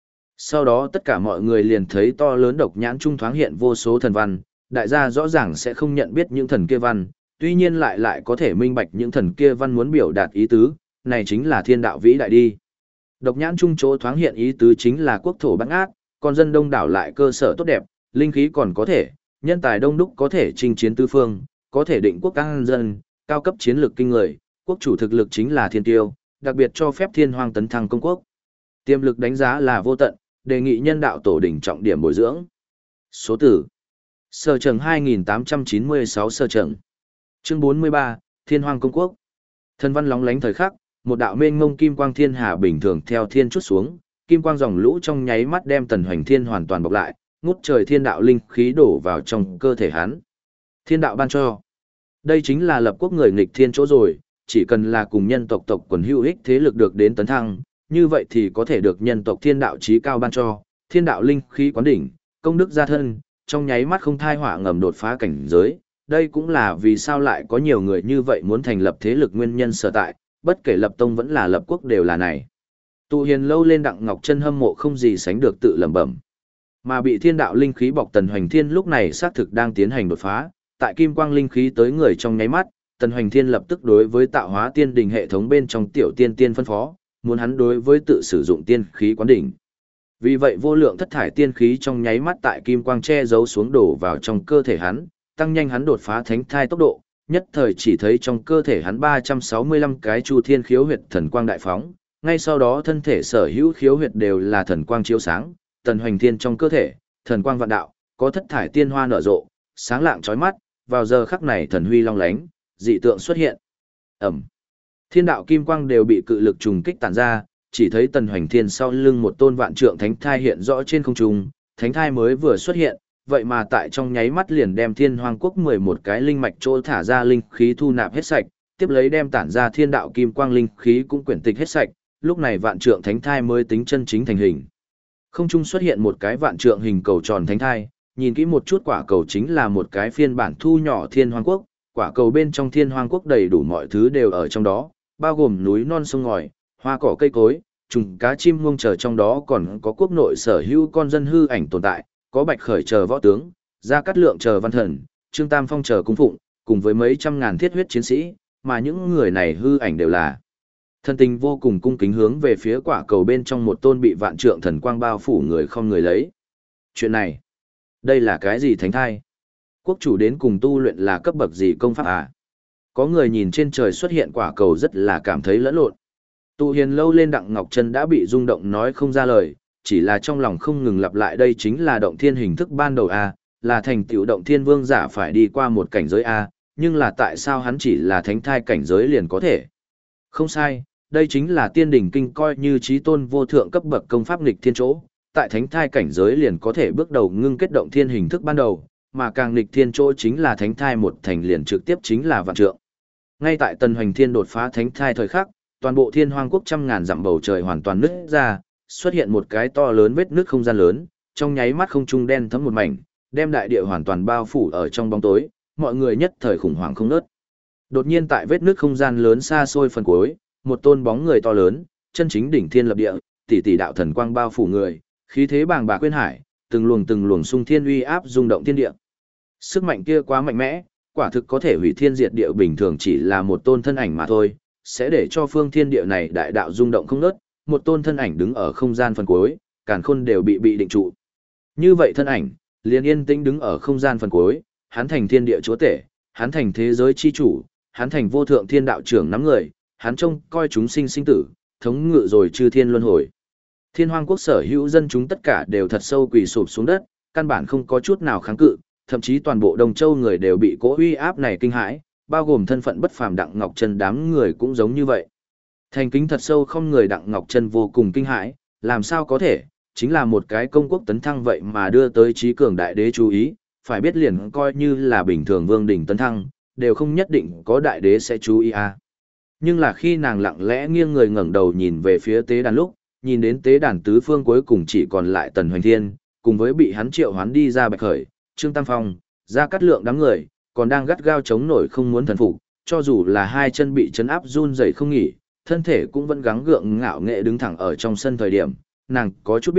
Sau đó tất cả mọi người liền thấy to lớn độc nhãn trung thoáng hiện vô số thần văn, đại gia rõ ràng sẽ không nhận biết những thần kia văn, tuy nhiên lại có thể minh bạch những thần kia văn muốn biểu đạt ý tứ, này chính là thiên đạo vĩ đại đi. Độc nhãn trung chỗ thoáng hiện ý tứ chính là quốc thổ bát ngát, con dân đông đảo lại cơ sở tốt đẹp, linh khí còn có thể, nhân tài đông đúc có thể chinh chiến tứ phương, có thể định quốc an dân, cao cấp chiến lược kinh người, quốc chủ thực lực chính là thiên tiêu, đặc biệt cho phép thiên hoang tấn thăng công quốc. Tiềm lực đánh giá là vô tận, đề nghị nhân đạo tổ đỉnh trọng điểm bồi dưỡng. Số tử. Sở Trần 2896 Sở Trần. Chương 43, Thiên Hoang Công Quốc. Thần văn lóng lánh thời khắc, một đạo mênh mông kim quang thiên hà bình thường theo thiên chút xuống, kim quang dòng lũ trong nháy mắt đem Tần Hoành Thiên hoàn toàn bọc lại, ngút trời thiên đạo linh khí đổ vào trong cơ thể hắn. Thiên đạo ban cho. Đây chính là lập quốc người nghịch thiên chỗ rồi, chỉ cần là cùng nhân tộc tộc quần hữu ích thế lực được đến tấn thăng, như vậy thì có thể được nhân tộc thiên đạo chí cao ban cho, thiên đạo linh khí quán đỉnh, công đức gia thân, trong nháy mắt không thai hỏa ngầm đột phá cảnh giới. Đây cũng là vì sao lại có nhiều người như vậy muốn thành lập thế lực nguyên nhân sở tại, bất kể lập tông vẫn là lập quốc đều là này. Tụ Hiền lâu lên Đặng Ngọc Chân hâm mộ không gì sánh được tự lẩm bẩm. Mà bị thiên đạo linh khí bọc Tần Hoành Thiên lúc này xác thực đang tiến hành đột phá, tại kim quang linh khí tới người trong nháy mắt, Tần Hoành Thiên lập tức đối với tạo hóa tiên đỉnh hệ thống bên trong tiểu tiên tiên phân phó, muốn hắn đối với tự sử dụng tiên khí quán đỉnh. Vì vậy vô lượng thất thải tiên khí trong nháy mắt tại kim quang che giấu xuống đổ vào trong cơ thể hắn, tăng nhanh hắn đột phá thánh thai tốc độ, nhất thời chỉ thấy trong cơ thể hắn 365 cái chu thiên khiếu huyệt thần quang đại phóng, ngay sau đó thân thể sở hữu khiếu huyệt đều là thần quang chiếu sáng, Tần Hoành Thiên trong cơ thể, thần quang vạn đạo, có thất thải tiên hoa nở rộ, sáng lạng chói mắt, vào giờ khắc này thần huy long lánh, dị tượng xuất hiện. Ầm. Thiên đạo kim quang đều bị cự lực trùng kích tản ra, chỉ thấy Tần Hoành Thiên sau lưng một tôn vạn trượng thánh thai hiện rõ trên không trung, thánh thai mới vừa xuất hiện, vậy mà tại trong nháy mắt liền đem Thiên Hoang Quốc 11 cái linh mạch chỗ thả ra linh khí thu nạp hết sạch, tiếp lấy đem tản ra thiên đạo kim quang linh khí cũng quyển tịch hết sạch, lúc này vạn trượng thánh thai mới tính chân chính thành hình. Không trung xuất hiện một cái vạn trượng hình cầu tròn thánh thai, nhìn kỹ một chút quả cầu chính là một cái phiên bản thu nhỏ Thiên Hoang Quốc, quả cầu bên trong Thiên Hoang Quốc đầy đủ mọi thứ đều ở trong đó, bao gồm núi non sông ngòi, hoa cỏ cây cối, trùng cá chim muông chờ, trong đó còn có quốc nội sở hữu con dân hư ảnh tồn tại, có Bạch Khởi chờ võ tướng, Gia Cát Lượng chờ văn thần, Trương Tam Phong chờ cung phụng, cùng với mấy trăm ngàn thiết huyết chiến sĩ, mà những người này hư ảnh đều là thân tình vô cùng cung kính hướng về phía quả cầu bên trong một tôn bị vạn trượng thần quang bao phủ người không người lấy. Chuyện này, đây là cái gì thánh thai? Quốc chủ đến cùng tu luyện là cấp bậc gì công pháp à? Có người nhìn trên trời xuất hiện quả cầu rất là cảm thấy lẫn lộn. Tụ Hiền lâu lên Đặng Ngọc Chân đã bị rung động nói không ra lời, chỉ là trong lòng không ngừng lặp lại đây chính là động thiên hình thức ban đầu a, là thành tựu động thiên vương giả phải đi qua một cảnh giới a, nhưng là tại sao hắn chỉ là thánh thai cảnh giới liền có thể? Không sai, đây chính là tiên đỉnh kinh coi như chí tôn vô thượng cấp bậc công pháp nghịch thiên chỗ, tại thánh thai cảnh giới liền có thể bước đầu ngưng kết động thiên hình thức ban đầu, mà càng nghịch thiên chỗ chính là thánh thai một thành liền trực tiếp chính là vạn trượng. Ngay tại Tần Hoành Thiên đột phá thánh thai thời khắc, toàn bộ Thiên Hoang Quốc trăm ngàn dặm bầu trời hoàn toàn nứt ra, xuất hiện một cái to lớn vết nứt không gian lớn, trong nháy mắt không trung đen thẫm một mảnh, đem đại địa hoàn toàn bao phủ ở trong bóng tối, mọi người nhất thời khủng hoảng không ngớt. Đột nhiên tại vết nứt không gian lớn xa xôi phần cuối, một tôn bóng người to lớn, chân chính đỉnh thiên lập địa, tỷ tỷ đạo thần quang bao phủ người, khí thế bàng bạc quyên hải, từng luồng xung thiên uy áp rung động thiên địa. Sức mạnh kia quá mạnh mẽ, quả thực có thể hủy thiên diệt địa, bình thường chỉ là một tôn thân ảnh mà thôi, sẽ để cho phương thiên địa này đại đạo rung động không ngớt, một tôn thân ảnh đứng ở không gian phần cuối, càn khôn đều bị định trụ. Như vậy thân ảnh, liền yên tĩnh đứng ở không gian phần cuối, hắn thành thiên địa chúa tể, hắn thành thế giới chi chủ, hắn thành vô thượng thiên đạo trưởng nắm người, hắn trông coi chúng sinh sinh tử, thống ngự rồi chư thiên luân hồi. Thiên Hoang Quốc sở hữu dân chúng tất cả đều thật sâu quỳ sụp xuống đất, căn bản không có chút nào kháng cự, thậm chí toàn bộ Đông Châu người đều bị cỗ uy áp này kinh hãi, bao gồm thân phận bất phàm Đặng Ngọc Chân đám người cũng giống như vậy. Thành kính thật sâu không người Đặng Ngọc Chân vô cùng kinh hãi, làm sao có thể, chính là một cái công quốc tấn thăng vậy mà đưa tới trí cường đại đế chú ý, phải biết liền coi như là bình thường vương đỉnh tấn thăng, đều không nhất định có đại đế sẽ chú ý à. Nhưng là khi nàng lặng lẽ nghiêng người ngẩng đầu nhìn về phía tế đàn lúc, nhìn đến tế đàn tứ phương cuối cùng chỉ còn lại Tần Hoành Thiên, cùng với bị hắn triệu hoán đi ra Bạch Khởi, Trương Tam Phong, Gia Cát Lượng đám người, còn đang gắt gao chống nổi không muốn thần phục, cho dù là hai chân bị chấn áp run rẩy không nghỉ, thân thể cũng vẫn gắng gượng ngạo nghệ đứng thẳng ở trong sân thời điểm, nàng có chút biết,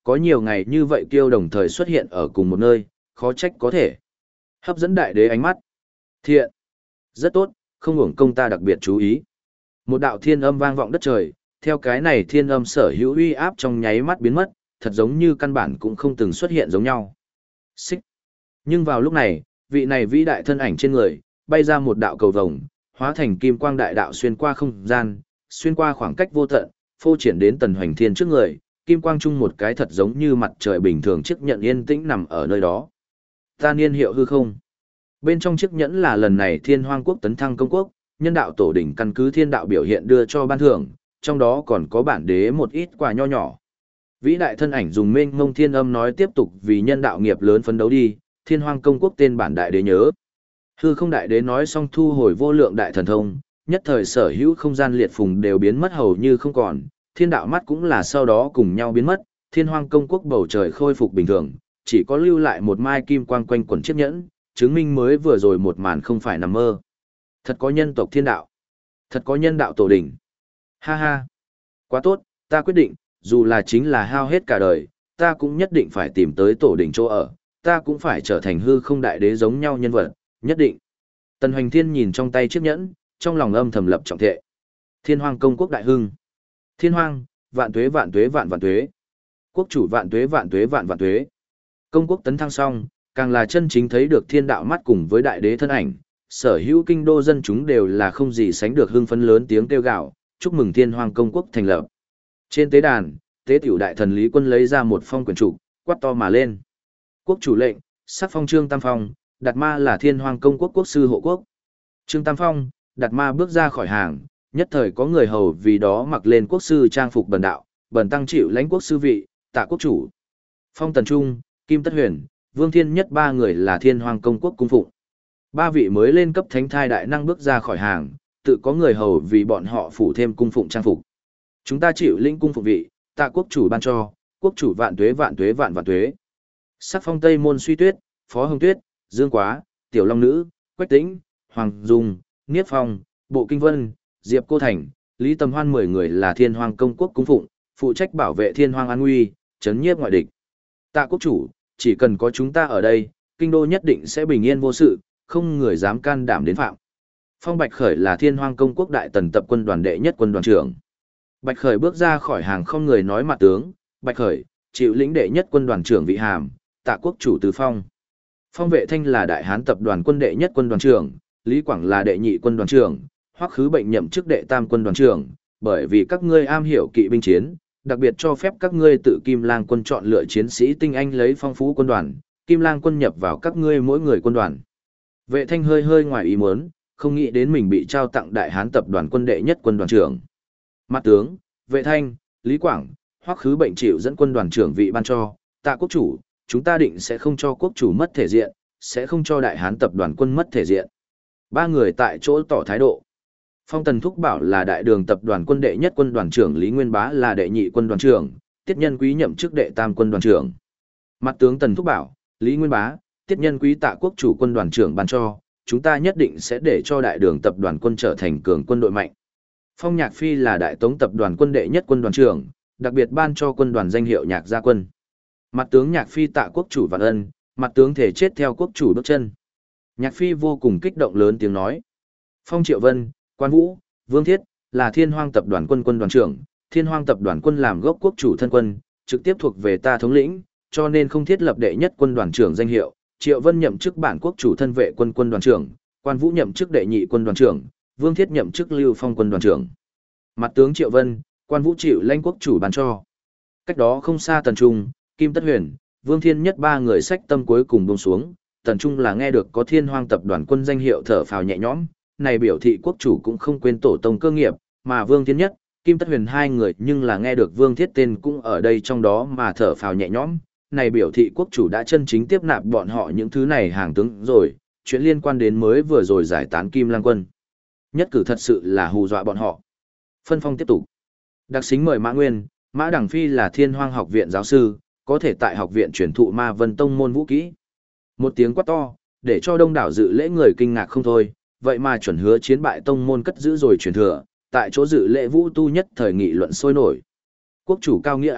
có nhiều ngày như vậy kiêu đồng thời xuất hiện ở cùng một nơi, khó trách có thể hấp dẫn đại đế ánh mắt. Thiện, rất tốt, không hưởng công ta đặc biệt chú ý. Một đạo thiên âm vang vọng đất trời, theo cái này thiên âm sở hữu uy áp trong nháy mắt biến mất, thật giống như căn bản cũng không từng xuất hiện giống nhau. Xích. Nhưng vào lúc này, vị này vĩ đại thân ảnh trên người, bay ra một đạo cầu vồng, hóa thành kim quang đại đạo xuyên qua không gian, xuyên qua khoảng cách vô tận, phô triển đến Tần Hoành Thiên trước người, kim quang chung một cái thật giống như mặt trời bình thường chiếc nhẫn yên tĩnh nằm ở nơi đó. Ta niên hiệu hư không. Bên trong chiếc nhẫn là lần này Thiên Hoang quốc tấn thăng công quốc, nhân đạo tổ đỉnh căn cứ thiên đạo biểu hiện đưa cho ban thưởng, trong đó còn có bản đế một ít quà nho nhỏ. Vĩ đại thân ảnh dùng mênh mông thiên âm nói tiếp tục vì nhân đạo nghiệp lớn phấn đấu đi, Thiên Hoang công quốc tên bản đại đế nhớ. Hư không đại đế nói xong thu hồi vô lượng đại thần thông, nhất thời sở hữu không gian liệt phùng đều biến mất hầu như không còn, thiên đạo mắt cũng là sau đó cùng nhau biến mất, Thiên Hoang công quốc bầu trời khôi phục bình thường, chỉ có lưu lại một mai kim quang quanh quẩn chiếc nhẫn, chứng minh mới vừa rồi một màn không phải nằm mơ. Thật có nhân tộc thiên đạo, thật có nhân đạo tổ đỉnh. Ha ha, quá tốt, ta quyết định, dù là chính là hao hết cả đời, ta cũng nhất định phải tìm tới tổ đỉnh chỗ ở, ta cũng phải trở thành hư không đại đế giống nhau nhân vật, nhất định. Tần Hoành Thiên nhìn trong tay chiếc nhẫn, trong lòng âm thầm lập trọng thệ. Thiên Hoang công quốc đại hưng. Thiên Hoang, vạn tuế vạn tuế vạn vạn tuế. Quốc chủ vạn tuế vạn tuế vạn vạn tuế. Công quốc tấn thăng xong, càng là chân chính thấy được thiên đạo mắt cùng với đại đế thân ảnh, sở hữu kinh đô dân chúng đều là không gì sánh được hưng phấn lớn tiếng kêu gào, chúc mừng Thiên Hoang công quốc thành lập. Trên tế đàn, tế tiểu đại thần Lý Quân lấy ra một phong quyển trục, quát to mà lên. Quốc chủ lệnh, sắc phong Trương Tam Phong, Đạt Ma là Thiên Hoang công quốc quốc sư hộ quốc. Trương Tam Phong, Đạt Ma bước ra khỏi hàng, nhất thời có người hầu vì đó mặc lên quốc sư trang phục bần đạo, bần tăng chịu lãnh quốc sư vị, tạ quốc chủ. Phong Tần Trung, Kim Tất Huyền, Vương Thiên Nhất ba người là Thiên Hoang công quốc cung phụng. Ba vị mới lên cấp thánh thai đại năng bước ra khỏi hàng, tự có người hầu vì bọn họ phủ thêm cung phụng trang phục. Chúng ta chịu lĩnh cung phụng vị, tạ quốc chủ ban cho, quốc chủ vạn tuế vạn tuế vạn vạn tuế. Sắc phong Tây Môn Suy Tuyết, Phó Hồng Tuyết, Dương Quá, Tiểu Long Nữ, Quách Tĩnh, Hoàng Dung, Niếp Phong, Bộ Kinh Vân, Diệp Cô Thành, Lý Tầm Hoan 10 người là Thiên Hoang công quốc cung phụng, phụ trách bảo vệ Thiên Hoang an nguy, trấn nhiếp ngoại địch. Tạ quốc chủ, chỉ cần có chúng ta ở đây, kinh đô nhất định sẽ bình yên vô sự, không người dám can đảm đến phạm. Phong Bạch Khởi là Thiên Hoang công quốc đại tần tập quân đoàn đệ nhất quân đoàn trưởng. Bạch Khởi bước ra khỏi hàng không người nói mặt tướng, Bạch Khởi, chịu lĩnh đệ nhất quân đoàn trưởng vị hàm, tạ quốc chủ tứ phong. Phong Vệ Thanh là đại hán tập đoàn quân đệ nhất quân đoàn trưởng, Lý Quảng là đệ nhị quân đoàn trưởng, Hoắc Khứ Bệnh nhậm chức đệ tam quân đoàn trưởng, bởi vì các ngươi am hiểu kỵ binh chiến, đặc biệt cho phép các ngươi tự Kim Lang quân chọn lựa chiến sĩ tinh anh lấy phong phú quân đoàn, Kim Lang quân nhập vào các ngươi mỗi người quân đoàn. Vệ Thanh hơi hơi ngoài ý muốn, không nghĩ đến mình bị trao tặng đại hán tập đoàn quân đệ nhất quân đoàn trưởng. Mặt tướng, Vệ Thanh, Lý Quảng, Hoắc Khứ Bệnh chịu dẫn quân đoàn trưởng vị ban cho, tạ quốc chủ, chúng ta định sẽ không cho quốc chủ mất thể diện, sẽ không cho đại hán tập đoàn quân mất thể diện. Ba người tại chỗ tỏ thái độ. Phong Tần Thúc Bảo là đại đường tập đoàn quân đệ nhất quân đoàn trưởng, Lý Nguyên Bá là đệ nhị quân đoàn trưởng, Tiết Nhân Quý nhậm chức đệ tam quân đoàn trưởng. Mặt tướng Tần Thúc Bảo, Lý Nguyên Bá, Tiết Nhân Quý tạ quốc chủ quân đoàn trưởng ban cho, chúng ta nhất định sẽ để cho đại đường tập đoàn quân trở thành cường quân đội mạnh. Phong Nhạc Phi là đại tống tập đoàn quân đệ nhất quân đoàn trưởng, đặc biệt ban cho quân đoàn danh hiệu Nhạc Gia Quân. Mặt tướng Nhạc Phi tạ quốc chủ vạn ân, mặt tướng thể chết theo quốc chủ bước chân. Nhạc Phi vô cùng kích động lớn tiếng nói. Phong Triệu Vân, Quan Vũ, Vương Thiết, là Thiên Hoang tập đoàn quân quân đoàn trưởng, Thiên Hoang tập đoàn quân làm gốc quốc chủ thân quân, trực tiếp thuộc về ta thống lĩnh, cho nên không thiết lập đệ nhất quân đoàn trưởng danh hiệu. Triệu Vân nhậm chức bản quốc chủ thân vệ quân quân đoàn trưởng, Quan Vũ nhậm chức đệ nhị quân đoàn trưởng, Vương Thiết nhậm chức Lưu Phong quân đoàn trưởng. Mặt tướng Triệu Vân, Quan Vũ chịu lãnh quốc chủ ban cho. Cách đó không xa Tần Trung, Kim Tất Huyền, Vương Thiên Nhất ba người sách tâm cuối cùng buông xuống, Tần Trung là nghe được có Thiên Hoang tập đoàn quân danh hiệu thở phào nhẹ nhõm, này biểu thị quốc chủ cũng không quên tổ tông cơ nghiệp, mà Vương Thiên Nhất, Kim Tất Huyền hai người nhưng là nghe được Vương Thiết tên cũng ở đây trong đó mà thở phào nhẹ nhõm, này biểu thị quốc chủ đã chân chính tiếp nạp bọn họ những thứ này hàng tướng rồi, chuyện liên quan đến mới vừa rồi giải tán Kim Lang quân. Nhất cử thật sự là hù dọa bọn họ. Phân phong tiếp tục. Đặc xính mời Mã Nguyên, Mã Đằng Phi là Thiên Hoang học viện giáo sư, có thể tại học viện truyền thụ Ma Vân Tông môn vũ kỹ. Một tiếng quát to, để cho đông đảo dự lễ người kinh ngạc không thôi, vậy mà chuẩn hứa chiến bại tông môn cất giữ rồi truyền thừa, tại chỗ dự lễ vũ tu nhất thời nghị luận sôi nổi. Quốc chủ cao nghĩa A,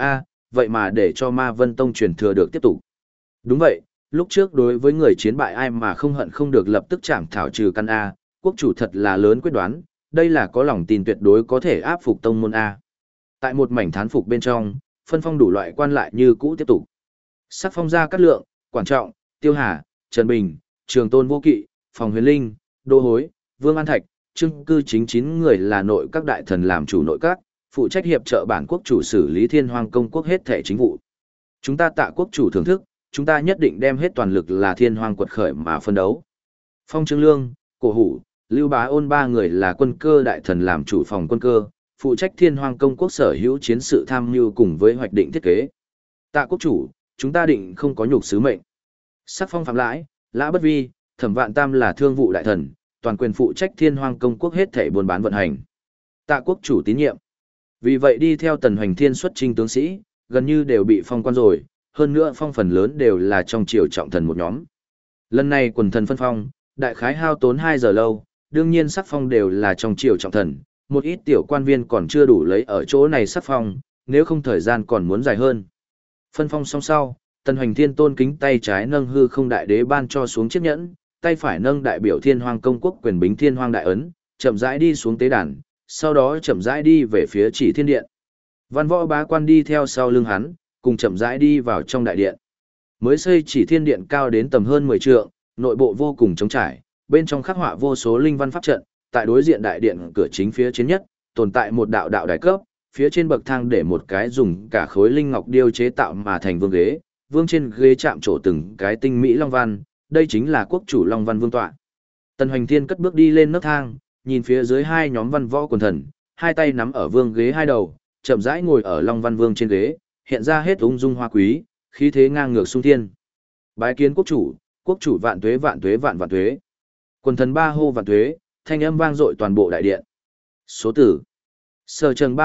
vậy mà để cho Ma Vân Tông truyền thừa được tiếp tục. Đúng vậy, lúc trước đối với người chiến bại ai mà không hận không được lập tức chảm thảo trừ căn A, quốc chủ thật là lớn quyết đoán, đây là có lòng tin tuyệt đối có thể áp phục tông môn A. Tại một mảnh thán phục bên trong, phân phong đủ loại quan lại như cũ tiếp tục. Sắc phong ra Cát Lượng, Quản Trọng, Tiêu Hà, Trần Bình, Trường Tôn Vô Kỵ, Phòng Huyền Linh, Đô Hối, Vương An Thạch, Trương Cư Chính 9 người là nội các đại thần làm chủ nội các, phụ trách hiệp trợ bản quốc chủ xử lý Thiên Hoang công quốc hết thể chính vụ. Chúng ta tạ quốc chủ thưởng thức, chúng ta nhất định đem hết toàn lực là Thiên Hoang quật khởi mà phân đấu. Phong Trương Lương, Cổ Hủ, Lưu Bá Ôn 3 người là quân cơ đại thần làm chủ phòng quân cơ, phụ trách Thiên Hoang công quốc sở hữu chiến sự tham mưu cùng với hoạch định thiết kế. Tạ quốc chủ, chúng ta định không có nhục sứ mệnh. Sắc phong Phạm Lãi, Lã Bất Vi, Thẩm Vạn Tam là thương vụ đại thần, toàn quyền phụ trách Thiên Hoang công quốc hết thảy buôn bán vận hành. Tạ quốc chủ tín nhiệm. Vì vậy đi theo Tần Hoành Thiên xuất chinh tướng sĩ, gần như đều bị phong quan rồi, hơn nữa phong phần lớn đều là trong triều trọng thần một nhóm. Lần này quần thần phân phong, đại khái hao tốn 2 giờ lâu, đương nhiên sắc phong đều là trong triều trọng thần, một ít tiểu quan viên còn chưa đủ lấy ở chỗ này sắc phong, nếu không thời gian còn muốn dài hơn. Phân phong xong sau, Tần Hoành Thiên tôn kính tay trái nâng hư không đại đế ban cho xuống chiếc nhẫn, tay phải nâng đại biểu Thiên Hoang công quốc quyền bính Thiên Hoang đại ấn, chậm rãi đi xuống tế đàn, sau đó chậm rãi đi về phía Chỉ Thiên điện. Văn Võ bá quan đi theo sau lưng hắn, cùng chậm rãi đi vào trong đại điện. Mới xây Chỉ Thiên điện cao đến tầm hơn 10 trượng, nội bộ vô cùng trống trải, bên trong khắc họa vô số linh văn pháp trận, tại đối diện đại điện cửa chính phía trên nhất, tồn tại một đạo đạo đài cấp, phía trên bậc thang để một cái dùng cả khối linh ngọc điêu chế tạo mà thành vương ghế, vương trên ghế chạm trổ từng cái tinh mỹ long văn, đây chính là quốc chủ Long Văn Vương tọa. Tần Hoành Thiên cất bước đi lên nấc thang, nhìn phía dưới hai nhóm văn võ quần thần, hai tay nắm ở vương ghế hai đầu, chậm rãi ngồi ở Long Văn Vương trên ghế, hiện ra hết ung dung hoa quý, khí thế ngang ngược xung thiên. Bái kiến quốc chủ vạn tuế vạn tuế vạn vạn tuế. Quần thần ba hô vạn tuế, thanh âm vang dội toàn bộ đại điện. Số tử. Sở Trần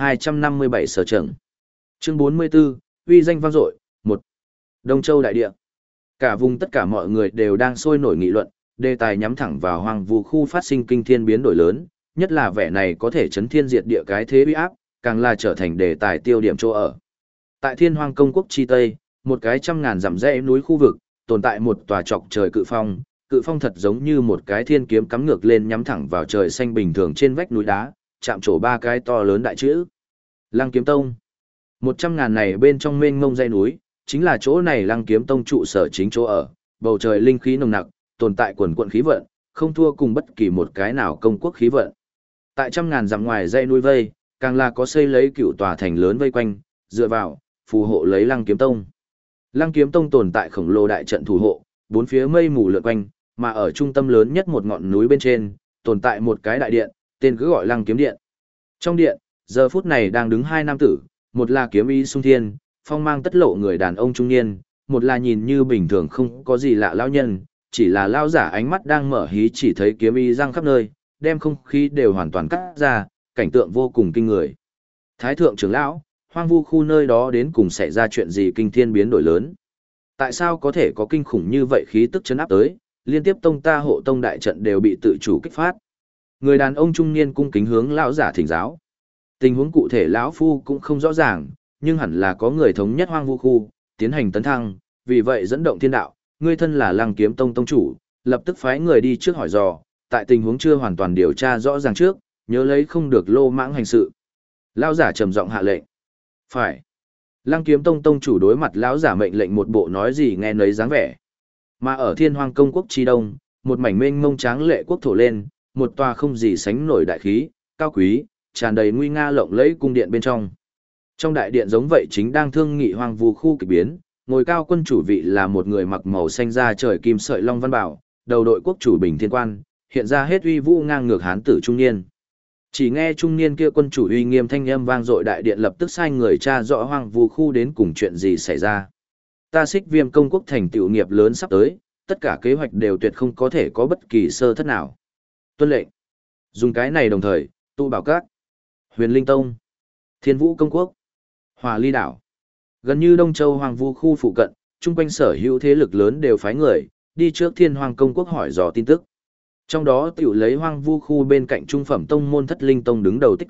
3257 Sở Trần. Chương 44, uy danh vang dội, 1. Đông Châu đại địa. Cả vùng tất cả mọi người đều đang sôi nổi nghị luận, đề tài nhắm thẳng vào hoang vu khu phát sinh kinh thiên biến đổi lớn, nhất là vẻ này có thể chấn thiên diệt địa cái thế uy áp, càng là trở thành đề tài tiêu điểm chỗ ở. Tại Thiên Hoang công quốc chi tây, một cái 100.000 dặm rẽ núi khu vực, tồn tại một tòa chọc trời cự phong thật giống như một cái thiên kiếm cắm ngược lên nhắm thẳng vào trời xanh bình thường trên vách núi đá, chạm trổ 3 cái to lớn đại chữ. Lăng Kiếm Tông. 100.000 này bên trong mênh mông dãy núi, chính là chỗ này Lăng Kiếm Tông trụ sở chính chỗ ở, bầu trời linh khí nồng nặc, tồn tại quần quần khí vận, không thua cùng bất kỳ một cái nào công quốc khí vận. Tại 100.000 dặm ngoài dãy núi vây, càng là có xây lấy cựu tòa thành lớn vây quanh, dựa vào, phù hộ lấy Lăng Kiếm Tông. Lăng Kiếm Tông tồn tại khổng lồ đại trận thủ hộ, bốn phía mây mù lượn quanh, mà ở trung tâm lớn nhất một ngọn núi bên trên, tồn tại một cái đại điện, tên cứ gọi Lăng Kiếm Điện. Trong điện, giờ phút này đang đứng hai nam tử, một là kiếm ý sung thiên, phong mang tất lộ người đàn ông trung niên, một là nhìn như bình thường không có gì lạ lão nhân, chỉ là lão giả ánh mắt đang mở hí chỉ thấy kiếm ý răng khắp nơi, đem không khí đều hoàn toàn cắt ra, cảnh tượng vô cùng kinh người. Thái thượng trưởng lão, hoang vu khu nơi đó đến cùng xảy ra chuyện gì kinh thiên biến đổi lớn? Tại sao có thể có kinh khủng như vậy khí tức chấn áp tới, liên tiếp tông ta hộ tông đại trận đều bị tự chủ kích phát? Người đàn ông trung niên cung kính hướng lão giả thỉnh giáo. Tình huống cụ thể lão phu cũng không rõ ràng, nhưng hẳn là có người thống nhất hoang vu khu, tiến hành tấn thăng, vì vậy dẫn động thiên đạo, ngươi thân là Lăng Kiếm Tông tông chủ, lập tức phái người đi trước hỏi dò, tại tình huống chưa hoàn toàn điều tra rõ ràng trước, nhớ lấy không được lô mãng hành sự. Lão giả trầm giọng hạ lệnh. Phải. Lăng Kiếm Tông tông chủ đối mặt lão giả mệnh lệnh một bộ nói gì nghe nấy dáng vẻ. Mà ở Thiên Hoang công quốc chi đông, một mảnh mênh mông tráng lệ quốc thổ lên, một tòa không gì sánh nổi đại khí, cao quý, tràn đầy nguy nga lộng lẫy cung điện bên trong. Trong đại điện giống vậy chính đang thương nghị hoang vu khu kỳ biến, ngồi cao quân chủ vị là một người mặc màu xanh da trời kim sợi long văn bảo, đầu đội quốc chủ bình thiên quan, hiện ra hết uy vũ ngang ngược hán tử trung niên. Chỉ nghe trung niên kia quân chủ uy nghiêm thanh âm vang dội, đại điện lập tức sai người tra rõ hoang vu khu đến cùng chuyện gì xảy ra. Ta Xích Viêm công quốc thành tựu nghiệp lớn sắp tới, tất cả kế hoạch đều tuyệt không có thể có bất kỳ sơ thất nào. Tuân lệnh. Dùng cái này đồng thời, tụ bảo các, Huyền Linh Tông, Thiên Vũ công quốc, Hòa Ly đảo. Gần như Đông Châu Hoang vu khu phụ cận, chung quanh sở hữu thế lực lớn đều phái người đi trước Thiên Hoang công quốc hỏi dò tin tức. Trong đó tiểu lấy Hoang vu khu bên cạnh trung phẩm tông môn Thất Linh Tông đứng đầu tích cực,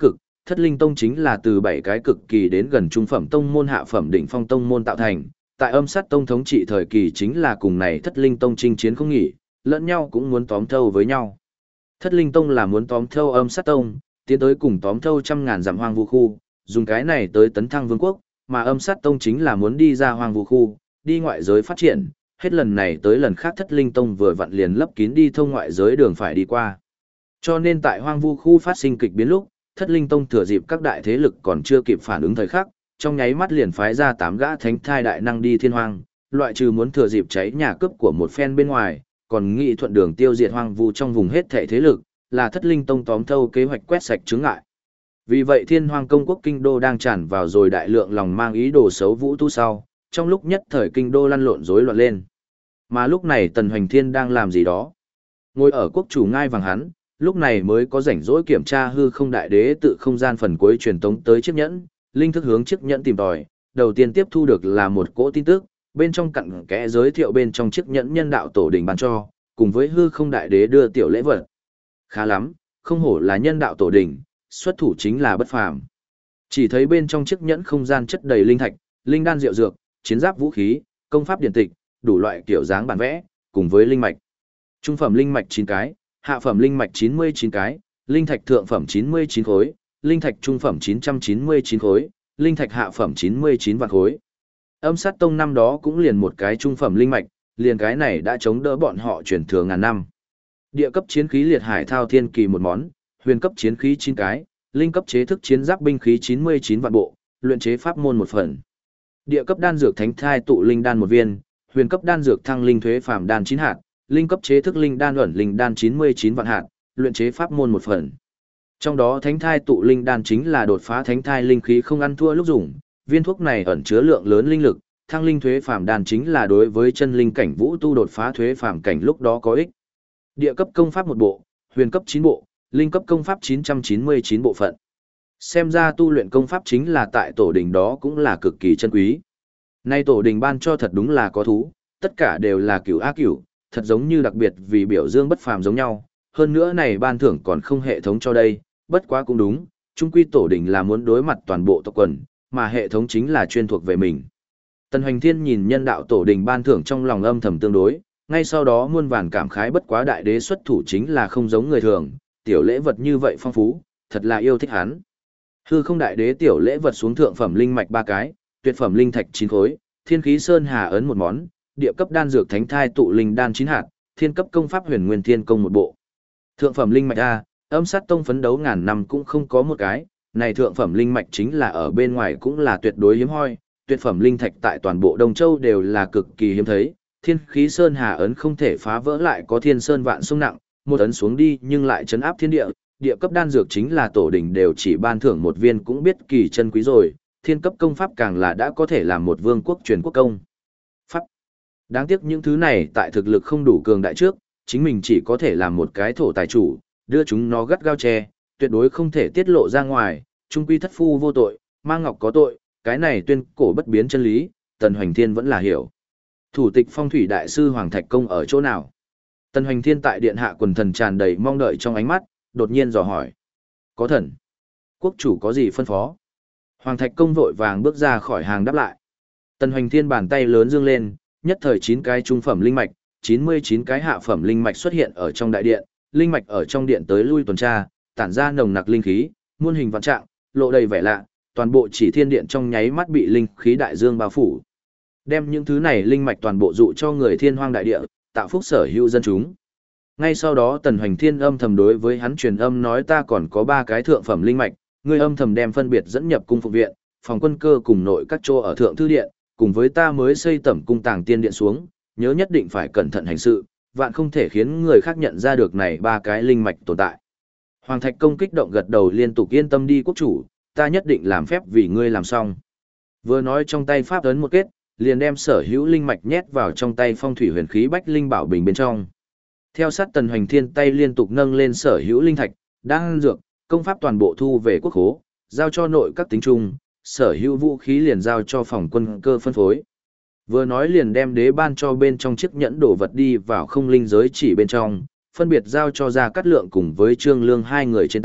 Thất Linh Tông chính là từ 7 cái cực kỳ đến gần trung phẩm tông môn hạ phẩm đỉnh phong tông môn tạo thành, tại Âm Sát Tông thống trị thời kỳ chính là cùng này Thất Linh Tông chinh chiến không nghỉ, lẫn nhau cũng muốn tóm thâu với nhau. Thất Linh Tông là muốn tóm thâu Âm Sát Tông, tiến tới cùng tóm thâu trăm ngàn dặm hoang vu khu, dùng cái này tới tấn thăng vương quốc, mà Âm Sát Tông chính là muốn đi ra hoang vu khu, đi ngoại giới phát triển, hết lần này tới lần khác Thất Linh Tông vừa vặn liền lấp kín đi thông ngoại giới đường phải đi qua. Cho nên tại hoang vu khu phát sinh kịch biến lúc, Thất Linh Tông thừa dịp các đại thế lực còn chưa kịp phản ứng thời khắc, trong nháy mắt liền phái ra 8 gã thánh thai đại năng đi thiên hoang, loại trừ muốn thừa dịp cháy nhà cướp của một phen bên ngoài, còn nghị thuận đường tiêu diệt hoang vu trong vùng hết thảy thế lực, là Thất Linh Tông tóm thâu kế hoạch quét sạch chướng ngại. Vì vậy Thiên Hoang Công quốc kinh đô đang tràn vào rồi đại lượng lòng mang ý đồ xấu vũ tu sau, trong lúc nhất thời kinh đô lăn lộn rối loạn lên. Mà lúc này Tần Hoành Thiên đang làm gì đó? Ngồi ở quốc chủ ngai vàng hắn, lúc này mới có rảnh rỗi kiểm tra hư không đại đế tự không gian phần cuối truyền tống tới chiếc nhẫn, linh thức hướng chiếc nhẫn tìm tòi, đầu tiên tiếp thu được là một cỗ tin tức, bên trong cặn kẽ giới thiệu bên trong chiếc nhẫn nhân đạo tổ đình ban cho, cùng với hư không đại đế đưa tiểu lễ vật. Khá lắm, không hổ là nhân đạo tổ đình, xuất thủ chính là bất phàm. Chỉ thấy bên trong chiếc nhẫn không gian chất đầy linh thạch, linh đan diệu dược, chiến giáp vũ khí, công pháp điện tịch, đủ loại kiểu dáng bản vẽ, cùng với linh mạch. Trung phẩm linh mạch 9 cái, hạ phẩm linh mạch 99 cái, linh thạch thượng phẩm 99 khối, linh thạch trung phẩm 999 khối, linh thạch hạ phẩm 99 vạn khối. Âm Sát Tông năm đó cũng liền một cái trung phẩm linh mạch, liền cái này đã chống đỡ bọn họ truyền thừa ngàn năm. Địa cấp chiến khí liệt hải thao thiên kỳ một món, huyền cấp chiến khí 9 cái, linh cấp chế thức chiến giáp binh khí 99 vạn bộ, luyện chế pháp môn một phần. Địa cấp đan dược thánh thai tụ linh đan một viên, huyền cấp đan dược thăng linh thuế phàm đan 9 hạt, linh cấp chế thức linh đan ẩn linh đan 99 vạn hạt, luyện chế pháp môn một phần. Trong đó thánh thai tụ linh đan chính là đột phá thánh thai linh khí không ăn thua lúc dùng, viên thuốc này ẩn chứa lượng lớn linh lực, thăng linh thuế phàm đan chính là đối với chân linh cảnh vũ tu đột phá thuế phàm cảnh lúc đó có ích. Địa cấp công pháp một bộ, huyền cấp 9 bộ, linh cấp công pháp 999 bộ phận. Xem ra tu luyện công pháp chính là tại tổ đình đó cũng là cực kỳ chân quý. Nay tổ đình ban cho thật đúng là có thú, tất cả đều là cửu á cửu, thật giống như đặc biệt vì biểu dương bất phàm giống nhau, hơn nữa này ban thưởng còn không hệ thống cho đây, bất quá cũng đúng, chung quy tổ đình là muốn đối mặt toàn bộ tộc quần, mà hệ thống chính là chuyên thuộc về mình. Tần Hoành Thiên nhìn nhân đạo tổ đình ban thưởng trong lòng âm thầm tương đối, ngay sau đó muôn vàn cảm khái bất quá đại đế xuất thủ chính là không giống người thường, tiểu lễ vật như vậy phong phú, thật là yêu thích hắn. Hư không đại đế tiểu lễ vật xuống thượng phẩm linh mạch 3 cái, tuyệt phẩm linh thạch 9 khối, thiên khí sơn hà ấn một món, địa cấp đan dược thánh thai tụ linh đan 9 hạt, thiên cấp công pháp huyền nguyên thiên công một bộ. Thượng phẩm linh mạch A, Âm Sát Tông phấn đấu ngàn năm cũng không có một cái, này thượng phẩm linh mạch chính là ở bên ngoài cũng là tuyệt đối hiếm hoi, tuyệt phẩm linh thạch tại toàn bộ Đông Châu đều là cực kỳ hiếm thấy, thiên khí sơn hà ấn không thể phá vỡ lại có thiên sơn vạn sông nặng, một ấn xuống đi nhưng lại chấn áp thiên địa, địa cấp đan dược chính là tổ đỉnh đều chỉ ban thưởng một viên cũng biết kỳ chân quý rồi, thiên cấp công pháp càng là đã có thể làm một vương quốc truyền quốc công. Pháp. Đáng tiếc những thứ này tại thực lực không đủ cường đại trước, chính mình chỉ có thể làm một cái thổ tài chủ, đưa chúng nó gắt gao che, tuyệt đối không thể tiết lộ ra ngoài, trung quy thất phu vô tội, mang ngọc có tội, cái này tuyên cổ bất biến chân lý, Tần Hoành Thiên vẫn là hiểu. Thủ tịch phong thủy đại sư Hoàng Thạch Công ở chỗ nào? Tần Hoành Thiên tại điện hạ quần thần tràn đầy mong đợi trong ánh mắt, đột nhiên dò hỏi. Có thần. Quốc chủ có gì phân phó? Hoàng Thạch Công vội vàng bước ra khỏi hàng đáp lại. Tần Hoành Thiên bàn tay lớn dương lên, nhất thời 9 cái trung phẩm linh mạch, 99 cái hạ phẩm linh mạch xuất hiện ở trong đại điện, linh mạch ở trong điện tới lui tuần tra, tản ra nồng nặc linh khí, muôn hình vạn trạng, lộ đầy vẻ lạ, toàn bộ chỉ thiên điện trong nháy mắt bị linh khí đại dương bao phủ. Đem những thứ này linh mạch toàn bộ dụ cho người thiên hoang đại địa, tạo phúc sở hữu dân chúng. Ngay sau đó Tần Hoành Thiên âm thầm đối với hắn truyền âm nói ta còn có 3 cái thượng phẩm linh mạch, ngươi âm thầm đem phân biệt dẫn nhập cung phục viện, phòng quân cơ cùng nội các chỗ ở thượng thư điện, cùng với ta mới xây tẩm cung tàng tiên điện xuống, nhớ nhất định phải cẩn thận hành sự, vạn không thể khiến người khác nhận ra được này 3 cái linh mạch tồn tại. Hoàng Thạch Công kích động gật đầu liên tục yên tâm đi quốc chủ, ta nhất định làm phép vì ngươi làm xong. Vừa nói trong tay pháp ấn một kết, liền đem sở hữu linh mạch nhét vào trong tay phong thủy huyền khí bách linh bảo bình bên trong. Theo sát Tần Hoành Thiên tay liên tục nâng lên sở hữu linh thạch, đan dược, công pháp toàn bộ thu về quốc khố, giao cho nội các tính trung, sở hữu vũ khí liền giao cho phòng quân cơ phân phối. Vừa nói liền đem đế ban cho bên trong chiếc nhẫn đồ vật đi vào không linh giới chỉ bên trong, phân biệt giao cho Gia Cát Lượng cùng với Trương Lương hai người trên tay,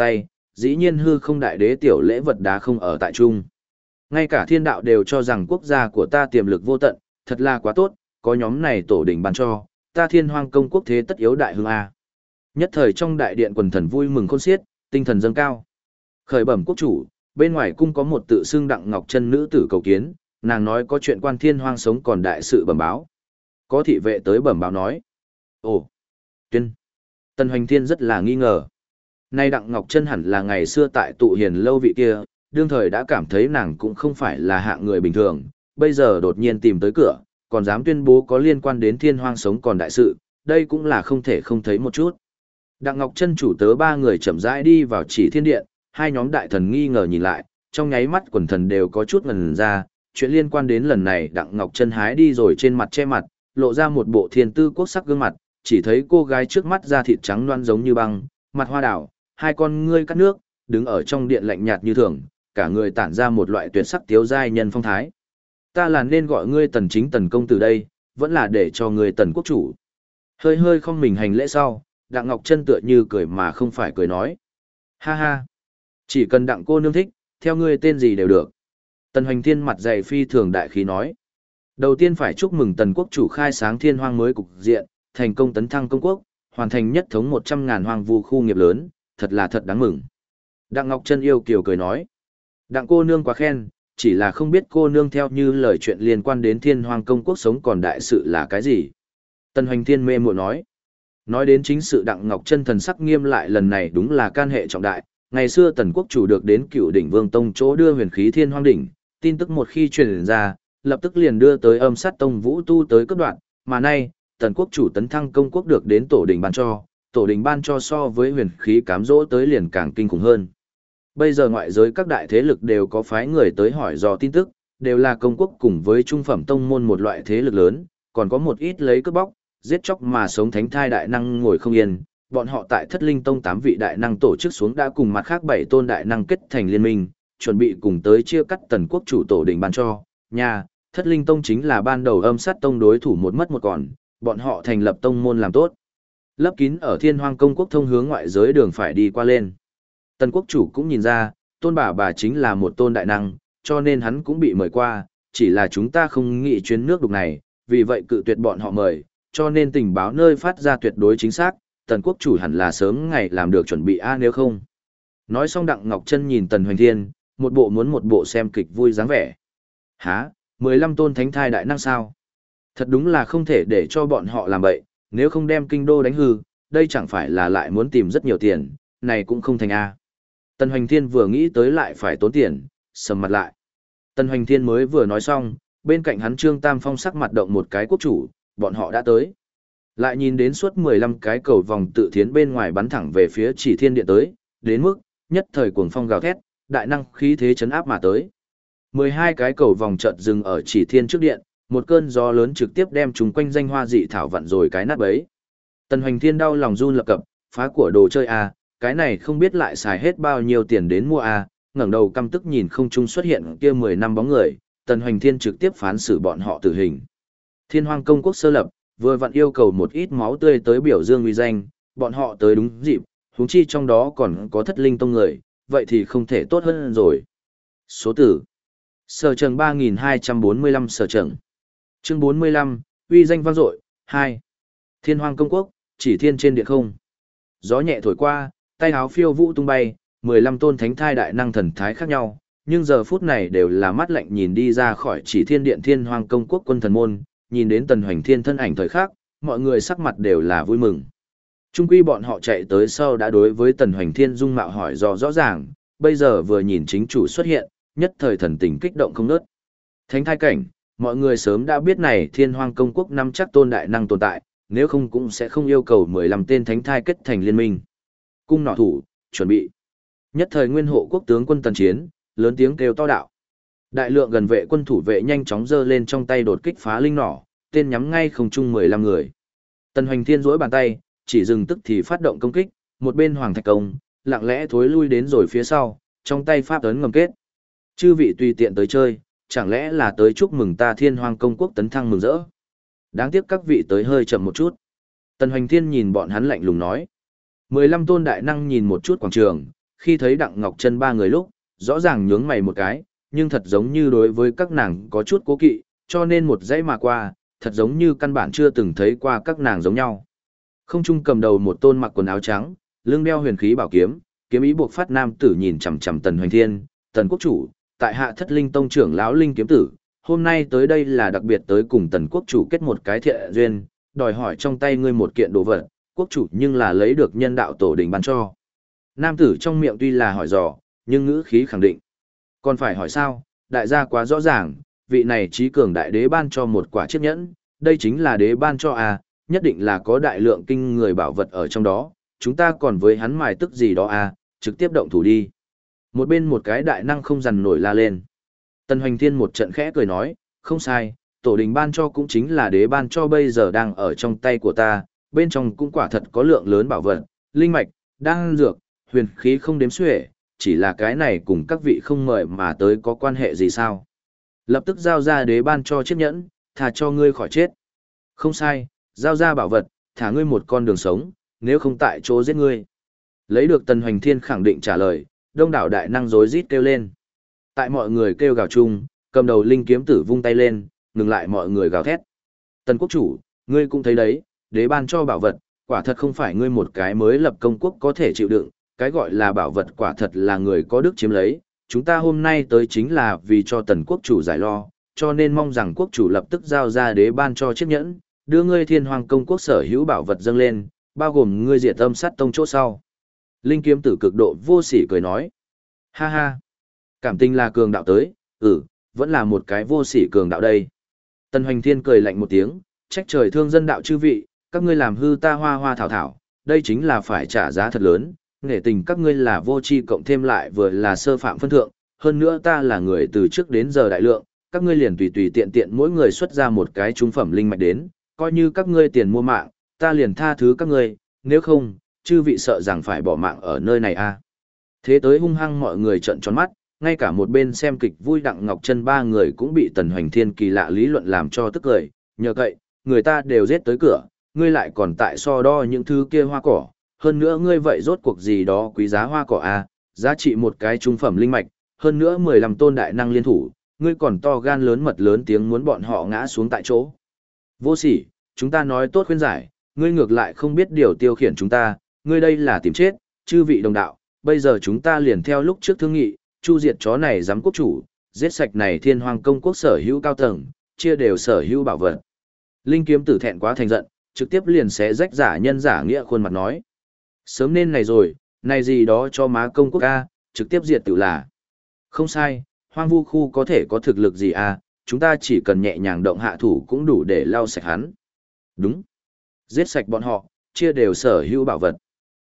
dĩ nhiên hư không đại đế tiểu lễ vật đá không ở tại chung. Ngay cả thiên đạo đều cho rằng quốc gia của ta tiềm lực vô tận, thật là quá tốt, có nhóm này tổ đỉnh ban cho, ta thiên hoang công quốc thế tất yếu đại hưng A. Nhất thời trong đại điện quần thần vui mừng khôn xiết, tinh thần dâng cao. Khởi bẩm quốc chủ, bên ngoài cung có một tự xưng Đặng Ngọc Chân nữ tử cầu kiến, nàng nói có chuyện quan thiên hoang sống còn đại sự bẩm báo. Có thị vệ tới bẩm báo nói. Ồ, tuyên. Tần Hoành Thiên rất là nghi ngờ. Nay Đặng Ngọc Chân hẳn là ngày xưa tại tụ hiền lâu vị kia, đương thời đã cảm thấy nàng cũng không phải là hạng người bình thường, bây giờ đột nhiên tìm tới cửa, còn dám tuyên bố có liên quan đến thiên hoang sống còn đại sự, đây cũng là không thể không thấy một chút. Đặng Ngọc Chân chủ tớ ba người chậm rãi đi vào Chỉ Thiên Điện, hai nhóm đại thần nghi ngờ nhìn lại, trong nháy mắt quần thần đều có chút ngần ra, chuyện liên quan đến lần này Đặng Ngọc Chân hái đi rồi trên mặt che mặt, lộ ra một bộ thiên tư quốc sắc gương mặt, chỉ thấy cô gái trước mắt da thịt trắng loăn giống như băng, mặt hoa đảo, hai con ngươi cắt nước, đứng ở trong điện lạnh nhạt như thường, cả người tản ra một loại tuyệt sắc tiếu giai nhân phong thái. Ta là nên gọi ngươi Tần Chính Tần công từ đây, vẫn là để cho ngươi Tần quốc chủ. Hơi hơi không mình hành lễ sau, Đặng Ngọc Chân tựa như cười mà không phải cười nói. Ha ha, chỉ cần Đặng cô nương thích, theo ngươi tên gì đều được. Tần Hoành Thiên mặt dày phi thường đại khí nói. Đầu tiên phải chúc mừng Tần quốc chủ khai sáng thiên hoang mới cục diện, thành công tấn thăng công quốc, hoàn thành nhất thống 100.000 hoang vu khu nghiệp lớn, thật là thật đáng mừng. Đặng Ngọc Chân yêu kiều cười nói. Đặng cô nương quá khen, chỉ là không biết cô nương theo như lời chuyện liên quan đến thiên hoang công quốc sống còn đại sự là cái gì. Tần Hoành Thiên mê muội nói. Nói đến chính sự Đặng Ngọc Chân thần sắc nghiêm lại lần này đúng là can hệ trọng đại. Ngày xưa Tần quốc chủ được đến Cựu Đỉnh Vương Tông chỗ đưa huyền khí thiên hoang đỉnh, tin tức một khi truyền ra, lập tức liền đưa tới Âm Sát Tông Vũ Tu tới cấp đoạn, mà nay, Tần quốc chủ tấn thăng công quốc được đến tổ đình ban cho, tổ đình ban cho so với huyền khí cám dỗ tới liền càng kinh khủng hơn. Bây giờ ngoại giới các đại thế lực đều có phái người tới hỏi dò tin tức, đều là công quốc cùng với trung phẩm tông môn một loại thế lực lớn, còn có một ít lấy cướp bóc, giết chóc mà sống thánh thai đại năng ngồi không yên. Bọn họ tại Thất Linh Tông 8 vị đại năng tổ chức xuống đã cùng mặt khác 7 tôn đại năng kết thành liên minh, chuẩn bị cùng tới chia cắt Tần quốc chủ tổ đình ban cho. Nhà, Thất Linh Tông chính là ban đầu Âm Sát Tông đối thủ một mất một còn, bọn họ thành lập tông môn làm tốt. Lấp kín ở Thiên Hoang công quốc thông hướng ngoại giới đường phải đi qua lên. Tần quốc chủ cũng nhìn ra, tôn bà chính là một tôn đại năng, cho nên hắn cũng bị mời qua, chỉ là chúng ta không nghĩ chuyến nước đục này, vì vậy cự tuyệt bọn họ mời, cho nên tình báo nơi phát ra tuyệt đối chính xác, Tần quốc chủ hẳn là sớm ngày làm được chuẩn bị nếu không. Nói xong Đặng Ngọc Chân nhìn Tần Hoành Thiên, một bộ xem kịch vui dáng vẻ. Hả, 15 tôn thánh thai đại năng sao? Thật đúng là không thể để cho bọn họ làm bậy, nếu không đem kinh đô đánh hư, đây chẳng phải là lại muốn tìm rất nhiều tiền, này cũng không thành A. Tần Hoành Thiên vừa nghĩ tới lại phải tốn tiền, sầm mặt lại. Tần Hoành Thiên mới vừa nói xong, bên cạnh hắn Trương Tam Phong sắc mặt động một cái quốc chủ, bọn họ đã tới. Lại nhìn đến suốt 15 cái cầu vòng tự thiến bên ngoài bắn thẳng về phía Chỉ Thiên Điện tới, đến mức, nhất thời cuồng phong gào thét, đại năng khí thế chấn áp mà tới. 12 cái cầu vòng chợt dừng ở Chỉ Thiên trước điện, một cơn gió lớn trực tiếp đem chúng quanh danh hoa dị thảo vặn rồi cái nát bấy. Tần Hoành Thiên đau lòng run lập cập, phá của đồ chơi a, cái này không biết lại xài hết bao nhiêu tiền đến mua a, ngẩng đầu căm tức nhìn không trung xuất hiện kia 10 năm bóng người, Tần Hoành Thiên trực tiếp phán xử bọn họ tử hình. Thiên Hoang công quốc sơ lập, vừa vặn yêu cầu một ít máu tươi tới biểu dương uy danh, bọn họ tới đúng dịp, huống chi trong đó còn có Thất Linh Tông người, vậy thì không thể tốt hơn rồi. Số tử Sở Trần 3245 Sở Trần. Chương 45, uy danh vang dội 2. Thiên Hoang công quốc, Chỉ Thiên trên điện không. Gió nhẹ thổi qua, tay áo phiêu vũ tung bay, 15 tôn thánh thai đại năng thần thái khác nhau, nhưng giờ phút này đều là mắt lạnh nhìn đi ra khỏi Chỉ Thiên điện Thiên Hoang công quốc quân thần môn, nhìn đến Tần Hoành Thiên thân ảnh thời khắc, mọi người sắc mặt đều là vui mừng. Trung quy bọn họ chạy tới sau đã đối với Tần Hoành Thiên dung mạo hỏi rõ ràng, bây giờ vừa nhìn chính chủ xuất hiện, nhất thời thần tình kích động không ngớt. Thánh thai cảnh, mọi người sớm đã biết này Thiên Hoang công quốc năm chắc tôn đại năng tồn tại, nếu không cũng sẽ không yêu cầu 15 tên thánh thai kết thành liên minh. Cung nỏ thủ, chuẩn bị. Nhất thời nguyên hộ quốc tướng quân Tần Chiến, lớn tiếng kêu to đạo. Đại lượng gần vệ quân thủ vệ nhanh chóng giơ lên trong tay đột kích phá linh nỏ, tên nhắm ngay không trung 15 người. Tần Hoành Thiên duỗi bàn tay, chỉ dừng tức thì phát động công kích, một bên Hoàng Thạch Công, lặng lẽ thối lui đến rồi phía sau, trong tay pháp ấn ngầm kết. Chư vị tùy tiện tới chơi, chẳng lẽ là tới chúc mừng ta Thiên Hoang công quốc tấn thăng mừng rỡ. Đáng tiếc các vị tới hơi chậm một chút. Tần Hoành Thiên nhìn bọn hắn lạnh lùng nói. 15 tôn đại năng nhìn một chút quảng trường, khi thấy Đặng Ngọc Chân ba người lúc, rõ ràng nhướng mày một cái, nhưng thật giống như đối với các nàng có chút cố kỵ, cho nên một dãy mà qua, thật giống như căn bản chưa từng thấy qua các nàng giống nhau. Không trung cầm đầu một tôn mặc quần áo trắng, lưng đeo huyền khí bảo kiếm, kiếm ý buộc phát nam tử nhìn chằm chằm Tần Hoành Thiên, Tần quốc chủ, tại hạ Thất Linh tông trưởng lão Linh kiếm tử, hôm nay tới đây là đặc biệt tới cùng Tần quốc chủ kết một cái thiện duyên, đòi hỏi trong tay ngươi một kiện đồ vật, quốc chủ nhưng là lấy được nhân đạo tổ đình ban cho. Nam tử trong miệng tuy là hỏi dò, nhưng ngữ khí khẳng định. Còn phải hỏi sao, đại gia quá rõ ràng, vị này trí cường đại đế ban cho một quả chiếc nhẫn, đây chính là đế ban cho à, nhất định là có đại lượng kinh người bảo vật ở trong đó, chúng ta còn với hắn mài tức gì đó à, trực tiếp động thủ đi. Một bên một cái đại năng không dằn nổi la lên. Tần Hoành Thiên một trận khẽ cười nói, không sai, tổ đình ban cho cũng chính là đế ban cho bây giờ đang ở trong tay của ta, bên trong cũng quả thật có lượng lớn bảo vật, linh mạch, đan dược, huyền khí không đếm xuể, chỉ là cái này cùng các vị không mời mà tới có quan hệ gì sao. Lập tức giao ra đế ban cho chiếc nhẫn, thà cho ngươi khỏi chết. Không sai, giao ra bảo vật, thả ngươi một con đường sống, nếu không tại chỗ giết ngươi. Lấy được Tần Hoành Thiên khẳng định trả lời, đông đảo đại năng rối rít kêu lên. Tại mọi người kêu gào chung, cầm đầu Linh kiếm tử vung tay lên, ngừng lại mọi người gào thét. Tần quốc chủ, ngươi cũng thấy đấy, đế ban cho bảo vật, quả thật không phải ngươi một cái mới lập công quốc có thể chịu đựng, cái gọi là bảo vật quả thật là người có đức chiếm lấy. Chúng ta hôm nay tới chính là vì cho Tần quốc chủ giải lo, cho nên mong rằng quốc chủ lập tức giao ra đế ban cho chiếc nhẫn, đưa ngươi Thiên Hoàng công quốc sở hữu bảo vật dâng lên, bao gồm ngươi diệt âm sát tông chỗ sau. Linh kiếm tử cực độ vô sỉ cười nói. Ha ha, cảm tình là cường đạo tới, vẫn là một cái vô sỉ cường đạo đây. Tần Hoành Thiên cười lạnh một tiếng, trách trời thương dân đạo chư vị, các ngươi làm hư ta hoa hoa thảo thảo, đây chính là phải trả giá thật lớn, nể tình các ngươi là vô tri cộng thêm lại vừa là sơ phạm phân thượng, hơn nữa ta là người từ trước đến giờ đại lượng, các ngươi liền tùy tùy tiện tiện mỗi người xuất ra một cái trung phẩm linh mạch đến, coi như các ngươi tiền mua mạng, ta liền tha thứ các ngươi, nếu không, chư vị sợ rằng phải bỏ mạng ở nơi này a. Thế tới hung hăng mọi người trợn tròn mắt, ngay cả một bên xem kịch vui Đặng Ngọc Chân ba người cũng bị Tần Hoành Thiên kỳ lạ lý luận làm cho tức cười, nhờ cậy, người ta đều giết tới cửa, ngươi lại còn tại so đo những thứ kia hoa cỏ, hơn nữa ngươi vậy rốt cuộc gì đó quý giá hoa cỏ a, giá trị một cái trung phẩm linh mạch, hơn nữa 15 tôn đại năng liên thủ, ngươi còn to gan lớn mật lớn tiếng muốn bọn họ ngã xuống tại chỗ. Vô sỉ, chúng ta nói tốt khuyên giải, ngươi ngược lại không biết điều tiêu khiển chúng ta, ngươi đây là tìm chết, chư vị đồng đạo, bây giờ chúng ta liền theo lúc trước thương nghị, chu diệt chó này giám quốc chủ, giết sạch này Thiên Hoàng công quốc sở hữu cao tầng, chia đều sở hữu bảo vật. Linh kiếm tử thẹn quá thành giận, trực tiếp liền xé rách giả nhân giả nghĩa khuôn mặt nói. Sớm nên này rồi, này gì đó cho má công quốc ca, trực tiếp diệt tự là. Không sai, hoang vu khu có thể có thực lực gì à, chúng ta chỉ cần nhẹ nhàng động hạ thủ cũng đủ để lau sạch hắn. Đúng. Giết sạch bọn họ, chia đều sở hữu bảo vật.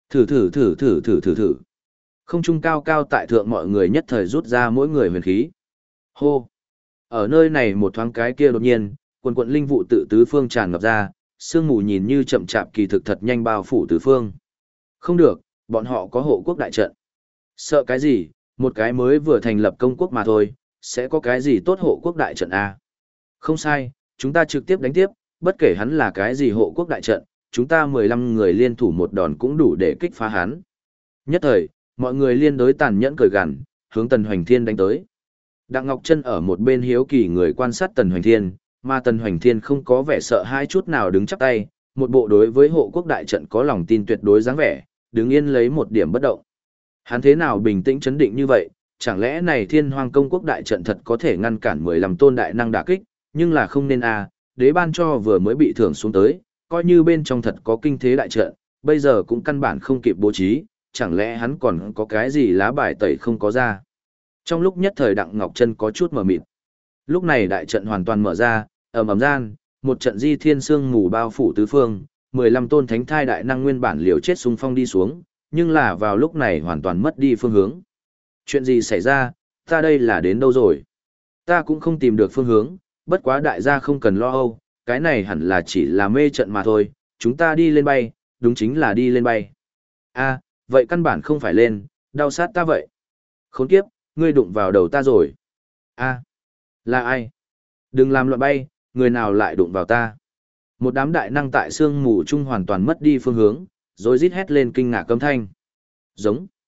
Thử. Không trung cao cao tại thượng mọi người nhất thời rút ra mỗi người huyền khí. Hô. Ở nơi này một thoáng cái kia đột nhiên, quần quận linh vụ tự tứ phương tràn ngập ra, sương mù nhìn như chậm chạp kỳ thực thật nhanh bao phủ tứ phương. Không được, bọn họ có hộ quốc đại trận. Sợ cái gì, một cái mới vừa thành lập công quốc mà thôi, sẽ có cái gì tốt hộ quốc đại trận à? Không sai, chúng ta trực tiếp đánh tiếp, bất kể hắn là cái gì hộ quốc đại trận, chúng ta 15 người liên thủ một đòn cũng đủ để kích phá hắn. Nhất thời, mọi người liên đối tàn nhẫn cười gằn, hướng Tần Hoành Thiên đánh tới. Đặng Ngọc Chân ở một bên hiếu kỳ người quan sát Tần Hoành Thiên, mà Tần Hoành Thiên không có vẻ sợ hãi chút nào đứng chắp tay, một bộ đối với hộ quốc đại trận có lòng tin tuyệt đối dáng vẻ, đứng yên lấy một điểm bất động. Hắn thế nào bình tĩnh chấn định như vậy, chẳng lẽ này Thiên Hoàng công quốc đại trận thật có thể ngăn cản 15 tôn đại năng đả kích, nhưng là không nên à, đế ban cho vừa mới bị thưởng xuống tới, coi như bên trong thật có kinh thế đại trận, bây giờ cũng căn bản không kịp bố trí, chẳng lẽ hắn còn có cái gì lá bài tẩy không có ra. Trong lúc nhất thời Đặng Ngọc Chân có chút mờ mịt. Lúc này đại trận hoàn toàn mở ra, ầm ầm gian, một trận di thiên sương mù bao phủ tứ phương, 15 tôn thánh thai đại năng nguyên bản liều chết xung phong đi xuống, nhưng là vào lúc này hoàn toàn mất đi phương hướng. Chuyện gì xảy ra, ta đây là đến đâu rồi? Ta cũng không tìm được phương hướng, bất quá đại gia không cần lo âu, cái này hẳn là chỉ là mê trận mà thôi, chúng ta đi lên bay, đúng chính là đi lên bay. A, vậy căn bản không phải lên, đau sát ta vậy. Khốn kiếp, ngươi đụng vào đầu ta rồi. A, là ai? Đừng làm loạn bay, người nào lại đụng vào ta? Một đám đại năng tại sương mù chung hoàn toàn mất đi phương hướng, rồi rít hét lên kinh ngạc câm thanh. Giống.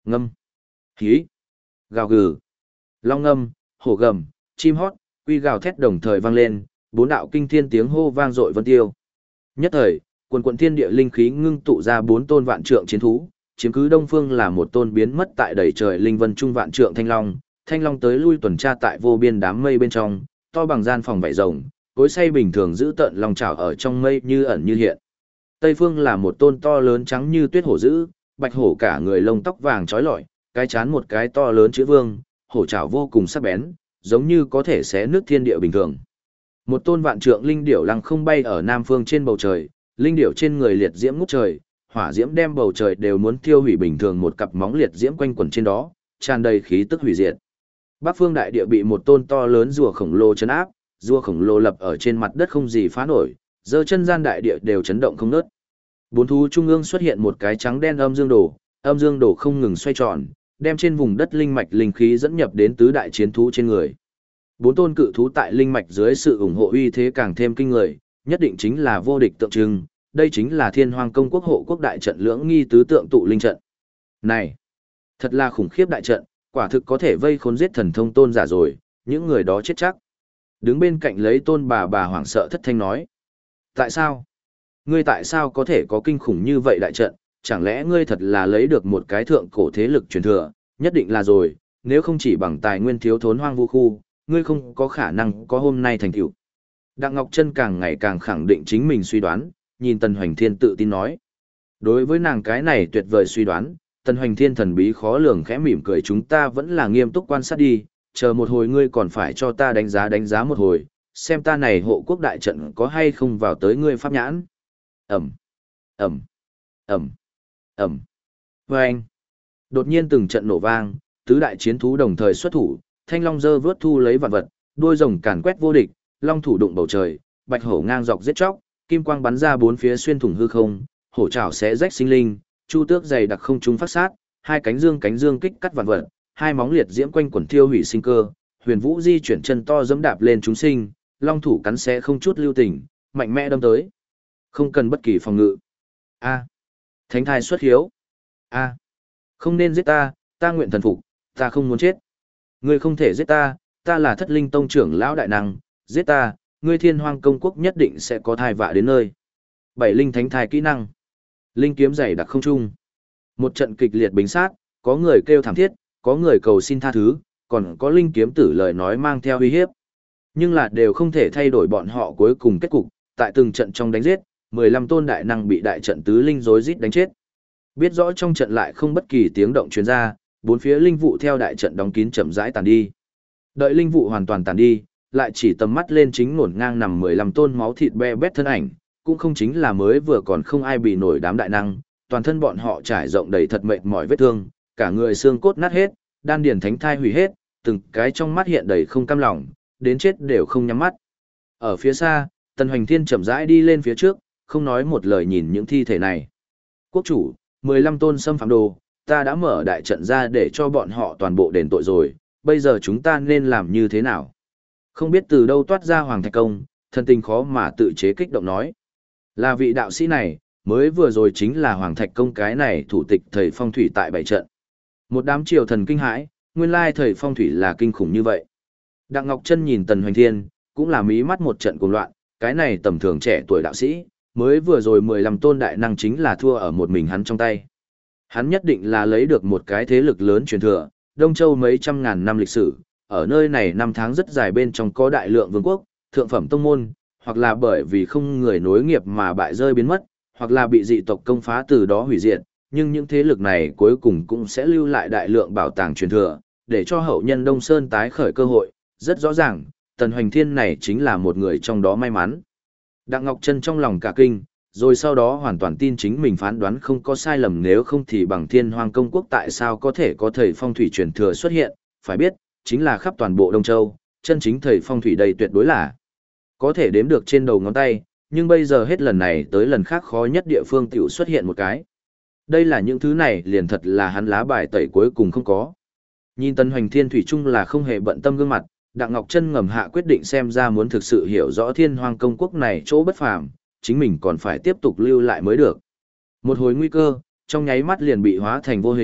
Ngâm, hí, gào gừ, long ngâm, hổ gầm, chim hót, quy gào thét đồng thời vang lên, bốn đạo kinh thiên tiếng hô vang dội vân tiêu. Nhất thời, quần quần thiên địa linh khí ngưng tụ ra bốn tôn vạn trượng chiến thú, chiếm cứ đông phương là một tôn biến mất tại đầy trời linh vân trung vạn trượng thanh long tới lui tuần tra tại vô biên đám mây bên trong, to bằng gian phòng vảy rồng, cối xay bình thường giữ tận long trảo ở trong mây như ẩn như hiện. Tây phương là một tôn to lớn trắng như tuyết hổ dữ, bạch hổ cả người lông tóc vàng trói lọi, cái chán một cái to lớn chữ vương, hổ trảo vô cùng sắc bén, giống như có thể xé nước thiên địa bình thường. Một tôn vạn trượng linh điểu lăng không bay ở nam phương trên bầu trời, linh điểu trên người liệt diễm ngút trời, hỏa diễm đem bầu trời đều muốn thiêu hủy bình thường, một cặp móng liệt diễm quanh quẩn trên đó, tràn đầy khí tức hủy diệt. Bắc phương đại địa bị một tôn to lớn rùa khổng lồ chấn áp, rùa khổng lồ lập ở trên mặt đất không gì phá nổi, giơ chân gian đại địa đều chấn động không ngớt. Bốn thú trung ương xuất hiện một cái trắng đen âm dương đồ không ngừng xoay tròn, đem trên vùng đất linh mạch linh khí dẫn nhập đến tứ đại chiến thú trên người. Bốn tôn cự thú tại linh mạch dưới sự ủng hộ uy thế càng thêm kinh người, nhất định chính là vô địch tượng trưng, đây chính là Thiên Hoang Công Quốc hộ quốc đại trận lưỡng nghi tứ tượng tụ linh trận. Này, thật là khủng khiếp đại trận, quả thực có thể vây khốn giết thần thông tôn giả rồi, những người đó chết chắc. Đứng bên cạnh lấy tôn bà hoảng sợ thất thanh nói. Tại sao? Ngươi tại sao có thể có kinh khủng như vậy đại trận, chẳng lẽ ngươi thật là lấy được một cái thượng cổ thế lực truyền thừa, nhất định là rồi, nếu không chỉ bằng tài nguyên thiếu thốn hoang vu khu, ngươi không có khả năng có hôm nay thành tựu. Đặng Ngọc Trân càng ngày càng khẳng định chính mình suy đoán, nhìn Tần Hoành Thiên tự tin nói. Đối với nàng cái này tuyệt vời suy đoán, Tần Hoành Thiên thần bí khó lường khẽ mỉm cười, chúng ta vẫn là nghiêm túc quan sát đi, chờ một hồi ngươi còn phải cho ta đánh giá một hồi, xem ta này hộ quốc đại trận có hay không vào tới ngươi pháp nhãn. Ẩm, Ẩm, Ẩm, Ẩm. Vâng. Đột nhiên từng trận nổ vang, tứ đại chiến thú đồng thời xuất thủ, thanh long dơ vớt thu lấy vạn vật, đuôi rồng càn quét vô địch, long thủ đụng bầu trời, bạch hổ ngang dọc giết chóc, kim quang bắn ra bốn phía xuyên thủng hư không, hổ trảo xé rách sinh linh, chu tước dày đặc không trung phát sát, hai cánh dương kích cắt vạn vật, hai móng liệt diễm quanh quẩn thiêu hủy sinh cơ, huyền vũ di chuyển chân to dẫm đạp lên chúng sinh, long thủ cắn xé không chút lưu tình, mạnh mẽ đâm tới. Không cần bất kỳ phòng ngự. A. Thánh thai xuất hiếu. A. Không nên giết ta, ta nguyện thần phục, ta không muốn chết. Ngươi không thể giết ta, ta là Thất Linh Tông trưởng lão đại năng, giết ta, ngươi Thiên Hoang Công Quốc nhất định sẽ có thai vạ đến nơi. Bảy linh thánh thai kỹ năng. Linh kiếm dày đặc không trung. Một trận kịch liệt bính sát, có người kêu thảm thiết, có người cầu xin tha thứ, còn có linh kiếm tử lời nói mang theo uy hiếp. Nhưng là đều không thể thay đổi bọn họ cuối cùng kết cục, tại từng trận trong đánh giết, 15 tôn đại năng bị đại trận tứ linh rối rít đánh chết. Biết rõ trong trận lại không bất kỳ tiếng động truyền ra, bốn phía linh vụ theo đại trận đóng kín chậm rãi tàn đi. Đợi linh vụ hoàn toàn tàn đi, lại chỉ tầm mắt lên chính ngổn ngang nằm 15 tôn máu thịt be bét thân ảnh, cũng không chính là mới vừa còn không ai bị nổi đám đại năng, toàn thân bọn họ trải rộng đầy thật mệt mỏi vết thương, cả người xương cốt nát hết, đan điền thánh thai hủy hết, từng cái trong mắt hiện đầy không cam lòng, đến chết đều không nhắm mắt. Ở phía xa, Tần Hoành Thiên chậm rãi đi lên phía trước, không nói một lời nhìn những thi thể này. Quốc chủ, 15 tôn xâm phạm đồ, ta đã mở đại trận ra để cho bọn họ toàn bộ đền tội rồi, bây giờ chúng ta nên làm như thế nào? Không biết từ đâu toát ra Hoàng Thạch Công, thân tình khó mà tự chế kích động nói. Là vị đạo sĩ này, mới vừa rồi chính là Hoàng Thạch Công cái này thủ tịch thầy phong thủy tại bảy trận. Một đám triều thần kinh hãi, nguyên lai thầy phong thủy là kinh khủng như vậy. Đặng Ngọc Trân nhìn Tần Hoành Thiên, cũng là mí mắt một trận cuồng loạn, cái này tầm thường trẻ tuổi đạo sĩ, mới vừa rồi 15 tôn đại năng chính là thua ở một mình hắn trong tay. Hắn nhất định là lấy được một cái thế lực lớn truyền thừa, Đông Châu mấy trăm ngàn năm lịch sử, ở nơi này năm tháng rất dài bên trong có đại lượng vương quốc, thượng phẩm tông môn, hoặc là bởi vì không người nối nghiệp mà bại rơi biến mất, hoặc là bị dị tộc công phá từ đó hủy diệt, nhưng những thế lực này cuối cùng cũng sẽ lưu lại đại lượng bảo tàng truyền thừa, để cho hậu nhân Đông Sơn tái khởi cơ hội. Rất rõ ràng, Tần Hoành Thiên này chính là một người trong đó may mắn. Đặng Ngọc Trân trong lòng cả kinh, rồi sau đó hoàn toàn tin chính mình phán đoán không có sai lầm, nếu không thì bằng Thiên Hoang Công Quốc tại sao có thể có thầy phong thủy truyền thừa xuất hiện, phải biết, chính là khắp toàn bộ Đông Châu, chân chính thầy phong thủy đây tuyệt đối là có thể đếm được trên đầu ngón tay, nhưng bây giờ hết lần này tới lần khác khó nhất địa phương tiểu xuất hiện một cái. Đây là những thứ này liền thật là hắn lá bài tẩy cuối cùng không có. Nhìn Tần Hoành Thiên thủy chung là không hề bận tâm gương mặt, Đặng Ngọc Trân ngầm hạ quyết định xem ra muốn thực sự hiểu rõ Thiên Hoang Công Quốc này chỗ bất phàm, chính mình còn phải tiếp tục lưu lại mới được. Một hồi nguy cơ, trong nháy mắt liền bị hóa thành vô hình,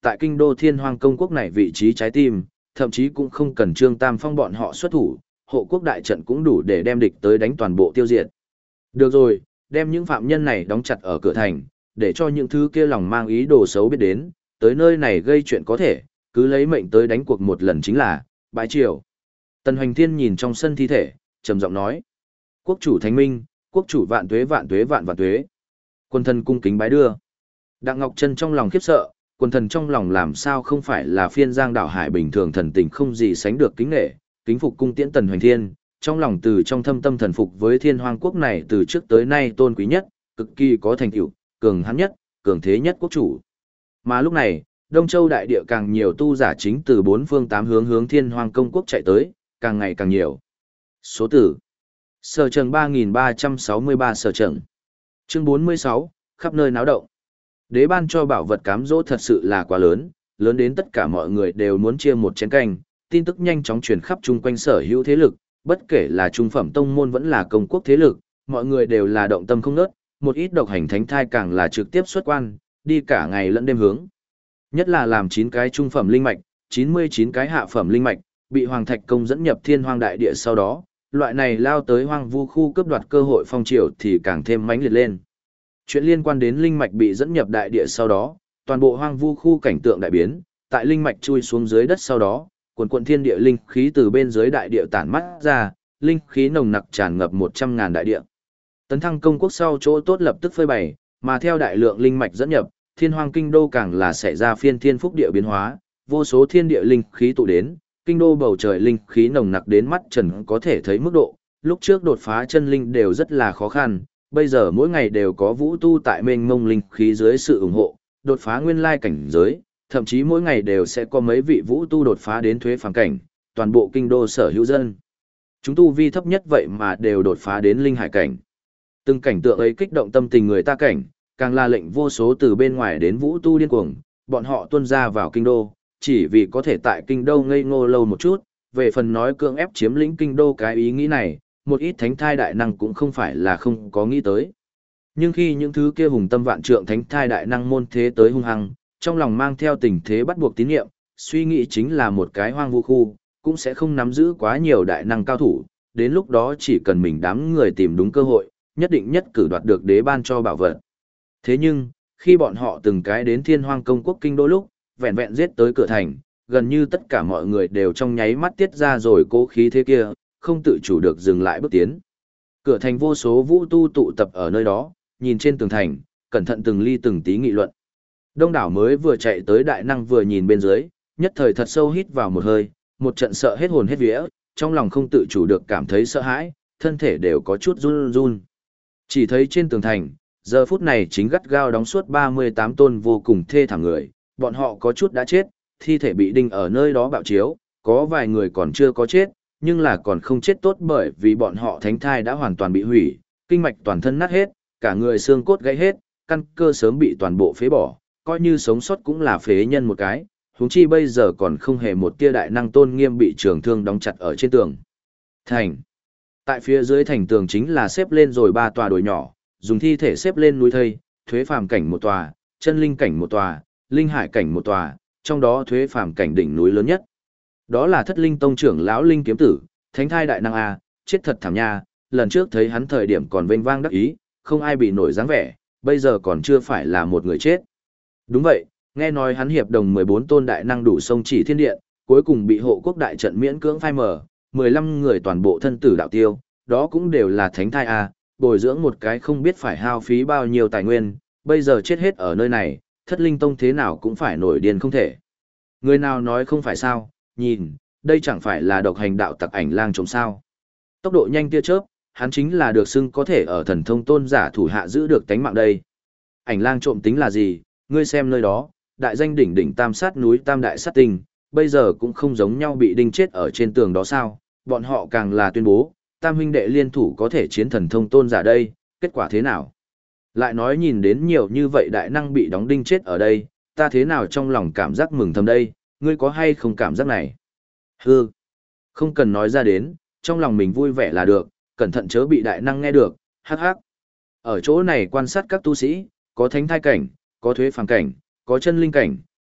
tại kinh đô Thiên Hoang công quốc này vị trí trái tim, thậm chí cũng không cần Trương Tam Phong bọn họ xuất thủ, hộ quốc đại trận cũng đủ để đem địch tới đánh toàn bộ tiêu diệt. Được rồi, đem những phạm nhân này đóng chặt ở cửa thành, để cho những thứ kia lòng mang ý đồ xấu biết đến, tới nơi này gây chuyện có thể, cứ lấy mệnh tới đánh cuộc một lần chính là, bái triều. Tần Hoành Thiên nhìn trong sân thi thể, trầm giọng nói: Quốc chủ thánh minh, quốc chủ vạn tuế vạn tuế vạn vạn tuế. Quân thần cung kính bái đưa. Đặng Ngọc Trân trong lòng khiếp sợ, quân thần trong lòng làm sao không phải là phiên giang đảo hải bình thường thần tình không gì sánh được kính nghệ, kính phục cung tiễn Tần Hoành Thiên, trong lòng từ trong thâm tâm thần phục với Thiên Hoang quốc này từ trước tới nay tôn quý nhất, cực kỳ có thành tựu, cường hãn nhất, cường thế nhất quốc chủ. Mà lúc này, Đông Châu đại địa càng nhiều tu giả chính từ bốn phương tám hướng hướng Thiên Hoang công quốc chạy tới, càng ngày càng nhiều. Số tử Sở Trần 3363 Sở Trần. Chương 46, khắp nơi náo động. Đế ban cho bảo vật cám dỗ thật sự là quá lớn, lớn đến tất cả mọi người đều muốn chia một chén canh, tin tức nhanh chóng truyền khắp chung quanh sở hữu thế lực, bất kể là trung phẩm tông môn vẫn là công quốc thế lực, mọi người đều là động tâm không ngớt, một ít độc hành thánh thai càng là trực tiếp xuất quan, đi cả ngày lẫn đêm hướng. Nhất là làm 9 cái trung phẩm linh mạch, 99 cái hạ phẩm linh mạch, bị Hoàng Thạch Công dẫn nhập Thiên Hoang đại địa sau đó, loại này lao tới hoang vu khu cướp đoạt cơ hội phong triều thì càng thêm mãnh liệt lên. Chuyện liên quan đến linh mạch bị dẫn nhập đại địa sau đó, toàn bộ hoang vu khu cảnh tượng đại biến, tại linh mạch chui xuống dưới đất sau đó, quần thiên địa linh khí từ bên dưới đại địa tản mắt ra, linh khí nồng nặc tràn ngập 100.000 đại địa. Tấn thăng công quốc sau chỗ tốt lập tức phơi bày, mà theo đại lượng linh mạch dẫn nhập, Thiên Hoang kinh đô càng là xảy ra phiên thiên phúc địa biến hóa, vô số thiên địa linh khí tụ đến, kinh đô bầu trời linh khí nồng nặc đến mắt trần có thể thấy mức độ, lúc trước đột phá chân linh đều rất là khó khăn, bây giờ mỗi ngày đều có vũ tu tại mênh mông linh khí dưới sự ủng hộ, đột phá nguyên lai cảnh giới, thậm chí mỗi ngày đều sẽ có mấy vị vũ tu đột phá đến thuế phàm cảnh, toàn bộ kinh đô sở hữu dân. Chúng tu vi thấp nhất vậy mà đều đột phá đến linh hải cảnh. Từng cảnh tượng ấy kích động tâm tình người ta cảnh, càng là lệnh vô số từ bên ngoài đến vũ tu điên cuồng, bọn họ tuôn ra vào kinh đô, chỉ vì có thể tại kinh đô ngây ngô lâu một chút, về phần nói cưỡng ép chiếm lĩnh kinh đô cái ý nghĩ này, một ít thánh thai đại năng cũng không phải là không có nghĩ tới. Nhưng khi những thứ kia hùng tâm vạn trượng thánh thai đại năng môn thế tới hung hăng, trong lòng mang theo tình thế bắt buộc tín nhiệm, suy nghĩ chính là một cái hoang vu khu, cũng sẽ không nắm giữ quá nhiều đại năng cao thủ, đến lúc đó chỉ cần mình đám người tìm đúng cơ hội, nhất định nhất cử đoạt được đế ban cho bảo vật. Thế nhưng, khi bọn họ từng cái đến Thiên Hoang công quốc kinh đô lúc, vẹn vẹn giết tới cửa thành, gần như tất cả mọi người đều trong nháy mắt tiết ra rồi cố khí thế kia, không tự chủ được dừng lại bước tiến. Cửa thành vô số vũ tu tụ tập ở nơi đó, nhìn trên tường thành, cẩn thận từng ly từng tí nghị luận. Đông đảo mới vừa chạy tới đại năng vừa nhìn bên dưới, nhất thời thật sâu hít vào một hơi, một trận sợ hết hồn hết vía, trong lòng không tự chủ được cảm thấy sợ hãi, thân thể đều có chút run run. Chỉ thấy trên tường thành, giờ phút này chính gắt gao đóng suốt 38 tôn vô cùng thê thảm người, bọn họ có chút đã chết, thi thể bị đinh ở nơi đó bạo chiếu, có vài người còn chưa có chết, nhưng là còn không chết tốt bởi vì bọn họ thánh thai đã hoàn toàn bị hủy, kinh mạch toàn thân nát hết, cả người xương cốt gãy hết, căn cơ sớm bị toàn bộ phế bỏ, coi như sống sót cũng là phế nhân một cái, huống chi bây giờ còn không hề một tia đại năng tôn nghiêm bị trường thương đóng chặt ở trên tường. Thành. Tại phía dưới thành tường chính là xếp lên rồi 3 tòa đồi nhỏ, dùng thi thể xếp lên núi thây, thuế phàm cảnh một tòa, chân linh cảnh một tòa, linh hải cảnh một tòa, trong đó thuế phàm cảnh đỉnh núi lớn nhất. Đó là Thất Linh tông trưởng lão Linh kiếm tử, thánh thai đại năng a, chết thật thảm nha, lần trước thấy hắn thời điểm còn vênh vang đắc ý, không ai bị nổi dáng vẻ, bây giờ còn chưa phải là một người chết. Đúng vậy, nghe nói hắn hiệp đồng 14 tôn đại năng đủ sông chỉ thiên điện, cuối cùng bị hộ quốc đại trận miễn cưỡng phai mờ, 15 người toàn bộ thân tử đạo tiêu, đó cũng đều là thánh thai a, bồi dưỡng một cái không biết phải hao phí bao nhiêu tài nguyên, bây giờ chết hết ở nơi này, Thất Linh tông thế nào cũng phải nổi điên không thể. Người nào nói không phải sao, nhìn, đây chẳng phải là độc hành đạo tặc Ảnh Lang trộm sao. Tốc độ nhanh tia chớp, hắn chính là được xưng có thể ở thần thông tôn giả thủ hạ giữ được tánh mạng đây. Ảnh Lang trộm tính là gì, ngươi xem nơi đó, đại danh đỉnh đỉnh tam sát núi tam đại sát tinh, bây giờ cũng không giống nhau bị đinh chết ở trên tường đó sao, bọn họ càng là tuyên bố, tam huynh đệ liên thủ có thể chiến thần thông tôn giả đây, kết quả thế nào? Lại nói nhìn đến nhiều như vậy đại năng bị đóng đinh chết ở đây, ta thế nào trong lòng cảm giác mừng thầm đây, ngươi có hay không cảm giác này? Hừ, không cần nói ra đến, trong lòng mình vui vẻ là được, cẩn thận chớ bị đại năng nghe được, hắc hắc. Ở chỗ này quan sát các tu sĩ, có thánh thai cảnh, có thuế phàm cảnh, có chân linh cảnh,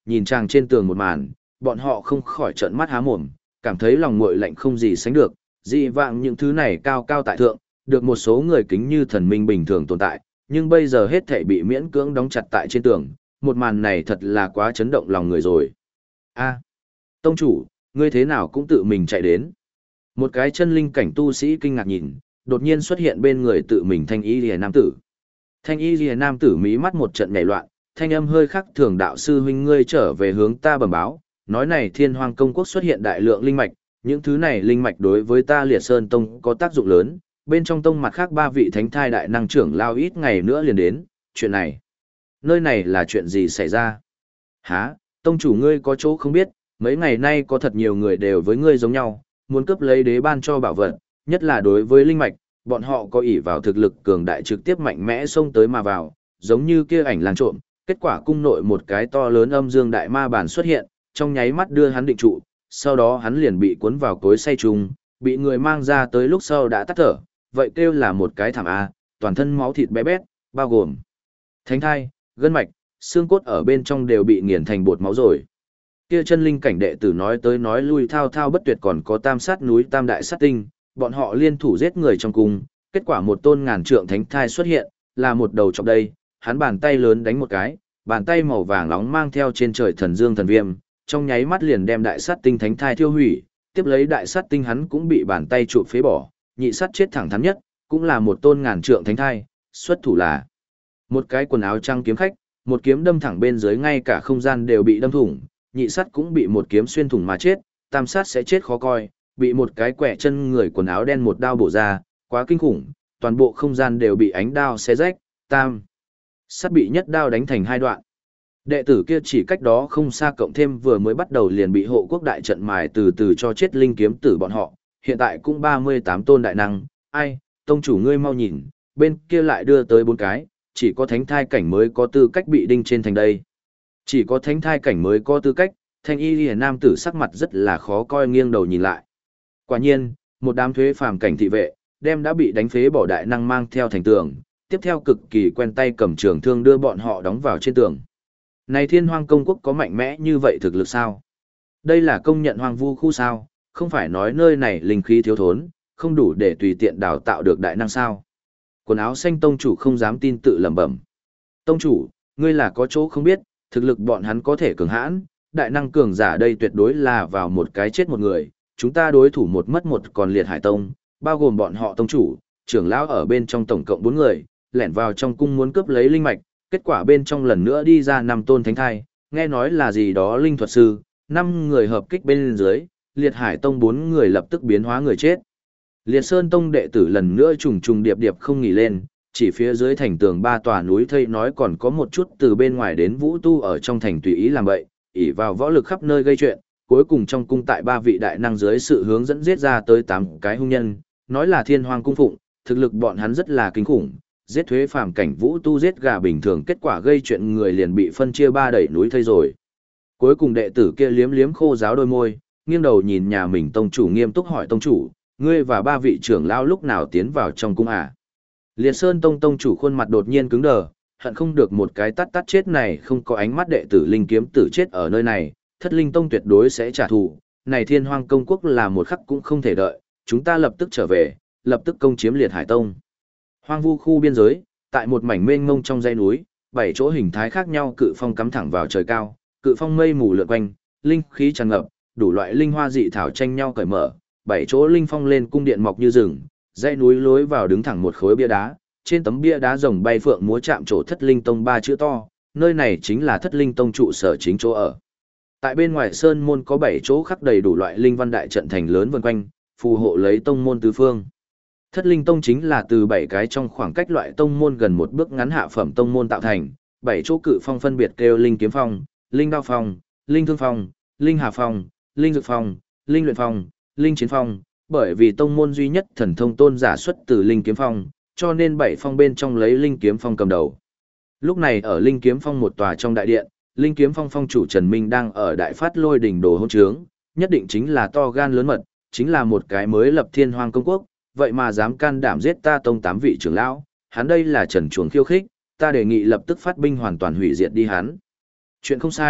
nhìn trang trên tường một màn, bọn họ không khỏi trợn mắt há mồm, cảm thấy lòng nguội lạnh không gì sánh được, dị vãng những thứ này cao cao tại thượng, được một số người kính như thần minh bình thường tồn tại, nhưng bây giờ hết thảy bị miễn cưỡng đóng chặt tại trên tường, một màn này thật là quá chấn động lòng người rồi. A, tông chủ, ngươi thế nào cũng tự mình chạy đến. Một cái chân linh cảnh tu sĩ kinh ngạc nhìn, đột nhiên xuất hiện bên người tự mình thanh y liễu nam tử. Thanh y liễu nam tử mí mắt một trận nhảy loạn, thanh âm hơi khắc thường, đạo sư huynh ngươi trở về hướng ta bẩm báo, nói này Thiên Hoang công quốc xuất hiện đại lượng linh mạch, những thứ này linh mạch đối với ta Liệt Sơn tông có tác dụng lớn, bên trong tông mặt khác 3 vị thánh thai đại năng trưởng lao ít ngày nữa liền đến, chuyện này, nơi này là chuyện gì xảy ra? Hả, tông chủ ngươi có chỗ không biết, mấy ngày nay có thật nhiều người đều với ngươi giống nhau, muốn cướp lấy đế ban cho bảo vật, nhất là đối với linh mạch, bọn họ có ỷ vào thực lực cường đại trực tiếp mạnh mẽ xông tới mà vào, giống như kia ảnh lang trộm, kết quả cung nội một cái to lớn âm dương đại ma bản xuất hiện, trong nháy mắt đưa hắn định trụ, sau đó hắn liền bị cuốn vào cối xay trùng, bị người mang ra tới lúc sau đã tắt thở, vậy kêu là một cái thảm a, toàn thân máu thịt bé bét, bao gồm thánh thai, gân mạch, xương cốt ở bên trong đều bị nghiền thành bột máu rồi. Kia chân linh cảnh đệ tử nói tới nói lui thao thao bất tuyệt, còn có tam sát núi tam đại sát tinh, bọn họ liên thủ giết người trong cung, kết quả một tôn ngàn trượng thánh thai xuất hiện, là một đầu chọc đây, hắn bàn tay lớn đánh một cái, bàn tay màu vàng nóng mang theo trên trời thần dương thần viêm, trong nháy mắt liền đem đại sát tinh thánh thai thiêu hủy, tiếp lấy đại sát tinh hắn cũng bị bàn tay trụ phế bỏ, nhị sát chết thẳng thắn nhất, cũng là một tôn ngàn trượng thánh thai, xuất thủ là một cái quần áo trắng kiếm khách, một kiếm đâm thẳng bên dưới ngay cả không gian đều bị đâm thủng, nhị sát cũng bị một kiếm xuyên thủng mà chết, tam sát sẽ chết khó coi, bị một cái quẻ chân người quần áo đen một đao bổ ra, quá kinh khủng, toàn bộ không gian đều bị ánh đao xé rách, tam sát bị nhất đao đánh thành 2 đoạn. Đệ tử kia chỉ cách đó không xa cộng thêm vừa mới bắt đầu liền bị hộ quốc đại trận mài từ từ cho chết linh kiếm tử bọn họ, hiện tại cũng 38 tôn đại năng, ai, tông chủ ngươi mau nhìn, bên kia lại đưa tới 4 cái, chỉ có thánh thai cảnh mới có tư cách bị đinh trên thành đây. Chỉ có thánh thai cảnh mới có tư cách, thanh y liễu nam tử sắc mặt rất là khó coi, nghiêng đầu nhìn lại. Quả nhiên, một đám thuế phàm cảnh thị vệ, đem đã bị đánh phế bỏ đại năng mang theo thành tường, tiếp theo cực kỳ quen tay cầm trường thương đưa bọn họ đóng vào trên tường. Này Thiên Hoang công quốc có mạnh mẽ như vậy thực lực sao? Đây là công nhận hoang vu khu sao? Không phải nói nơi này linh khí thiếu thốn, không đủ để tùy tiện đào tạo được đại năng sao? Quần áo xanh tông chủ không dám tin tự lẩm bẩm. Tông chủ, ngươi là có chỗ không biết, thực lực bọn hắn có thể cường hãn, đại năng cường giả đây tuyệt đối là vào một cái chết một người, chúng ta đối thủ một mất một còn liệt hải tông, bao gồm bọn họ tông chủ, trưởng lão ở bên trong tổng cộng 4 người, lẻn vào trong cung muốn cướp lấy linh mạch, kết quả bên trong lần nữa đi ra 5 tôn thánh thai, nghe nói là gì đó linh thuật sư, 5 người hợp kích bên dưới, liệt hải tông 4 người lập tức biến hóa người chết. Liệt Sơn tông đệ tử lần nữa trùng trùng điệp điệp không nghỉ lên, chỉ phía dưới thành tường 3 tòa núi thây nói còn có một chút từ bên ngoài đến vũ tu ở trong thành tùy ý làm bậy, ỷ vào võ lực khắp nơi gây chuyện, cuối cùng trong cung tại 3 vị đại năng dưới sự hướng dẫn giết ra tới 8 cái hung nhân, nói là Thiên Hoang cung phụng, thực lực bọn hắn rất là kinh khủng, giết thuế phàm cảnh vũ tu giết gà bình thường, kết quả gây chuyện người liền bị phân chia 3 đẩy núi thây rồi. Cuối cùng đệ tử kia liếm liếm khô giáo đôi môi, nghiêng đầu nhìn nhà mình tông chủ nghiêm túc hỏi tông chủ, ngươi và 3 vị trưởng lão lúc nào tiến vào trong cung à? Liệt Sơn tông tông chủ khuôn mặt đột nhiên cứng đờ, hận không được một cái tát tát chết này không có ánh mắt đệ tử linh kiếm tử chết ở nơi này, Thất Linh tông tuyệt đối sẽ trả thù, này Thiên Hoang công quốc là một khắc cũng không thể đợi, chúng ta lập tức trở về, lập tức công chiếm Liệt Hải tông. Hoang vu khu biên giới, tại một mảnh mênh mông trong dãy núi, 7 chỗ hình thái khác nhau cự phong cắm thẳng vào trời cao, cự phong mây mù lượn quanh, linh khí tràn ngập, đủ loại linh hoa dị thảo tranh nhau cởi mở, 7 chỗ linh phong lên cung điện mọc như rừng, dãy núi lối vào đứng thẳng một khối bia đá, trên tấm bia đá rồng bay phượng múa chạm trổ Thất Linh tông 3 chữ to, nơi này chính là Thất Linh tông trụ sở chính chỗ ở. Tại bên ngoài sơn môn có 7 chỗ khắc đầy đủ loại linh văn đại trận thành lớn vần quanh, phù hộ lấy tông môn tứ phương. Thất Linh tông chính là từ 7 cái trong khoảng cách loại tông môn gần một bước ngắn hạ phẩm tông môn tạo thành, 7 chỗ cự phong phân biệt kêu linh kiếm phong, linh đao phong, linh thương phong, linh hà phong, linh dược phong, linh luyện phong, linh chiến phong, bởi vì tông môn duy nhất thần thông tôn giả xuất từ linh kiếm phong, cho nên 7 phong bên trong lấy linh kiếm phong cầm đầu. Lúc này ở linh kiếm phong một tòa trong đại điện, linh kiếm phong phong chủ Trần Minh đang ở đại phát lôi đỉnh đồ hôn trướng, nhất định chính là to gan lớn mật, chính là một cái mới lập Thiên Hoang công quốc, vậy mà dám can đảm giết ta tông 8 vị trưởng lão, hắn đây là trần chuồng khiêu khích, ta đề nghị lập tức phát binh hoàn toàn hủy diệt đi hắn. Chuyện không sai,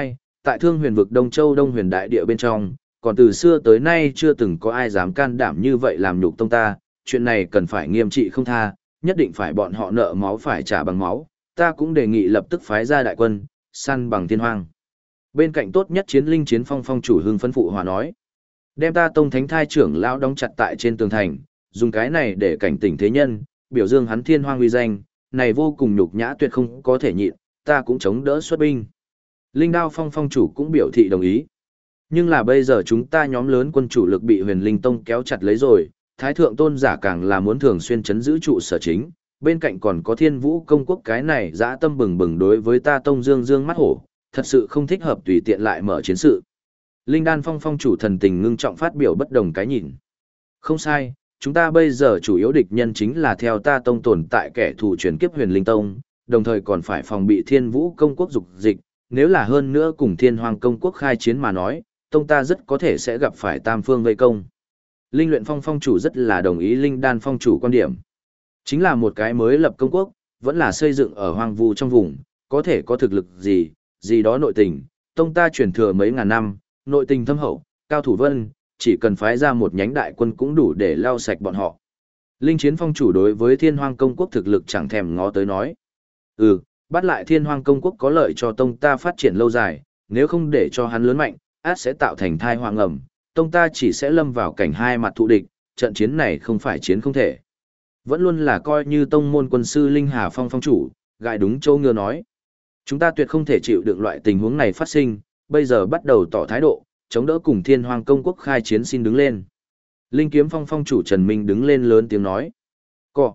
Tại Thương Huyền vực Đông Châu Đông Huyền đại địa bên trong, còn từ xưa tới nay chưa từng có ai dám can đảm như vậy làm nhục tông ta, chuyện này cần phải nghiêm trị không tha, nhất định phải bọn họ nợ máu phải trả bằng máu, ta cũng đề nghị lập tức phái ra đại quân, săn bằng thiên hoang. Bên cạnh tốt nhất chiến linh chiến phong phong chủ hưng phấn phụ hòa nói, đem ta tông thánh thai trưởng lão đóng chặt tại trên tường thành, dùng cái này để cảnh tỉnh thế nhân, biểu dương hắn thiên hoang uy danh, này vô cùng nhục nhã tuyệt không có thể nhịn, ta cũng chống đỡ xuất binh. Linh đao phong phong chủ cũng biểu thị đồng ý. Nhưng là bây giờ chúng ta nhóm lớn quân chủ lực bị huyền linh tông kéo chặt lấy rồi, thái thượng tôn giả càng là muốn thường xuyên chấn giữ trụ sở chính, bên cạnh còn có thiên vũ công quốc cái này dã tâm bừng bừng đối với ta tông dương dương mắt hổ, thật sự không thích hợp tùy tiện lại mở chiến sự. Linh đan phong phong chủ thần tình ngưng trọng phát biểu bất đồng cái nhìn. Không sai, chúng ta bây giờ chủ yếu địch nhân chính là theo ta tông tồn tại kẻ thù chuyển kiếp huyền linh tông, đồng thời còn phải phòng bị thiên vũ công quốc dục dịch, nếu là hơn nữa cùng thiên hoàng công quốc khai chiến mà nói, tông ta rất có thể sẽ gặp phải tam phương vây công. Linh luyện phong phong chủ rất là đồng ý linh đan phong chủ quan điểm. Chính là một cái mới lập công quốc, vẫn là xây dựng ở hoang vu trong vùng, có thể có thực lực gì đó nội tình, tông ta truyền thừa mấy ngàn năm, nội tình thâm hậu, cao thủ vân, chỉ cần phái ra một nhánh đại quân cũng đủ để lau sạch bọn họ. Linh chiến phong chủ đối với thiên hoang công quốc thực lực chẳng thèm ngó tới nói. Bắt lại thiên hoang công quốc có lợi cho tông ta phát triển lâu dài, nếu không để cho hắn lớn mạnh, át sẽ tạo thành thai hoang ẩm, tông ta chỉ sẽ lâm vào cảnh hai mặt thụ địch, trận chiến này không phải chiến không thể. Vẫn luôn là coi như tông môn quân sư Linh Hà Phong phong chủ, gại đúng châu ngựa nói. Chúng ta tuyệt không thể chịu đựng loại tình huống này phát sinh, bây giờ bắt đầu tỏ thái độ, chống đỡ cùng thiên hoang công quốc khai chiến xin đứng lên. Linh kiếm phong phong chủ Trần Minh đứng lên lớn tiếng nói. Cọ.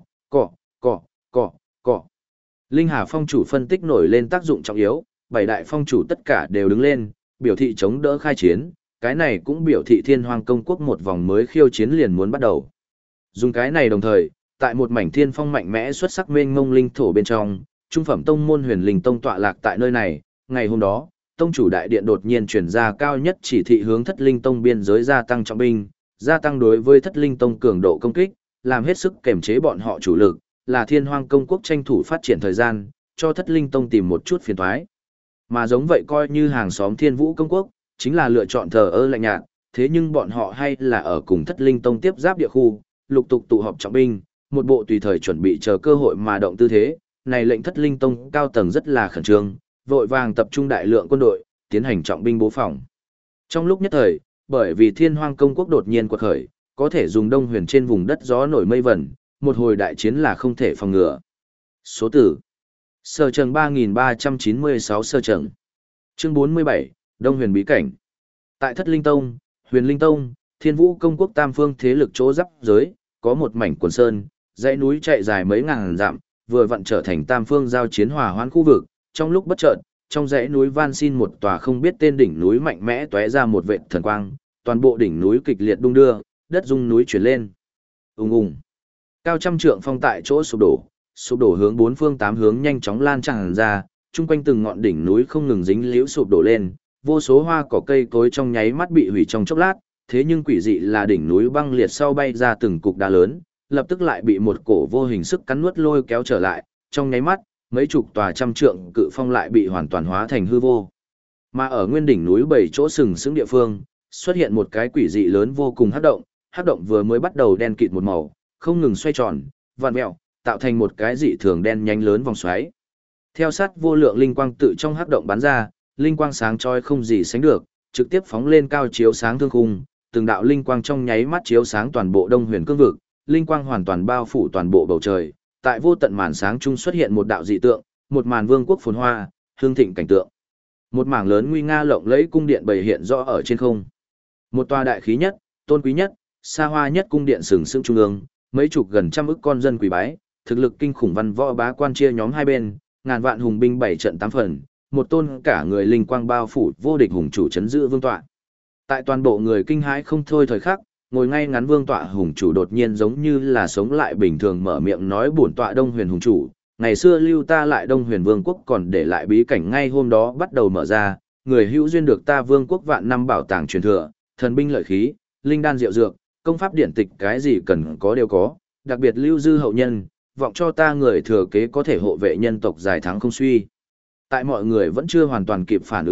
Linh Hà phong chủ phân tích nổi lên tác dụng trọng yếu, bảy đại phong chủ tất cả đều đứng lên, biểu thị chống đỡ khai chiến, cái này cũng biểu thị thiên hoang công quốc một vòng mới khiêu chiến liền muốn bắt đầu. Dùng cái này đồng thời, tại một mảnh thiên phong mạnh mẽ xuất sắc mênh mông linh thổ bên trong, trung phẩm tông môn huyền linh tông tọa lạc tại nơi này, ngày hôm đó, tông chủ đại điện đột nhiên truyền ra cao nhất chỉ thị hướng thất linh tông biên giới gia tăng trọng binh, gia tăng đối với thất linh tông cường độ công kích, làm hết sức kềm chế bọn họ chủ lực, là thiên hoang công quốc tranh thủ phát triển thời gian, cho thất linh tông tìm một chút phiền toái. Mà giống vậy coi như hàng xóm thiên vũ công quốc, chính là lựa chọn thờ ơ lạnh nhạt, thế nhưng bọn họ hay là ở cùng thất linh tông tiếp giáp địa khu, lục tục tụ họp trọng binh, một bộ tùy thời chuẩn bị chờ cơ hội mà động tư thế, này lệnh thất linh tông cao tầng rất là khẩn trương, vội vàng tập trung đại lượng quân đội, tiến hành trọng binh bố phòng. Trong lúc nhất thời, bởi vì thiên hoang công quốc đột nhiên quật khởi, có thể dùng đông huyền trên vùng đất gió nổi mây vẩn, một hồi đại chiến là không thể phòng ngừa. Số tử Sở Trần 3396 Sở Trần. Chương 47, Đông Huyền Bí Cảnh. Tại Thất Linh Tông, Huyền Linh Tông, Thiên Vũ Công Quốc tam phương thế lực chỗ giáp giới, có một mảnh quần sơn, dãy núi chạy dài mấy ngàn dặm, vừa vặn trở thành tam phương giao chiến hòa hoãn khu vực. Trong lúc bất chợt, trong dãy núi van xin một tòa không biết tên đỉnh núi mạnh mẽ tóe ra một vệt thần quang, toàn bộ đỉnh núi kịch liệt đung đưa, đất rung núi chuyển lên. Ùng ùng. Cao trăm trượng phong tại chỗ sụp đổ hướng bốn phương tám hướng nhanh chóng lan tràn ra, chung quanh từng ngọn đỉnh núi không ngừng dính liễu sụp đổ lên, vô số hoa cỏ cây cối trong nháy mắt bị hủy trong chốc lát, thế nhưng quỷ dị là đỉnh núi băng liệt sau bay ra từng cục đá lớn, lập tức lại bị một cổ vô hình sức cắn nuốt lôi kéo trở lại, trong nháy mắt, mấy chục tòa trăm trượng cự phong lại bị hoàn toàn hóa thành hư vô. Mà ở nguyên đỉnh núi bảy chỗ sừng sững địa phương, xuất hiện một cái quỷ dị lớn vô cùng hắc động vừa mới bắt đầu đen kịt một màu, không ngừng xoay tròn, vặn mèo, tạo thành một cái dị thường đen nhánh lớn vòng xoáy. Theo sát vô lượng linh quang tự trong hắc động bắn ra, linh quang sáng chói không gì sánh được, trực tiếp phóng lên cao chiếu sáng thương khung, từng đạo linh quang trong nháy mắt chiếu sáng toàn bộ Đông Huyền cương vực, linh quang hoàn toàn bao phủ toàn bộ bầu trời. Tại vô tận màn sáng trung xuất hiện một đạo dị tượng, một màn vương quốc phồn hoa, hương thịnh cảnh tượng. Một mảng lớn nguy nga lộng lẫy cung điện bày hiện rõ ở trên không. Một tòa đại khí nhất, tôn quý nhất, xa hoa nhất cung điện sừng sững trung ương, mấy chục gần trăm ức con dân quỳ bái, thực lực kinh khủng văn võ bá quan chia nhóm hai bên, ngàn vạn hùng binh bảy trận tám phần, một tôn cả người linh quang bao phủ vô địch hùng chủ trấn giữ vương tọa. Tại toàn bộ người kinh hãi không thôi thời khắc, ngồi ngay ngắn vương tọa hùng chủ đột nhiên giống như là sống lại bình thường mở miệng nói bổn tọa Đông Huyền hùng chủ, ngày xưa lưu ta lại Đông Huyền vương quốc còn để lại bí cảnh ngay hôm đó bắt đầu mở ra, người hữu duyên được ta vương quốc vạn năm bảo tàng truyền thừa, thần binh lợi khí, linh đan diệu dược, công pháp điển tịch cái gì cần có đều có, đặc biệt lưu dư hậu nhân, vọng cho ta người thừa kế có thể hộ vệ nhân tộc dài thắng không suy. Tại mọi người vẫn chưa hoàn toàn kịp phản ứng trước,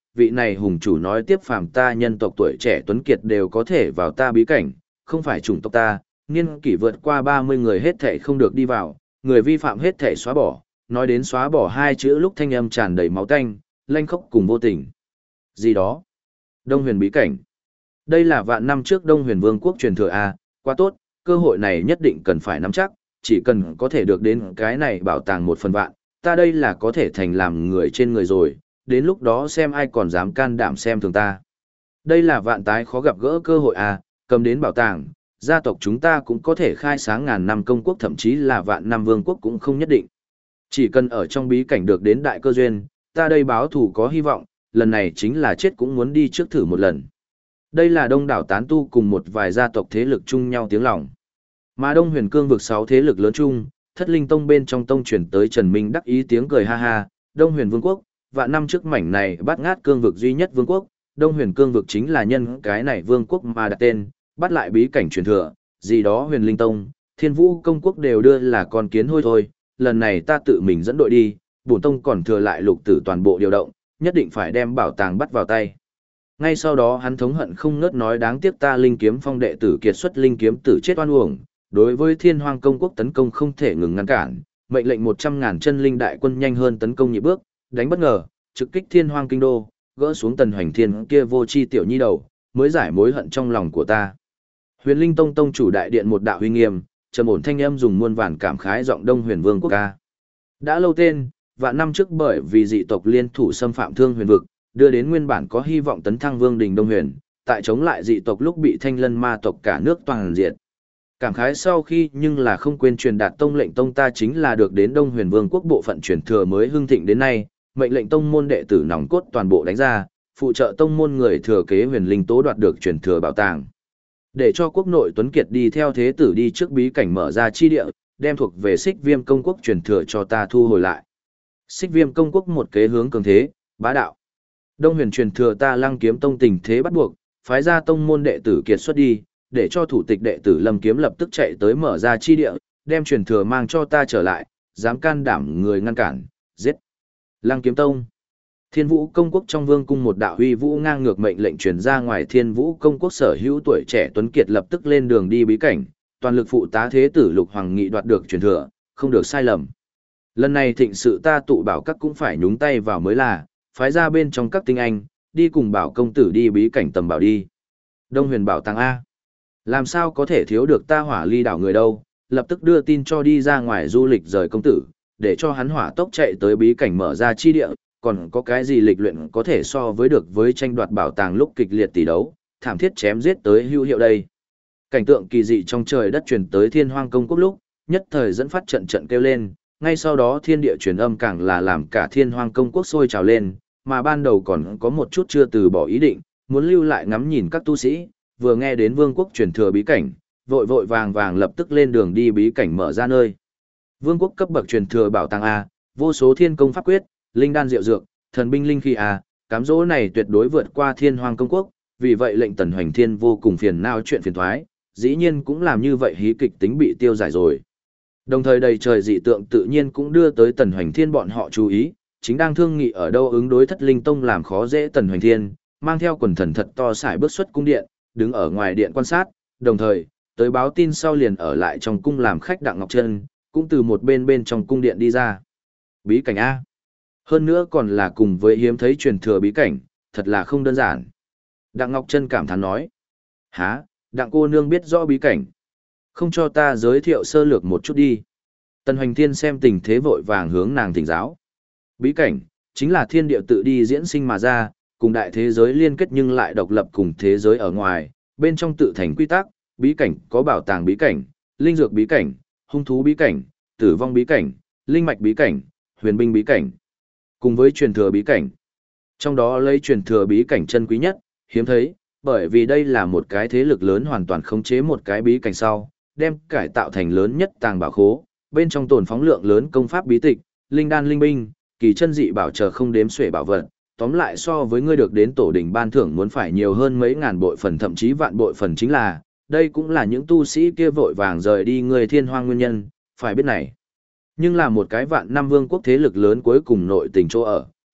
vị này hùng chủ nói tiếp phàm ta nhân tộc tuổi trẻ tuấn kiệt đều có thể vào ta bí cảnh, không phải chủng tộc ta, niên kỷ vượt qua 30 người hết thể không được đi vào, người vi phạm hết thể xóa bỏ, nói đến xóa bỏ hai chữ lúc thanh âm tràn đầy máu tanh, lanh khốc cùng vô tình. Gì đó? Đông Huyền bí cảnh. Đây là vạn năm trước Đông Huyền Vương quốc truyền thừa a, quá tốt, cơ hội này nhất định cần phải nắm chắc, chỉ cần có thể được đến cái này bảo tàng một phần vạn, ta đây là có thể thành làm người trên người rồi, đến lúc đó xem ai còn dám can đảm xem thường ta. Đây là vạn tái khó gặp gỡ cơ hội a, cầm đến bảo tàng, gia tộc chúng ta cũng có thể khai sáng ngàn năm công quốc thậm chí là vạn năm vương quốc cũng không nhất định. Chỉ cần ở trong bí cảnh được đến đại cơ duyên, ta đây báo thù có hy vọng, lần này chính là chết cũng muốn đi trước thử một lần. Đây là đông đảo tán tu cùng một vài gia tộc thế lực chung nhau tiếng lòng. Mà Đông Huyền Cương vực 6 thế lực lớn chung, Thất Linh Tông bên trong tông chuyển tới Trần Minh đắc ý tiếng cười ha ha, Đông Huyền Vương quốc, vạn năm trước mảnh này bắt ngát cương vực duy nhất vương quốc, Đông Huyền Cương vực chính là nhân cái này vương quốc mà đặt tên, bắt lại bí cảnh truyền thừa, gì đó Huyền Linh Tông, Thiên Vũ công quốc đều đưa là con kiến hôi thôi, lần này ta tự mình dẫn đội đi, bổn tông còn thừa lại lục tử toàn bộ điều động, nhất định phải đem bảo tàng bắt vào tay. Ngay sau đó hắn thống hận không ngớt nói đáng tiếc ta linh kiếm phong đệ tử kiệt xuất linh kiếm tử chết oan uổng, đối với Thiên Hoang công quốc tấn công không thể ngừng ngăn cản, mệnh lệnh 100.000 chân linh đại quân nhanh hơn tấn công nhị bước, đánh bất ngờ, trực kích Thiên Hoang kinh đô, gỡ xuống Tần Hoành Thiên kia vô chi tiểu nhi đầu, mới giải mối hận trong lòng của ta. Huyền Linh Tông tông chủ đại điện một đạo uy nghiêm, trầm ổn thanh âm dùng muôn vàn cảm khái giọng Đông Huyền Vương quốc ca. Đã lâu tên, vạn năm trước bởi vì dị tộc liên thủ xâm phạm Thương Huyền vực, đưa đến nguyên bản có hy vọng tấn thăng vương đình Đông Huyền, tại chống lại dị tộc lúc bị Thanh Lân ma tộc cả nước toàn diệt. Cảm khái sau khi nhưng là không quên truyền đạt tông lệnh tông ta chính là được đến Đông Huyền Vương quốc bộ phận truyền thừa mới hưng thịnh đến nay, mệnh lệnh tông môn đệ tử nòng cốt toàn bộ đánh ra, phụ trợ tông môn người thừa kế Huyền Linh tố đoạt được truyền thừa bảo tàng. Để cho quốc nội tuấn kiệt đi theo thế tử đi trước bí cảnh mở ra chi địa, đem thuộc về Xích Viêm công quốc truyền thừa cho ta thu hồi lại. Xích Viêm công quốc một kế hướng cường thế, bá đạo. Đông Huyền truyền thừa ta Lăng Kiếm tông tình thế bắt buộc, phái ra tông môn đệ tử kiệt xuất đi, để cho thủ tịch đệ tử Lâm Kiếm lập tức chạy tới mở ra chi địa, đem truyền thừa mang cho ta trở lại, dám can đảm người ngăn cản, giết. Lăng Kiếm tông. Thiên Vũ công quốc trong vương cung một đạo huy vũ ngang ngược mệnh lệnh truyền ra ngoài, Thiên Vũ công quốc sở hữu tuổi trẻ tuấn kiệt lập tức lên đường đi bí cảnh, toàn lực phụ tá thế tử Lục Hoàng Nghị đoạt được truyền thừa, không được sai lầm. Lần này thịnh sự ta tụ bảo các cũng phải nhúng tay vào mới là, phái ra bên trong các tinh anh, đi cùng bảo công tử đi bí cảnh tầm bảo đi. Đông Huyền bảo tàng A. Làm sao có thể thiếu được ta Hỏa Ly đảo người đâu, lập tức đưa tin cho đi ra ngoài du lịch rời công tử, để cho hắn hỏa tốc chạy tới bí cảnh mở ra chi địa, còn có cái gì lịch luyện có thể so với được với tranh đoạt bảo tàng lúc kịch liệt tỷ đấu, thảm thiết chém giết tới hữu hiệu đây. Cảnh tượng kỳ dị trong trời đất truyền tới Thiên Hoang công quốc lúc, nhất thời dẫn phát trận trận kêu lên, ngay sau đó thiên địa truyền âm càng là làm cả Thiên Hoang công quốc sôi trào lên, mà ban đầu còn có một chút chưa từ bỏ ý định, muốn lưu lại ngắm nhìn các tu sĩ, vừa nghe đến vương quốc truyền thừa bí cảnh, vội vội vàng vàng lập tức lên đường đi bí cảnh mở ra nơi. Vương quốc cấp bậc truyền thừa bảo tàng A, vô số thiên công pháp quyết, linh đan diệu dược, thần binh linh khí A, cám dỗ này tuyệt đối vượt qua Thiên Hoang công quốc, vì vậy lệnh Tần Hoành Thiên vô cùng phiền não chuyện phiền thoái, dĩ nhiên cũng làm như vậy hí kịch tính bị tiêu giải rồi. Đồng thời đầy trời dị tượng tự nhiên cũng đưa tới Tần Hoành Thiên bọn họ chú ý, chính đang thương nghị ở đâu ứng đối Thất Linh Tông làm khó dễ Tần Hoành Thiên, mang theo quần thần thật to sải bước xuất cung điện, đứng ở ngoài điện quan sát, đồng thời, tới báo tin sau liền ở lại trong cung làm khách Đặng Ngọc Trân, cũng từ một bên bên trong cung điện đi ra. Bí cảnh A. Hơn nữa còn là cùng với hiếm thấy truyền thừa bí cảnh, thật là không đơn giản. Đặng Ngọc Trân cảm thán nói. Hả, Đặng cô nương biết rõ bí cảnh. Không cho ta giới thiệu sơ lược một chút đi. Tần Hoành Thiên xem tình thế vội vàng hướng nàng thỉnh giáo. Bí cảnh, chính là thiên địa tự đi diễn sinh mà ra, cùng đại thế giới liên kết nhưng lại độc lập cùng thế giới ở ngoài, bên trong tự thành quy tắc, bí cảnh có bảo tàng bí cảnh, linh dược bí cảnh, hung thú bí cảnh, tử vong bí cảnh, linh mạch bí cảnh, huyền binh bí cảnh, cùng với truyền thừa bí cảnh. Trong đó lấy truyền thừa bí cảnh chân quý nhất, hiếm thấy, bởi vì đây là một cái thế lực lớn hoàn toàn khống chế một cái bí cảnh sau, đem cải tạo thành lớn nhất tàng bảo khố, bên trong tồn phóng lượng lớn công pháp bí tịch, linh đan linh binh, kỳ chân dị bảo chờ không đếm xuể bảo vật. Tóm lại so với ngươi được đến tổ đỉnh ban thưởng muốn phải nhiều hơn mấy ngàn bội phần thậm chí vạn bội phần, chính là, đây cũng là những tu sĩ kia vội vàng rời đi người Thiên Hoang nguyên nhân, phải biết này. Nhưng là một cái vạn năm vương quốc thế lực lớn cuối cùng nội tình chỗ ở,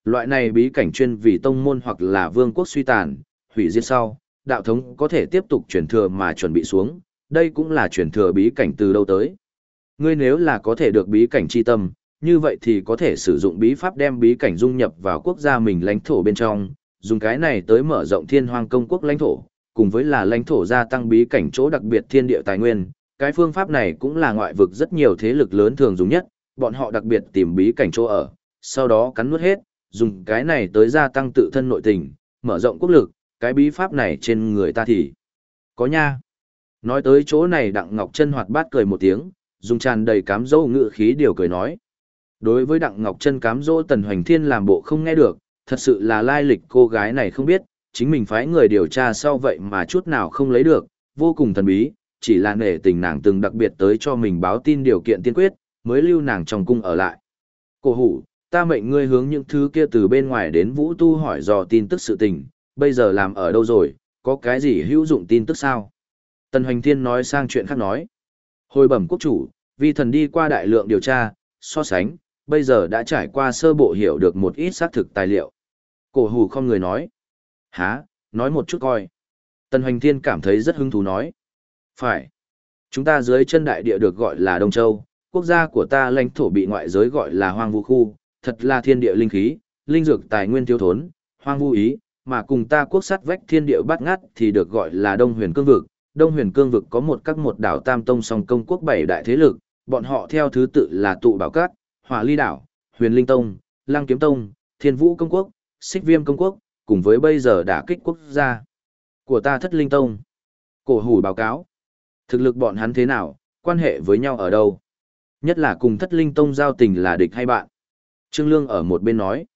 Loại này bí cảnh chuyên vì tông môn hoặc là vương quốc suy tàn, hủy diệt sau, đạo thống có thể tiếp tục truyền thừa mà chuẩn bị xuống, đây cũng là truyền thừa bí cảnh từ đâu tới. Ngươi nếu là có thể được bí cảnh chi tâm, như vậy thì có thể sử dụng bí pháp đem bí cảnh dung nhập vào quốc gia mình lãnh thổ bên trong, dùng cái này tới mở rộng thiên hoang công quốc lãnh thổ, cùng với là lãnh thổ gia tăng bí cảnh chỗ đặc biệt thiên địa tài nguyên. Cái phương pháp này cũng là ngoại vực rất nhiều thế lực lớn thường dùng nhất, bọn họ đặc biệt tìm bí cảnh chỗ ở, sau đó cắn nuốt hết, dùng cái này tới gia tăng tự thân nội tình, mở rộng quốc lực, cái bí pháp này trên người ta thì có nha. Nói tới chỗ này Đặng Ngọc Chân hoạt bát cười một tiếng, dùng tràn đầy cám dỗ ngữ khí điều cười nói. Đối với Đặng Ngọc Chân cám dỗ Tần Hoành Thiên làm bộ không nghe được, thật sự là lai lịch cô gái này không biết, chính mình phái người điều tra sau vậy mà chút nào không lấy được, vô cùng thần bí, chỉ là nể tình nàng từng đặc biệt tới cho mình báo tin điều kiện tiên quyết, mới lưu nàng trong cung ở lại. Cổ hủ, ta mệnh ngươi hướng những thứ kia từ bên ngoài đến Vũ Tu hỏi dò tin tức sự tình, bây giờ làm ở đâu rồi, có cái gì hữu dụng tin tức sao? Tần Hoành Thiên nói sang chuyện khác nói. Hồi bẩm quốc chủ, vi thần đi qua đại lượng điều tra, so sánh, bây giờ đã trải qua sơ bộ hiểu được một ít xác thực tài liệu. Cổ hủ không người nói. Hả, nói một chút coi. Tần Hoành Thiên cảm thấy rất hứng thú nói. Phải. Chúng ta dưới chân đại địa được gọi là Đông Châu, quốc gia của ta lãnh thổ bị ngoại giới gọi là hoang vu khu, thật là thiên địa linh khí, linh dược tài nguyên thiếu thốn, hoang vu ý, mà cùng ta quốc sát vách thiên địa bát ngát thì được gọi là Đông Huyền Cương vực. Đông Huyền Cương vực có một đảo Tam Tông song công quốc 7 đại thế lực, bọn họ theo thứ tự là Tụ Bảo Cát, Hỏa Ly đảo, Huyền Linh Tông, Lăng Kiếm Tông, Thiên Vũ công quốc, Xích Viêm công quốc, cùng với bây giờ đả kích quốc gia của ta Thất Linh Tông. Cổ hủ báo cáo, thực lực bọn hắn thế nào, quan hệ với nhau ở đâu? Nhất là cùng Thất Linh Tông giao tình là địch hay bạn? Trương Lương ở một bên nói,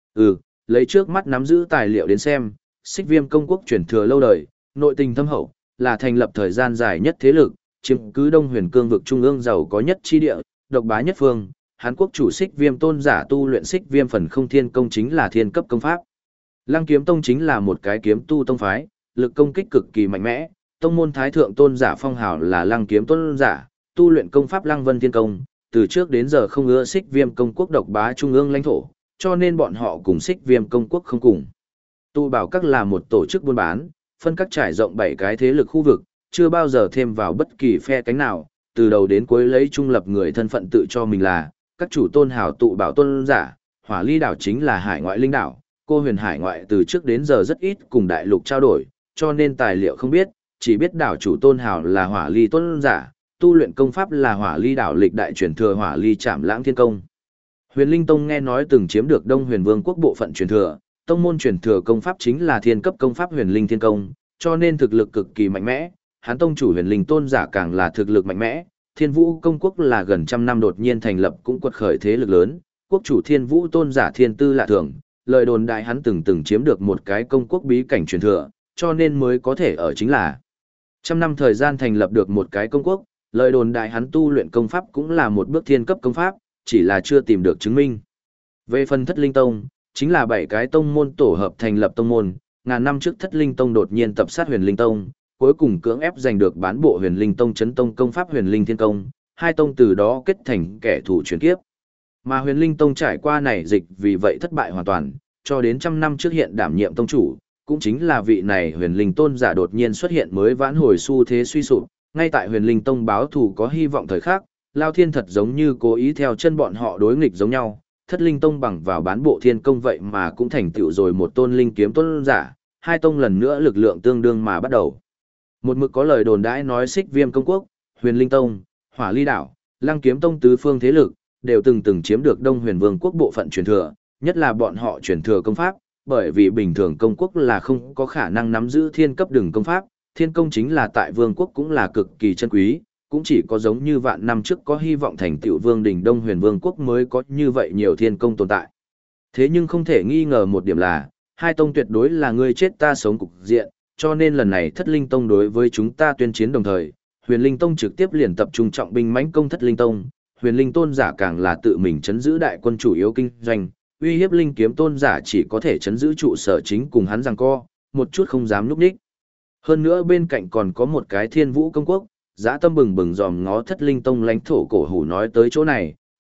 lấy trước mắt nắm giữ tài liệu đến xem, Xích Viêm công quốc truyền thừa lâu đời, nội tình thâm hậu, là thành lập thời gian dài nhất thế lực, chiếm cứ Đông Huyền Cương vực trung ương giàu có nhất chi địa, độc bá nhất phương. Hán quốc chủ Xích Viêm tôn giả tu luyện Xích Viêm phần không thiên công chính là thiên cấp công pháp. Lăng Kiếm Tông chính là một cái kiếm tu tông phái, lực công kích cực kỳ mạnh mẽ, tông môn thái thượng tôn giả phong hào là Lăng Kiếm tôn giả, tu luyện công pháp Lăng Vân Thiên công, từ trước đến giờ không ưa Xích Viêm công quốc độc bá trung ương lãnh thổ, cho nên bọn họ cùng Xích Viêm công quốc không cùng. Tụ Bảo Các là một tổ chức buôn bán, phân các trải rộng 7 cái thế lực khu vực, chưa bao giờ thêm vào bất kỳ phe cánh nào, từ đầu đến cuối lấy trung lập người thân phận tự cho mình là các chủ tôn hào Tụ Bảo tôn giả. Hỏa Ly đảo chính là hải ngoại linh đảo, cô huyền hải ngoại từ trước đến giờ rất ít cùng đại lục trao đổi, cho nên tài liệu không biết, chỉ biết đảo chủ tôn hào là Hỏa Ly tôn giả, tu luyện công pháp là Hỏa Ly đảo lịch đại truyền thừa Hỏa Ly Trảm Lãng Thiên công. Huyền Linh Tông nghe nói từng chiếm được Đông Huyền Vương quốc bộ phận truyền thừa, tông môn truyền thừa công pháp chính là thiên cấp công pháp Huyền Linh Thiên công, cho nên thực lực cực kỳ mạnh mẽ. Hán tông chủ Huyền Linh tôn giả càng là thực lực mạnh mẽ. Thiên Vũ công quốc là gần trăm năm đột nhiên thành lập cũng quật khởi thế lực lớn, quốc chủ Thiên Vũ tôn giả thiên tư lạ thường, lời đồn đại hắn từng chiếm được một cái công quốc bí cảnh truyền thừa, cho nên mới có thể ở chính là trăm năm thời gian thành lập được một cái công quốc, lời đồn đại hắn tu luyện công pháp cũng là một bước thiên cấp công pháp, chỉ là chưa tìm được chứng minh. Về phần Thất Linh Tông, chính là 7 cái tông môn tổ hợp thành lập tông môn, ngàn năm trước Thất Linh Tông đột nhiên tập sát Huyền Linh Tông, cuối cùng cưỡng ép giành được bán bộ Huyền Linh Tông chấn tông công pháp Huyền Linh Thiên công, hai tông từ đó kết thành kẻ thù chuyển kiếp. Mà Huyền Linh Tông trải qua này dịch vì vậy thất bại hoàn toàn, cho đến trăm năm trước hiện đảm nhiệm tông chủ, cũng chính là vị này Huyền Linh tôn giả đột nhiên xuất hiện mới vãn hồi xu thế suy sụp, ngay tại Huyền Linh Tông báo thù có hy vọng thời khắc, Lao Thiên thật giống như cố ý theo chân bọn họ đối nghịch giống nhau, Thất Linh Tông bằng vào bán bộ thiên công vậy mà cũng thành tựu rồi một tôn linh kiếm tôn giả, hai tông lần nữa lực lượng tương đương mà bắt đầu. Một mực có lời đồn đãi nói Xích Viêm công quốc, Huyền Linh Tông, Hỏa Ly đảo, Lăng Kiếm Tông tứ phương thế lực, đều từng chiếm được Đông Huyền Vương quốc bộ phận truyền thừa, nhất là bọn họ truyền thừa công pháp, bởi vì bình thường công quốc là không có khả năng nắm giữ thiên cấp đường công pháp, thiên công chính là tại vương quốc cũng là cực kỳ chân quý, cũng chỉ có giống như vạn năm trước có hy vọng thành tựu vương đỉnh Đông Huyền Vương quốc mới có như vậy nhiều thiên công tồn tại. Thế nhưng không thể nghi ngờ một điểm là, hai tông tuyệt đối là ngươi chết ta sống cục diện, cho nên lần này Thất Linh Tông đối với chúng ta tuyên chiến đồng thời, Huyền Linh Tông trực tiếp liền tập trung trọng binh mãnh công Thất Linh Tông, Huyền Linh tôn giả càng là tự mình chấn giữ đại quân chủ yếu kinh doanh, uy hiếp Linh Kiếm tôn giả chỉ có thể chấn giữ trụ sở chính cùng hắn giằng co, một chút không dám núp đích. Hơn nữa bên cạnh còn có một cái Thiên Vũ công quốc, dã tâm bừng bừng dòm ngó Thất Linh Tông lãnh thổ. Cổ hủ nói tới chỗ này,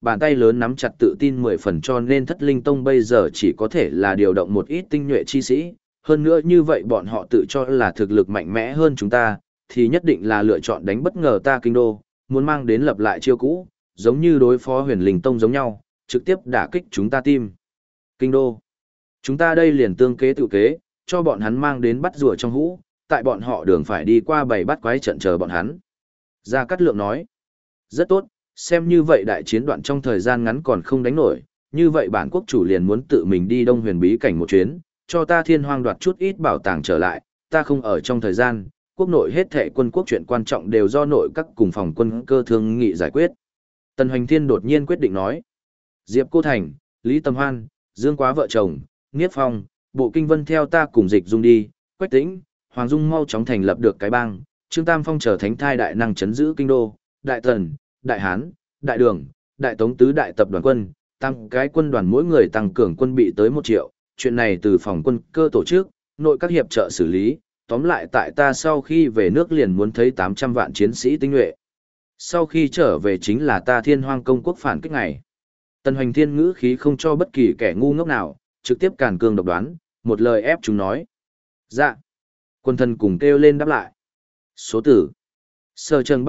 bàn tay lớn nắm chặt tự tin 10 phần cho nên Thất Linh Tông bây giờ chỉ có thể là điều động một ít tinh nhuệ chi sĩ, hơn nữa như vậy bọn họ tự cho là thực lực mạnh mẽ hơn chúng ta, thì nhất định là lựa chọn đánh bất ngờ ta kinh đô, muốn mang đến lập lại chiêu cũ, giống như đối phó Huyền Linh Tông giống nhau, trực tiếp đả kích chúng ta tim. Kinh đô. Chúng ta đây liền tương kế tự kế, cho bọn hắn mang đến bắt rùa trong hũ, tại bọn họ đường phải đi qua bầy bắt quái trận chờ bọn hắn. Gia Cát Lượng nói, rất tốt, xem như vậy đại chiến đoạn trong thời gian ngắn còn không đánh nổi, như vậy bản quốc chủ liền muốn tự mình đi Đông Huyền bí cảnh một chuyến, cho ta Thiên Hoang đoạt chút ít bảo tàng trở lại, ta không ở trong thời gian, quốc nội hết thệ quân quốc chuyện quan trọng đều do nội các cùng phòng quân cơ thương nghị giải quyết. Tần Hoành Thiên đột nhiên quyết định nói, Diệp Cô Thành, Lý Tâm Hoan, Dương Quá vợ chồng, Niết Phong, Bộ Kinh Vân theo ta cùng Dịch Dung đi, Quách Tĩnh, Hoàng Dung mau chóng thành lập được cái bang, Trương Tam Phong trở thánh thai đại năng chấn giữ kinh đô, Đại Tần, Đại Hán, Đại Đường, Đại Tống tứ đại tập đoàn quân, tăng cái quân đoàn mỗi người tăng cường quân bị tới 1 triệu, chuyện này từ phòng quân cơ tổ chức, nội các hiệp trợ xử lý, tóm lại tại ta sau khi về nước liền muốn thấy 800 vạn chiến sĩ tinh nhuệ. Sau khi trở về chính là ta Thiên Hoang công quốc phản kích ngày. Tần Hoành Thiên ngữ khí không cho bất kỳ kẻ ngu ngốc nào, trực tiếp càn cường độc đoán, một lời ép chúng nói. Dạ. Quân thần cùng kêu lên đáp lại. Số tử. Sở trường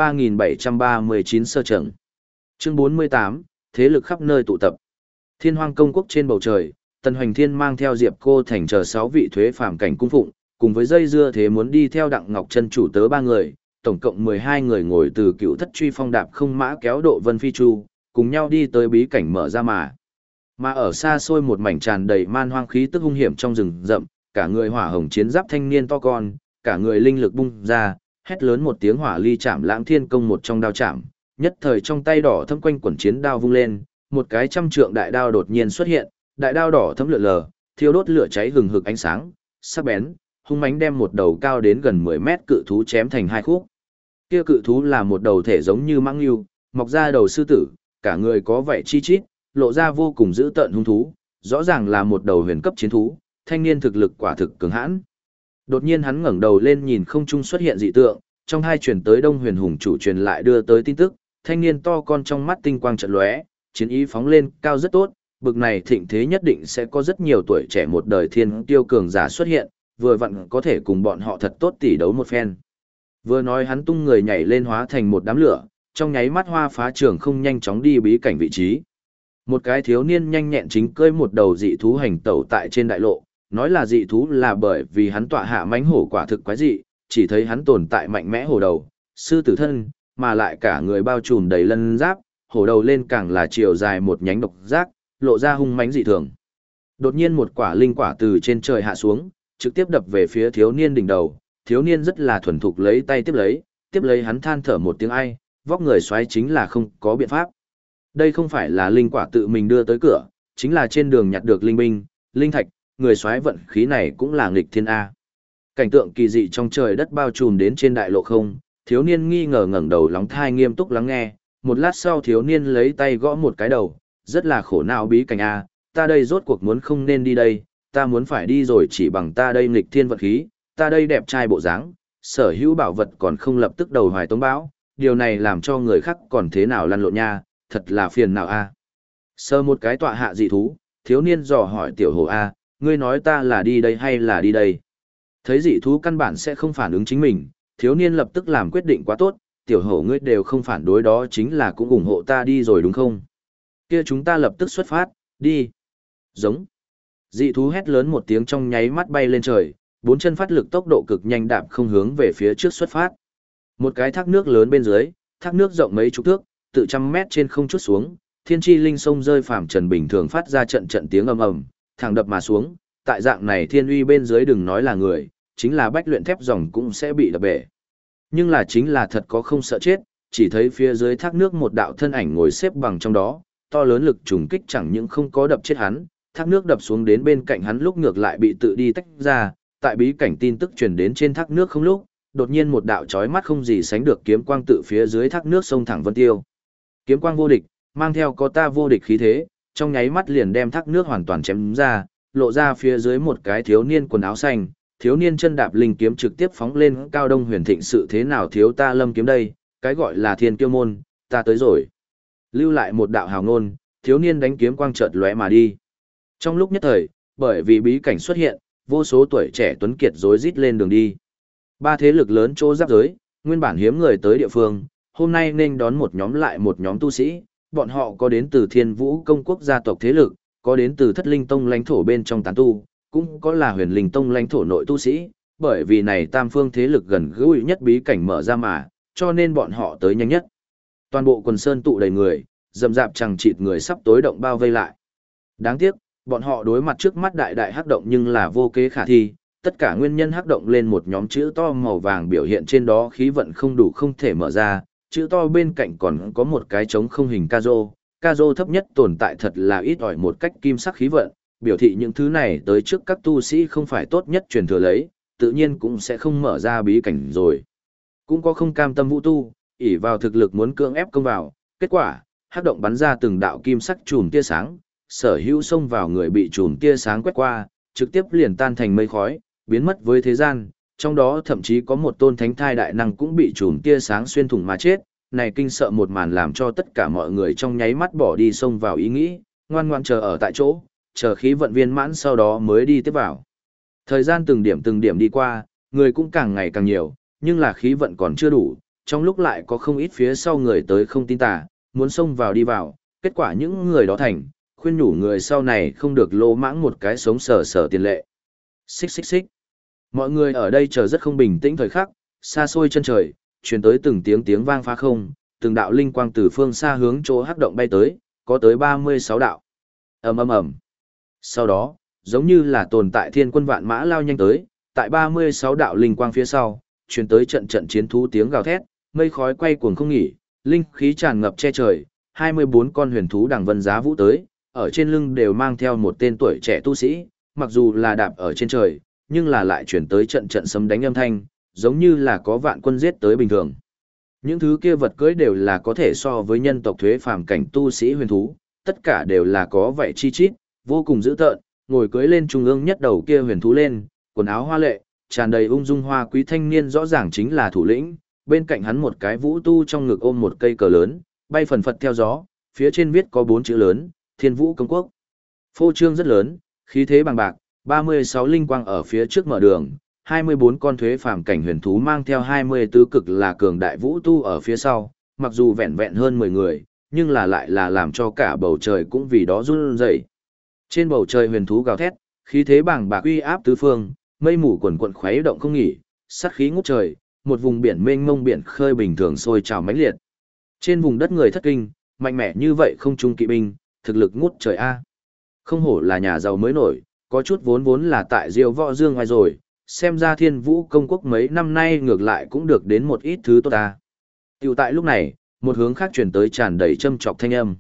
3739 sơ trường. Chương 48, thế lực khắp nơi tụ tập. Thiên Hoang công quốc trên bầu trời, Tần Hoành Thiên mang theo Diệp Cô Thành chờ 6 vị thuế phàm cảnh cung phụng, cùng với dây dưa thế muốn đi theo Đặng Ngọc Chân chủ tớ 3 người, tổng cộng 12 người ngồi từ Cựu Thất Truy Phong đạp không mã kéo độ Vân Phi Chu, cùng nhau đi tới bí cảnh mở ra mà. Mà ở xa xôi một mảnh tràn đầy man hoang khí tức hung hiểm trong rừng rậm, cả người hỏa hồng chiến giáp thanh niên to con, cả người linh lực bung ra, hét lớn một tiếng hỏa ly chạm lãng thiên công một trong đao chạm, nhất thời trong tay đỏ thâm quanh quẩn chiến đao vung lên, một cái 100 trượng đại đao đột nhiên xuất hiện, đại đao đỏ thấm lượn lờ, thiêu đốt lửa cháy hừng hực ánh sáng, sắc bén, hung mãnh đem một đầu cao đến gần 10 mét cự thú chém thành 2 khúc. Kia cự thú là một đầu thể giống như mãng lưu, mọc ra đầu sư tử, cả người có vẻ chi chít, lộ ra vô cùng dữ tợn hung thú, rõ ràng là một đầu huyền cấp chiến thú, thanh niên thực lực quả thực cường hãn. Đột nhiên hắn ngẩng đầu lên nhìn không trung xuất hiện dị tượng, trong hai truyền tới Đông Huyền Hùng chủ truyền lại đưa tới tin tức, thanh niên to con trong mắt tinh quang chợt lóe, chiến ý phóng lên cao rất tốt, bực này thịnh thế nhất định sẽ có rất nhiều tuổi trẻ một đời thiên tiêu cường giả xuất hiện, vừa vặn có thể cùng bọn họ thật tốt tỉ đấu một phen. Vừa nói hắn tung người nhảy lên hóa thành một đám lửa, trong nháy mắt hoa phá trường không nhanh chóng đi bí cảnh vị trí. Một cái thiếu niên nhanh nhẹn chính cưỡi một đầu dị thú hành tẩu tại trên đại lộ, nói là dị thú là bởi vì hắn tọa hạ mãnh hổ quả thực quái dị, chỉ thấy hắn tồn tại mạnh mẽ hổ đầu, sư tử thân, mà lại cả người bao trùm đầy lân giáp, hổ đầu lên càng là chiều dài một nhánh độc giác, lộ ra hung mãnh dị thường. Đột nhiên một quả linh quả từ trên trời hạ xuống, trực tiếp đập về phía thiếu niên đỉnh đầu, thiếu niên rất là thuần thục lấy tay tiếp lấy hắn than thở một tiếng ai, vóc người xoáy chính là không có biện pháp. Đây không phải là linh quả tự mình đưa tới cửa, chính là trên đường nhặt được linh binh, linh thạch, người xoáy vận khí này cũng là nghịch thiên A. Cảnh tượng kỳ dị trong trời đất bao trùm đến trên đại lộ không, thiếu niên nghi ngờ ngẩng đầu lóng thai nghiêm túc lắng nghe, một lát sau thiếu niên lấy tay gõ một cái đầu, rất là khổ não bí cảnh A, ta đây rốt cuộc muốn không nên đi đây, ta muốn phải đi rồi chỉ bằng ta đây nghịch thiên vận khí, ta đây đẹp trai bộ dáng, sở hữu bảo vật còn không lập tức đầu hoài tống bão, điều này làm cho người khác còn thế nào lăn lộn nha, thật là phiền nào A. Sơ một cái tọa hạ dị thú, thiếu niên dò hỏi tiểu hồ A, ngươi nói ta là đi đây hay là đi đây? Thấy dị thú căn bản sẽ không phản ứng chính mình, thiếu niên lập tức làm quyết định quá tốt, tiểu hổ ngươi đều không phản đối đó chính là cũng ủng hộ ta đi rồi đúng không? Kia chúng ta lập tức xuất phát, đi. Giống. Dị thú hét lớn một tiếng trong nháy mắt bay lên trời, 4 chân phát lực tốc độ cực nhanh đạp không hướng về phía trước xuất phát. Một cái thác nước lớn bên dưới, thác nước rộng mấy chục thước, tự trăm mét trên không chút xuống, thiên chi linh sông rơi phàm trần bình thường phát ra trận trận tiếng ầm ầm, thẳng đập mà xuống, tại dạng này thiên uy bên dưới đừng nói là người, chính là bách luyện thép ròng cũng sẽ bị đập bể. Nhưng là chính là thật có không sợ chết, chỉ thấy phía dưới thác nước một đạo thân ảnh ngồi xếp bằng trong đó, to lớn lực trùng kích chẳng những không có đập chết hắn, thác nước đập xuống đến bên cạnh hắn lúc ngược lại bị tự đi tách ra, tại bí cảnh tin tức truyền đến trên thác nước không lúc, đột nhiên một đạo chói mắt không gì sánh được kiếm quang tự phía dưới thác nước sông thẳng vân tiêu. Kiếm quang vô địch, mang theo có ta vô địch khí thế, trong nháy mắt liền đem thác nước hoàn toàn chém ra, lộ ra phía dưới một cái thiếu niên quần áo xanh, thiếu niên chân đạp linh kiếm trực tiếp phóng lên cao đông huyền thịnh sự thế nào thiếu ta lâm kiếm đây, cái gọi là thiên kiêu môn, ta tới rồi. Lưu lại một đạo hào ngôn, thiếu niên đánh kiếm quang chợt lóe mà đi. Trong lúc nhất thời, bởi vì bí cảnh xuất hiện, vô số tuổi trẻ tuấn kiệt rối rít lên đường đi. Ba thế lực lớn chỗ giáp giới, nguyên bản hiếm người tới địa phương, hôm nay nên đón một nhóm lại một nhóm tu sĩ, bọn họ có đến từ Thiên Vũ công quốc gia tộc thế lực, có đến từ Thất Linh tông lãnh thổ bên trong tán tu, cũng có là Huyền Linh tông lãnh thổ nội tu sĩ, bởi vì này tam phương thế lực gần gũi nhất bí cảnh mở ra mà, cho nên bọn họ tới nhanh nhất. Toàn bộ quần sơn tụ đầy người, rầm rạp chẳng chịt người sắp tối động bao vây lại. Đáng tiếc, bọn họ đối mặt trước mắt đại đại hắc động nhưng là vô kế khả thi, tất cả nguyên nhân hắc động lên một nhóm chữ to màu vàng biểu hiện trên đó khí vận không đủ không thể mở ra, chữ to bên cạnh còn có một cái trống không hình ca rô thấp nhất tồn tại thật là ít ỏi một cách kim sắc khí vận, biểu thị những thứ này tới trước các tu sĩ không phải tốt nhất truyền thừa lấy, tự nhiên cũng sẽ không mở ra bí cảnh rồi. Cũng có không cam tâm vũ tu, ỷ vào thực lực muốn cưỡng ép công vào, kết quả, hắc động bắn ra từng đạo kim sắc chùm tia sáng, sở hữu xông vào người bị chùm tia sáng quét qua, trực tiếp liền tan thành mây khói, biến mất với thế gian, trong đó thậm chí có một tôn thánh thai đại năng cũng bị chùm tia sáng xuyên thủng mà chết, này kinh sợ một màn làm cho tất cả mọi người trong nháy mắt bỏ đi xông vào ý nghĩ, ngoan ngoan chờ ở tại chỗ, chờ khí vận viên mãn sau đó mới đi tiếp vào. Thời gian từng điểm đi qua, người cũng càng ngày càng nhiều, nhưng là khí vận còn chưa đủ, trong lúc lại có không ít phía sau người tới không tin tà, muốn xông vào đi vào, kết quả những người đó thành, khuyên nhủ người sau này không được lô mãng một cái sống sờ sờ tiền lệ. Xích xích xích. Mọi người ở đây chờ rất không bình tĩnh thời khắc, xa xôi chân trời, truyền tới từng tiếng vang phá không, từng đạo linh quang từ phương xa hướng chỗ hắc động bay tới, có tới 36 đạo. Ầm ầm ầm. Sau đó, giống như là tồn tại thiên quân vạn mã lao nhanh tới, tại 36 đạo linh quang phía sau, truyền tới trận trận chiến thú tiếng gào thét, mây khói quay cuồng không nghỉ, linh khí tràn ngập che trời, 24 con huyền thú đằng vân giá vũ tới, ở trên lưng đều mang theo một tên tuổi trẻ tu sĩ, mặc dù là đạp ở trên trời, nhưng là lại chuyển tới trận trận sấm đánh âm thanh, giống như là có vạn quân giết tới bình thường. Những thứ kia vật cưới đều là có thể so với nhân tộc thuế phàm cảnh tu sĩ huyền thú, tất cả đều là có vẻ chi chít, vô cùng dữ tợn, ngồi cưới lên trung ương nhất đầu kia huyền thú lên, quần áo hoa lệ, tràn đầy ung dung hoa quý thanh niên rõ ràng chính là thủ lĩnh, bên cạnh hắn một cái vũ tu trong ngực ôm một cây cờ lớn, bay phần phật theo gió, phía trên viết có 4 chữ lớn, Thiên Vũ Công Quốc. Phô trương rất lớn, khí thế bằng bạc, 36 linh quang ở phía trước mở đường, 24 con thuế phàm cảnh huyền thú mang theo 24 cực là cường đại vũ tu ở phía sau, mặc dù vẹn vẹn hơn 10 người, nhưng là lại là làm cho cả bầu trời cũng vì đó run rẩy. Trên bầu trời huyền thú gào thét, khí thế bằng bạc uy áp tứ phương, mây mù quần quần khuấy động không nghỉ, sát khí ngút trời, một vùng biển mênh mông biển khơi bình thường sôi trào mãnh liệt. Trên vùng đất người thất kinh, mạnh mẽ như vậy không trung kỵ binh, thực lực ngút trời a. Không hổ là nhà giàu mới nổi, có chút vốn là tại Diêu Võ Dương ngoài rồi, xem ra Thiên Vũ Công Quốc mấy năm nay ngược lại cũng được đến một ít thứ tốt ta. Tiểu tại lúc này, một hướng khác chuyển tới tràn đầy châm chọc thanh âm.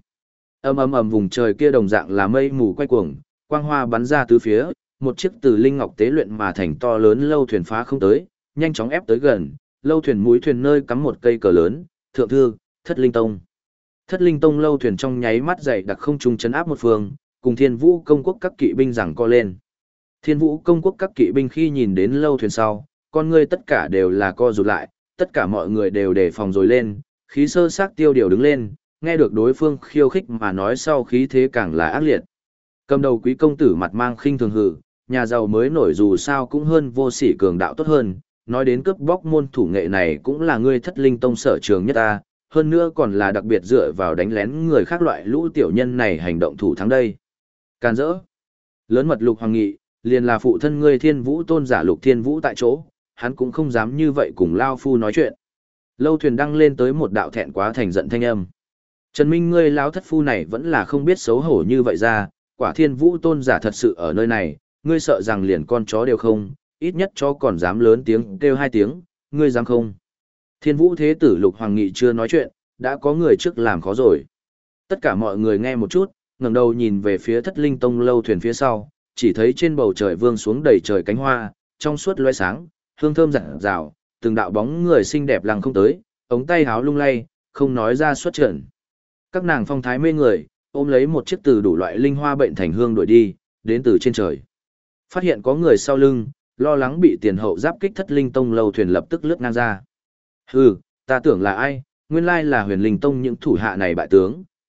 Ầm vùng trời kia đồng dạng là mây mù quay cuồng, quang hoa bắn ra tứ phía, một chiếc từ linh ngọc tế luyện mà thành to lớn lâu thuyền phá không tới, nhanh chóng ép tới gần, lâu thuyền mũi thuyền nơi cắm một cây cờ lớn, thượng thư, Thất Linh Tông. Thất Linh Tông lâu thuyền trong nháy mắt dày đặc không trung chấn áp một phương, cùng Thiên Vũ Công Quốc các kỵ binh giằng co lên. Thiên Vũ Công Quốc các kỵ binh khi nhìn đến lâu thuyền sau, con ngươi tất cả đều là co rụt lại, tất cả mọi người đều đề phòng rồi lên, khí sơ xác tiêu điều đứng lên, nghe được đối phương khiêu khích mà nói sau khí thế càng là ác liệt. Cầm đầu quý công tử mặt mang khinh thường hừ, nhà giàu mới nổi dù sao cũng hơn vô sỉ cường đạo tốt hơn, nói đến cướp bóc môn thủ nghệ này cũng là ngươi Thất Linh Tông sở trường nhất ta, hơn nữa còn là đặc biệt dựa vào đánh lén người khác loại lũ tiểu nhân này hành động thủ thắng đây. Can dỡ. Lớn mật Lục Hoàng Nghị, liền là phụ thân ngươi Thiên Vũ tôn giả Lục Thiên Vũ tại chỗ, hắn cũng không dám như vậy cùng Lao Phu nói chuyện. Lâu thuyền đăng lên tới một đạo thẹn quá thành giận thanh âm. Trần Minh ngươi lão thất phu này vẫn là không biết xấu hổ như vậy ra, quả Thiên Vũ tôn giả thật sự ở nơi này, ngươi sợ rằng liền con chó đều không, ít nhất chó còn dám lớn tiếng kêu 2 tiếng, ngươi dám không? Thiên Vũ thế tử Lục Hoàng Nghị chưa nói chuyện, đã có người trước làm khó rồi. Tất cả mọi người nghe một chút, ngẩng đầu nhìn về phía Thất Linh Tông lâu thuyền phía sau, chỉ thấy trên bầu trời vương xuống đầy trời cánh hoa, trong suốt loé sáng, hương thơm rạng rào, từng đạo bóng người xinh đẹp lằng không tới, ống tay háo lung lay, không nói ra xuất trận. Các nàng phong thái mê người, ôm lấy một chiếc từ đủ loại linh hoa bệnh thành hương đuổi đi, đến từ trên trời. Phát hiện có người sau lưng, lo lắng bị tiền hậu giáp kích Thất Linh Tông lâu thuyền lập tức lướt ngang ra. Hừ, ta tưởng là ai, nguyên lai là Huyền Linh Tông những thủ hạ này bại tướng,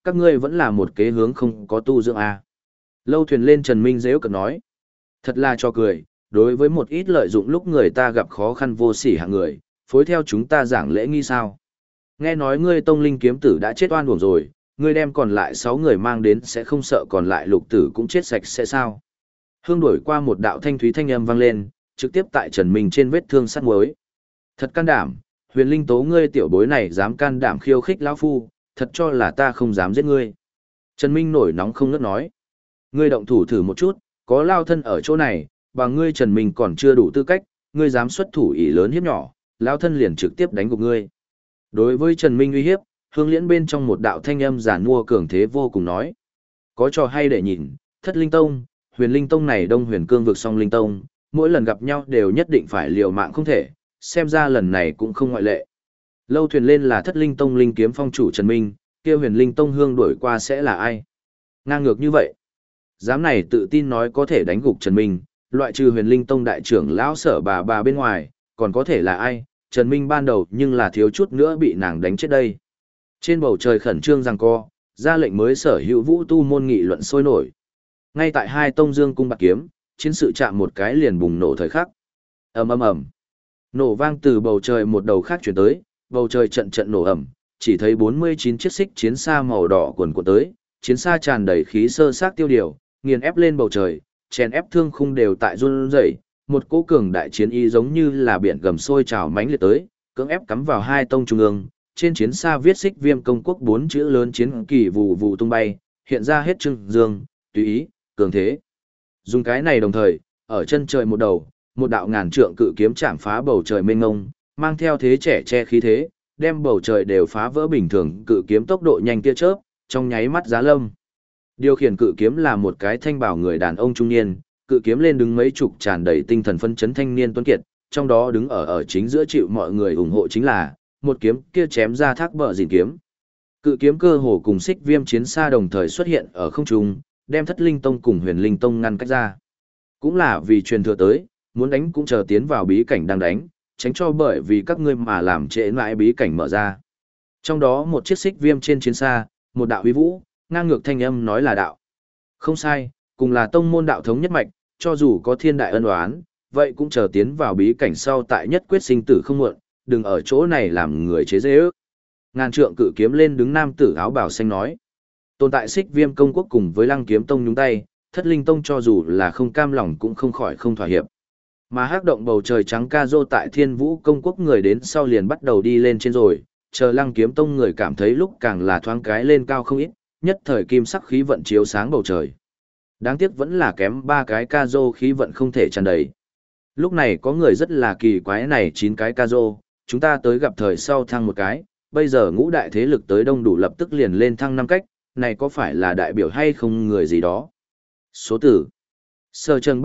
các ngươi vẫn là một kế hướng không có tu dưỡng à. Lâu thuyền lên Trần Minh giễu cợt nói. Thật là cho cười, đối với một ít lợi dụng lúc người ta gặp khó khăn vô sỉ hạng người, phối theo chúng ta giảng lễ nghi sao. Nghe nói ngươi tông linh kiếm tử đã chết oan uổng rồi, ngươi đem còn lại 6 người mang đến sẽ không sợ còn lại lục tử cũng chết sạch sẽ sao. Hương đổi qua một đạo thanh thúy thanh âm vang lên, trực tiếp tại Trần Minh trên vết thương sắt muối. Thật can đảm, huyền linh tố ngươi tiểu bối này dám can đảm khiêu khích lão phu, thật cho là ta không dám giết ngươi. Trần Minh nổi nóng không ngớt nói. Ngươi động thủ thử một chút, có lao thân ở chỗ này, bằng ngươi Trần Minh còn chưa đủ tư cách, ngươi dám xuất thủ ỷ lớn hiếp nhỏ, lao thân liền trực tiếp đánh gục ngươi. Đối với Trần Minh uy hiếp, Hương Liễn bên trong một đạo thanh âm giản mua cường thế vô cùng nói. Có trò hay để nhìn, Thất Linh Tông, Huyền Linh Tông này Đông Huyền Cương vực song Linh Tông, mỗi lần gặp nhau đều nhất định phải liều mạng không thể, xem ra lần này cũng không ngoại lệ. Lâu thuyền lên là Thất Linh Tông Linh kiếm phong chủ Trần Minh, kia Huyền Linh Tông Hương đuổi qua sẽ là ai? Ngang ngược như vậy. Dám này tự tin nói có thể đánh gục Trần Minh, loại trừ Huyền Linh Tông đại trưởng lão Sở bà bên ngoài, còn có thể là ai? Trần Minh ban đầu nhưng là thiếu chút nữa bị nàng đánh chết đây. Trên bầu trời khẩn trương giằng co, ra lệnh mới sở hữu vũ tu môn nghị luận sôi nổi. Ngay tại hai tông dương cung bạc kiếm, chiến sự chạm một cái liền bùng nổ thời khắc. Ầm ầm ầm. Nổ vang từ bầu trời một đầu khác chuyển tới, bầu trời trận trận nổ ầm, chỉ thấy 49 chiếc xích chiến xa màu đỏ cuồn cuộn tới, chiến xa tràn đầy khí sơ xác tiêu điều, nghiền ép lên bầu trời, chèn ép thương khung đều tại run rẩy, một cỗ cường đại chiến y giống như là biển gầm sôi trào mãnh liệt tới, cưỡng ép cắm vào hai tông trung ương, trên chiến xa viết Xích Viêm công quốc 4 chữ lớn chiến kỳ vụ vụ tung bay, hiện ra hết trưng dương, tùy ý, cường thế. Dùng cái này đồng thời, ở chân trời một đầu, một đạo ngàn trượng cự kiếm chạm phá bầu trời mênh mông, mang theo thế trẻ che khí thế, đem bầu trời đều phá vỡ bình thường, cự kiếm tốc độ nhanh tia chớp, trong nháy mắt giá lâm. Điều khiển cự kiếm là một cái thanh bảo người đàn ông trung niên, cự kiếm lên đứng mấy chục tràn đầy tinh thần phấn chấn thanh niên tuấn kiệt, trong đó đứng ở chính giữa chịu mọi người ủng hộ chính là một kiếm kia chém ra thác bờ dìn kiếm. Cự kiếm cơ hồ cùng Xích Viêm chiến xa đồng thời xuất hiện ở không trung, đem Thất Linh Tông cùng Huyền Linh Tông ngăn cách ra. Cũng là vì truyền thừa tới, muốn đánh cũng chờ tiến vào bí cảnh đang đánh, tránh cho bởi vì các ngươi mà làm trễ mãi bí cảnh mở ra. Trong đó một chiếc Xích Viêm trên chiến xa, một đạo uy vũ, ngang ngược thanh âm nói là đạo. Không sai, cùng là tông môn đạo thống nhất mạch, cho dù có thiên đại ân oán, vậy cũng chờ tiến vào bí cảnh sau tại nhất quyết sinh tử không muộn, đừng ở chỗ này làm người chế dễ ước. Ngàn trượng cự kiếm lên đứng nam tử áo bào xanh nói. Tồn tại Xích Viêm công quốc cùng với Lăng Kiếm Tông nhúng tay, Thất Linh Tông cho dù là không cam lòng cũng không khỏi không thỏa hiệp. Mà hắc động bầu trời trắng ca rô tại Thiên Vũ công quốc người đến sau liền bắt đầu đi lên trên rồi, chờ Lăng Kiếm Tông người cảm thấy lúc càng là thoáng cái lên cao không ít, nhất thời kim sắc khí vận chiếu sáng bầu trời. Đáng tiếc vẫn là kém 3 cái ca rô khí vận không thể tràn đầy. Lúc này có người rất là kỳ quái này 9 cái ca rô, chúng ta tới gặp thời sau thăng một cái, bây giờ ngũ đại thế lực tới đông đủ lập tức liền lên thăng 5 cách, này có phải là đại biểu hay không người gì đó. Số tử Sở trường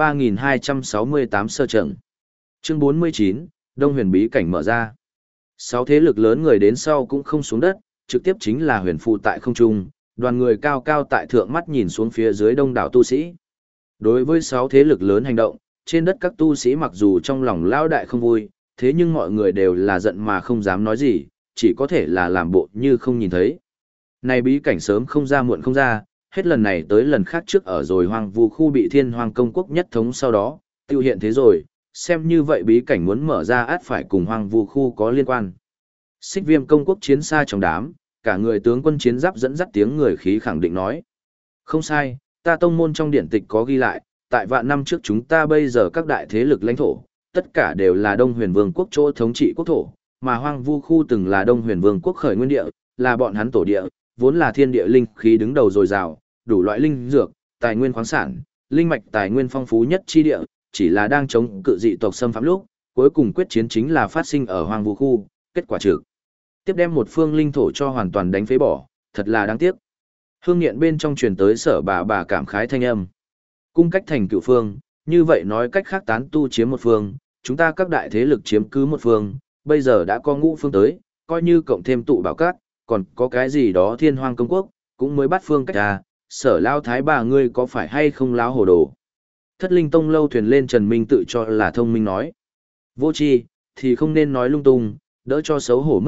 3268 sở trường. Chương 49, Đông Huyền bí cảnh mở ra. 6 thế lực lớn người đến sau cũng không xuống đất, trực tiếp chính là huyền phụ tại không trung, đoàn người cao cao tại thượng mắt nhìn xuống phía dưới đông đảo tu sĩ. Đối với 6 thế lực lớn hành động, trên đất các tu sĩ mặc dù trong lòng lao đại không vui, thế nhưng mọi người đều là giận mà không dám nói gì, chỉ có thể là làm bộ như không nhìn thấy. Này bí cảnh sớm không ra muộn không ra, hết lần này tới lần khác trước ở rồi hoang vu khu bị Thiên Hoang công quốc nhất thống sau đó, tiêu hiện thế rồi, xem như vậy bí cảnh muốn mở ra át phải cùng hoang vu khu có liên quan. Xích Viêm công quốc chiến xa trong đám, cả người tướng quân chiến giáp dẫn dắt tiếng người khí khẳng định nói. Không sai, ta tông môn trong điển tịch có ghi lại, tại vạn năm trước chúng ta bây giờ các đại thế lực lãnh thổ, tất cả đều là Đông Huyền Vương quốc chỗ thống trị quốc thổ, mà hoang vu khu từng là Đông Huyền Vương quốc khởi nguyên địa, là bọn hắn tổ địa, vốn là thiên địa linh khí đứng đầu dồi dào, đủ loại linh dược, tài nguyên khoáng sản, linh mạch tài nguyên phong phú nhất chi địa, chỉ là đang chống cự dị tộc xâm phạm lúc, cuối cùng quyết chiến chính là phát sinh ở hoang vu khu, kết quả trực tiếp đem một phương linh thổ cho hoàn toàn đánh phế bỏ, thật là đáng tiếc. Hương nghiện bên trong truyền tới Sở bà cảm khái thanh âm. Cung cách thành cựu phương, như vậy nói cách khác tán tu chiếm một phương, chúng ta các đại thế lực chiếm cứ một phương, bây giờ đã có ngũ phương tới, coi như cộng thêm tụ bảo cát, còn có cái gì đó Thiên Hoang công quốc, cũng mới bắt phương cách à, Sở lao thái bà ngươi có phải hay không láo hồ đồ. Thất Linh Tông lâu thuyền lên Trần Minh tự cho là thông minh nói. Vô tri thì không nên nói lung tung, đỡ cho xấu hổ mất mặt,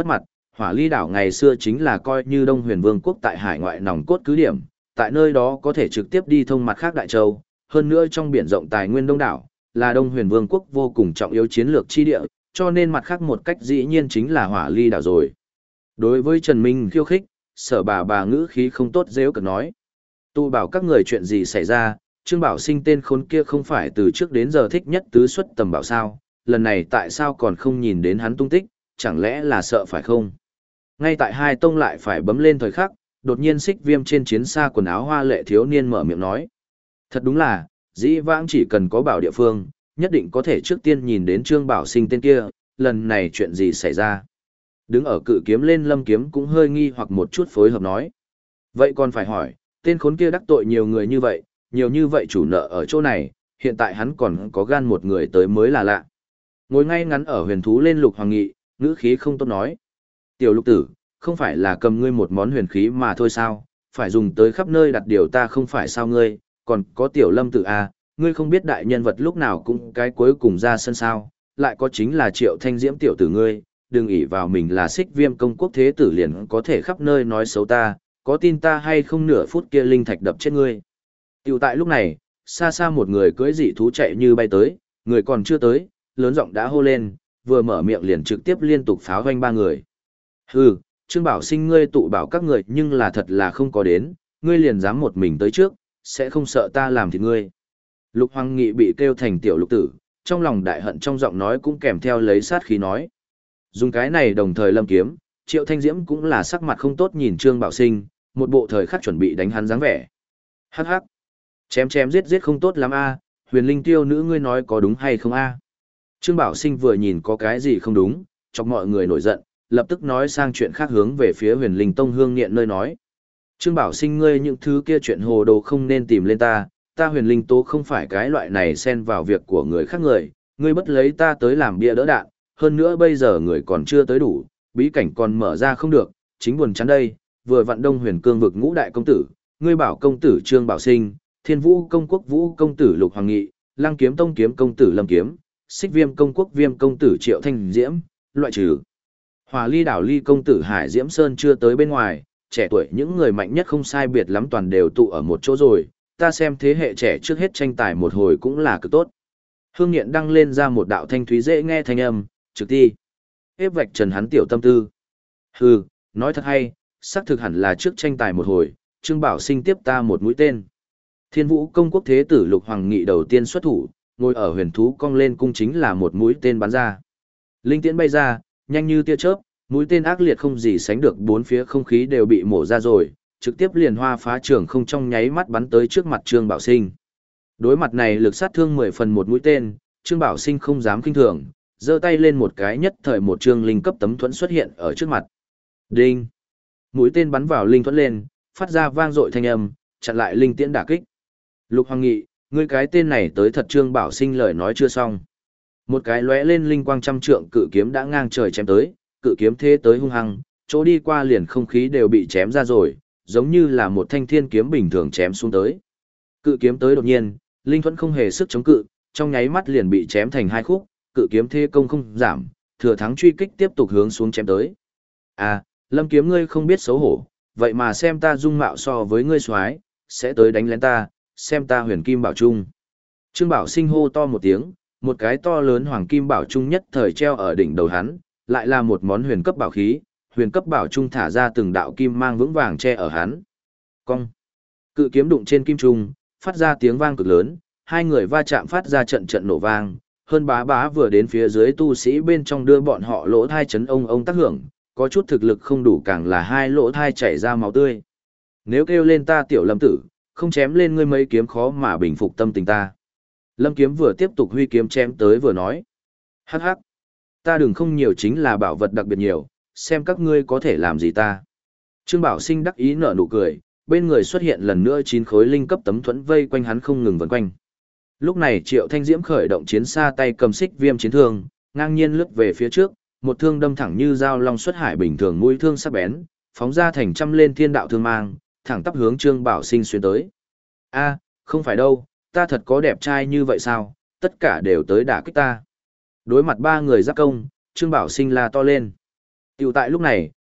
Hỏa Ly đảo ngày xưa chính là coi như Đông Huyền Vương quốc tại hải ngoại nòng cốt cứ điểm, tại nơi đó có thể trực tiếp đi thông mặt khác đại châu, hơn nữa trong biển rộng tài nguyên đông đảo, là Đông Huyền Vương quốc vô cùng trọng yếu chiến lược chi địa, cho nên mặt khác một cách dĩ nhiên chính là Hỏa Ly đảo rồi. Đối với Trần Minh khiêu khích, Sở bà ngữ khí không tốt giễu cợt nói: "Tu bảo các người chuyện gì xảy ra, Trương Bảo Sinh tên khốn kia không phải từ trước đến giờ thích nhất tứ xuất tầm bảo sao, lần này tại sao còn không nhìn đến hắn tung tích, chẳng lẽ là sợ phải không?" Ngay tại hai tông lại phải bấm lên thời khắc, đột nhiên Xích Viêm trên chiến xa quần áo hoa lệ thiếu niên mở miệng nói: "Thật đúng là, dĩ vãng chỉ cần có bảo địa phương, nhất định có thể trước tiên nhìn đến Trương Bảo Sinh tên kia, lần này chuyện gì xảy ra?" Đứng ở cự kiếm lên Lâm Kiếm cũng hơi nghi hoặc một chút phối hợp nói: "Vậy còn phải hỏi, tên khốn kia đắc tội nhiều người như vậy chủ nợ ở chỗ này, hiện tại hắn còn có gan một người tới mới là lạ." Ngồi ngay ngắn ở huyền thú lên Lục Hoàng Nghị, ngữ khí không tốt nói: "Tiểu Lục tử, không phải là cầm ngươi một món huyền khí mà thôi sao, phải dùng tới khắp nơi đặt điều ta không phải sao ngươi, còn có Tiểu Lâm tử à, ngươi không biết đại nhân vật lúc nào cũng cái cuối cùng ra sân sao, lại có chính là Triệu Thanh Diễm tiểu tử ngươi, đừng ỷ vào mình là Xích Viêm công quốc thế tử liền có thể khắp nơi nói xấu ta, có tin ta hay không nửa phút kia linh thạch đập chết ngươi." Tiểu tại lúc này, xa xa một người cưỡi dị thú chạy như bay tới, người còn chưa tới, lớn giọng đã hô lên, vừa mở miệng liền trực tiếp liên tục pháo hoanh ba người. "Hừ, Trương Bảo Sinh ngươi tụ bảo các người nhưng là thật là không có đến, ngươi liền dám một mình tới trước, sẽ không sợ ta làm thịt ngươi." Lục Hoàng Nghị bị kêu thành tiểu lục tử, trong lòng đại hận trong giọng nói cũng kèm theo lấy sát khí nói. Dùng cái này đồng thời Lâm Kiếm, Triệu Thanh Diễm cũng là sắc mặt không tốt nhìn Trương Bảo Sinh, một bộ thời khắc chuẩn bị đánh hắn dáng vẻ. Hắc hắc, chém giết không tốt lắm a, Huyền Linh Tiêu nữ ngươi nói có đúng hay không a? Trương Bảo Sinh vừa nhìn có cái gì không đúng, chọc mọi người nổi giận, lập tức nói sang chuyện khác hướng về phía Huyền Linh Tông Hương Nghiện nơi nói: "Trương Bảo Sinh ngươi những thứ kia chuyện hồ đồ không nên tìm lên ta Huyền Linh Tố không phải cái loại này xen vào việc của người khác ngươi bất lấy ta tới làm bia đỡ đạn, hơn nữa bây giờ người còn chưa tới đủ, bí cảnh còn mở ra không được, chính buồn chán đây, vừa vặn Đông Huyền Cương vực ngũ đại công tử, ngươi bảo công tử Trương Bảo Sinh, Thiên Vũ công quốc Vũ công tử Lục Hoàng Nghị, Lăng Kiếm Tông kiếm công tử Lâm Kiếm, Xích Viêm công quốc Viêm công tử Triệu Thanh Diễm, loại trừ Hỏa Ly đảo Ly công tử Hải Diễm Sơn chưa tới bên ngoài, trẻ tuổi những người mạnh nhất không sai biệt lắm toàn đều tụ ở một chỗ rồi, ta xem thế hệ trẻ trước hết tranh tài một hồi cũng là cực tốt." Hương Nghiện đăng lên ra một đạo thanh thúy dễ nghe thanh âm, trực ti ép vạch trần hắn tiểu tâm tư. "Hừ, nói thật hay, xác thực hẳn là trước tranh tài một hồi, Trương Bảo Sinh tiếp ta một mũi tên." Thiên Vũ công quốc thế tử Lục Hoàng Nghị đầu tiên xuất thủ, ngồi ở huyền thú cong lên cung chính là một mũi tên bắn ra. Linh tiễn bay ra, nhanh như tia chớp, mũi tên ác liệt không gì sánh được, bốn phía không khí đều bị mổ ra rồi, trực tiếp liền hoa phá trường không trong nháy mắt bắn tới trước mặt Trương Bảo Sinh. Đối mặt này lực sát thương 10 phần một mũi tên, Trương Bảo Sinh không dám kinh thường, giơ tay lên một cái nhất thời một trương linh cấp tấm thuẫn xuất hiện ở trước mặt. Đinh! Mũi tên bắn vào linh thuẫn lên, phát ra vang dội thanh âm, chặn lại linh tiễn đả kích. Lục Hoàng Nghị, ngươi cái tên này tới thật. Trương Bảo Sinh lời nói chưa xong. Một cái lóe lên linh quang trăm trượng cự kiếm đã ngang trời chém tới, cự kiếm thế tới hung hăng, chỗ đi qua liền không khí đều bị chém ra rồi, giống như là một thanh thiên kiếm bình thường chém xuống tới. Cự kiếm tới đột nhiên, linh thuẫn không hề sức chống cự, trong nháy mắt liền bị chém thành hai khúc, cự kiếm thế công không giảm, thừa thắng truy kích tiếp tục hướng xuống chém tới. À, Lâm Kiếm ngươi không biết xấu hổ, vậy mà xem ta dung mạo so với ngươi soái, sẽ tới đánh lén ta, xem ta Huyền Kim Bảo Trung. Trương Bảo Sinh hô to một tiếng, một cái to lớn Hoàng Kim Bảo Trung nhất thời treo ở đỉnh đầu hắn, lại là một món huyền cấp bảo khí, huyền cấp bảo trung thả ra từng đạo kim mang vững vàng che ở hắn. Cong. Cự kiếm đụng trên kim trung, phát ra tiếng vang cực lớn, hai người va chạm phát ra trận trận nổ vang, hơn bá vừa đến phía dưới tu sĩ bên trong đưa bọn họ lỗ thai chấn ông tác hưởng, có chút thực lực không đủ càng là hai lỗ thai chảy ra máu tươi. Nếu kêu lên ta Tiểu Lâm tử, không chém lên ngươi mấy kiếm khó mà bình phục tâm tình ta. Lâm Kiếm vừa tiếp tục huy kiếm chém tới vừa nói. Hắc hắc. Ta đừng không nhiều chính là bảo vật đặc biệt nhiều, xem các ngươi có thể làm gì ta. Trương Bảo Sinh đắc ý nở nụ cười, bên người xuất hiện lần nữa 9 khối linh cấp tấm thuẫn vây quanh hắn không ngừng vần quanh. Lúc này Triệu Thanh Diễm khởi động chiến xa tay cầm xích viêm chiến thương, ngang nhiên lướt về phía trước, một thương đâm thẳng như dao long xuất hải bình thường, mũi thương sắc bén, phóng ra thành trăm lên thiên đạo thương mang, thẳng tắp hướng Trương Bảo Sinh xuyên tới. A, không phải đâu, ta thật có đẹp trai như vậy sao, tất cả đều tới đả kích ta. Đối mặt ba người giáp công, Trương Bảo Sinh la to lên. Tiểu tại lúc này,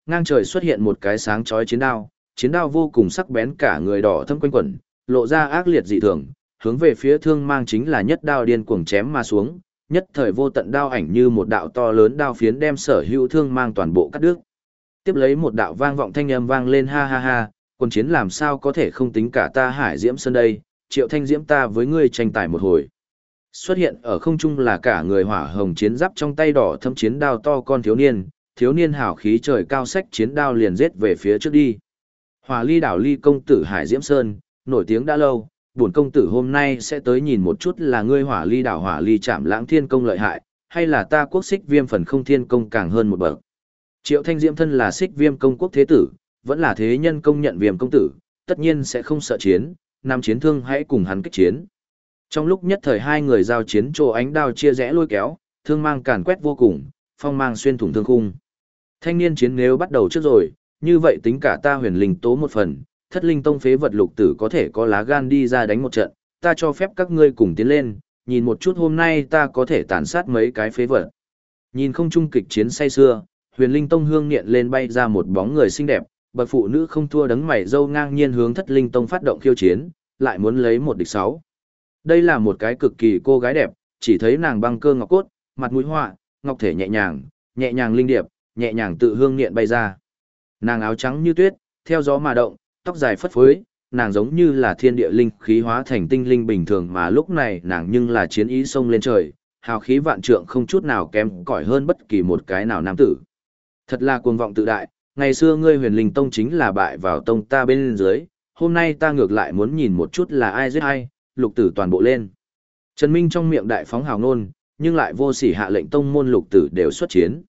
Ngang trời xuất hiện một cái sáng chói chiến đao vô cùng sắc bén, cả người đỏ thâm quanh quẩn, lộ ra ác liệt dị thường, hướng về phía Thương Mang chính là nhất đao điên cuồng chém mà xuống, nhất thời vô tận đao ảnh như một đạo to lớn đao phiến đem sở hữu Thương Mang toàn bộ cắt đứt. Tiếp lấy một đạo vang vọng thanh âm vang lên, ha ha ha, quân chiến làm sao có thể không tính cả ta Hải Diễm Sơn đây, Triệu Thanh Diễm ta với ngươi tranh tài một hồi. Xuất hiện ở không trung là cả người hỏa hồng chiến giáp, trong tay đỏ thâm chiến đao to con thiếu niên hào khí trời cao, sách chiến đao liền giết về phía trước đi. Hỏa Ly đảo Ly công tử Hải Diễm Sơn, nổi tiếng đã lâu, bổn công tử hôm nay sẽ tới nhìn một chút là ngươi Hỏa Ly đảo Hỏa Ly Trảm Lãng Thiên công lợi hại, hay là ta Quốc Xích Viêm Phần Không Thiên công càng hơn một bậc. Triệu Thanh Diễm thân là Xích Viêm công quốc thế tử, vẫn là thế nhân công nhận Viêm công tử, tất nhiên sẽ không sợ chiến, nam chiến thương hãy cùng hắn kích chiến. Trong lúc nhất thời hai người giao chiến, chỗ ánh đao chia rẽ lôi kéo, thương mang càn quét vô cùng, phong mang xuyên thủng thương khung. Thanh niên chiến nếu bắt đầu trước rồi, như vậy tính cả ta Huyền Linh tố một phần, Thất Linh tông phế vật Lục Tử có thể có lá gan đi ra đánh một trận, ta cho phép các ngươi cùng tiến lên, nhìn một chút hôm nay ta có thể tàn sát mấy cái phế vật. Nhìn không trung kịch chiến say xưa, Huyền Linh tông hương niệm lên bay ra một bóng người xinh đẹp, bậc phụ nữ không thua đấng mày râu ngang nhiên hướng Thất Linh tông phát động khiêu chiến, lại muốn lấy một địch sáu. Đây là một cái cực kỳ cô gái đẹp, chỉ thấy nàng băng cơ ngọc cốt, mặt mũi họa, ngọc thể nhẹ nhàng linh điệp, nhẹ nhàng tự hương niệm bay ra. Nàng áo trắng như tuyết, theo gió mà động, tóc dài phất phới, nàng giống như là thiên địa linh khí hóa thành tinh linh bình thường, mà lúc này nàng nhưng là chiến ý sông lên trời, hào khí vạn trượng không chút nào kém cỏi hơn bất kỳ một cái nào nam tử. Thật là cuồng vọng tự đại, ngày xưa ngươi Huyền Linh tông chính là bại vào tông ta bên dưới, hôm nay ta ngược lại muốn nhìn một chút là ai giết ai, Lục Tử toàn bộ lên. Trần Minh trong miệng đại phóng hào ngôn, nhưng lại vô sỉ hạ lệnh tông môn Lục Tử đều xuất chiến.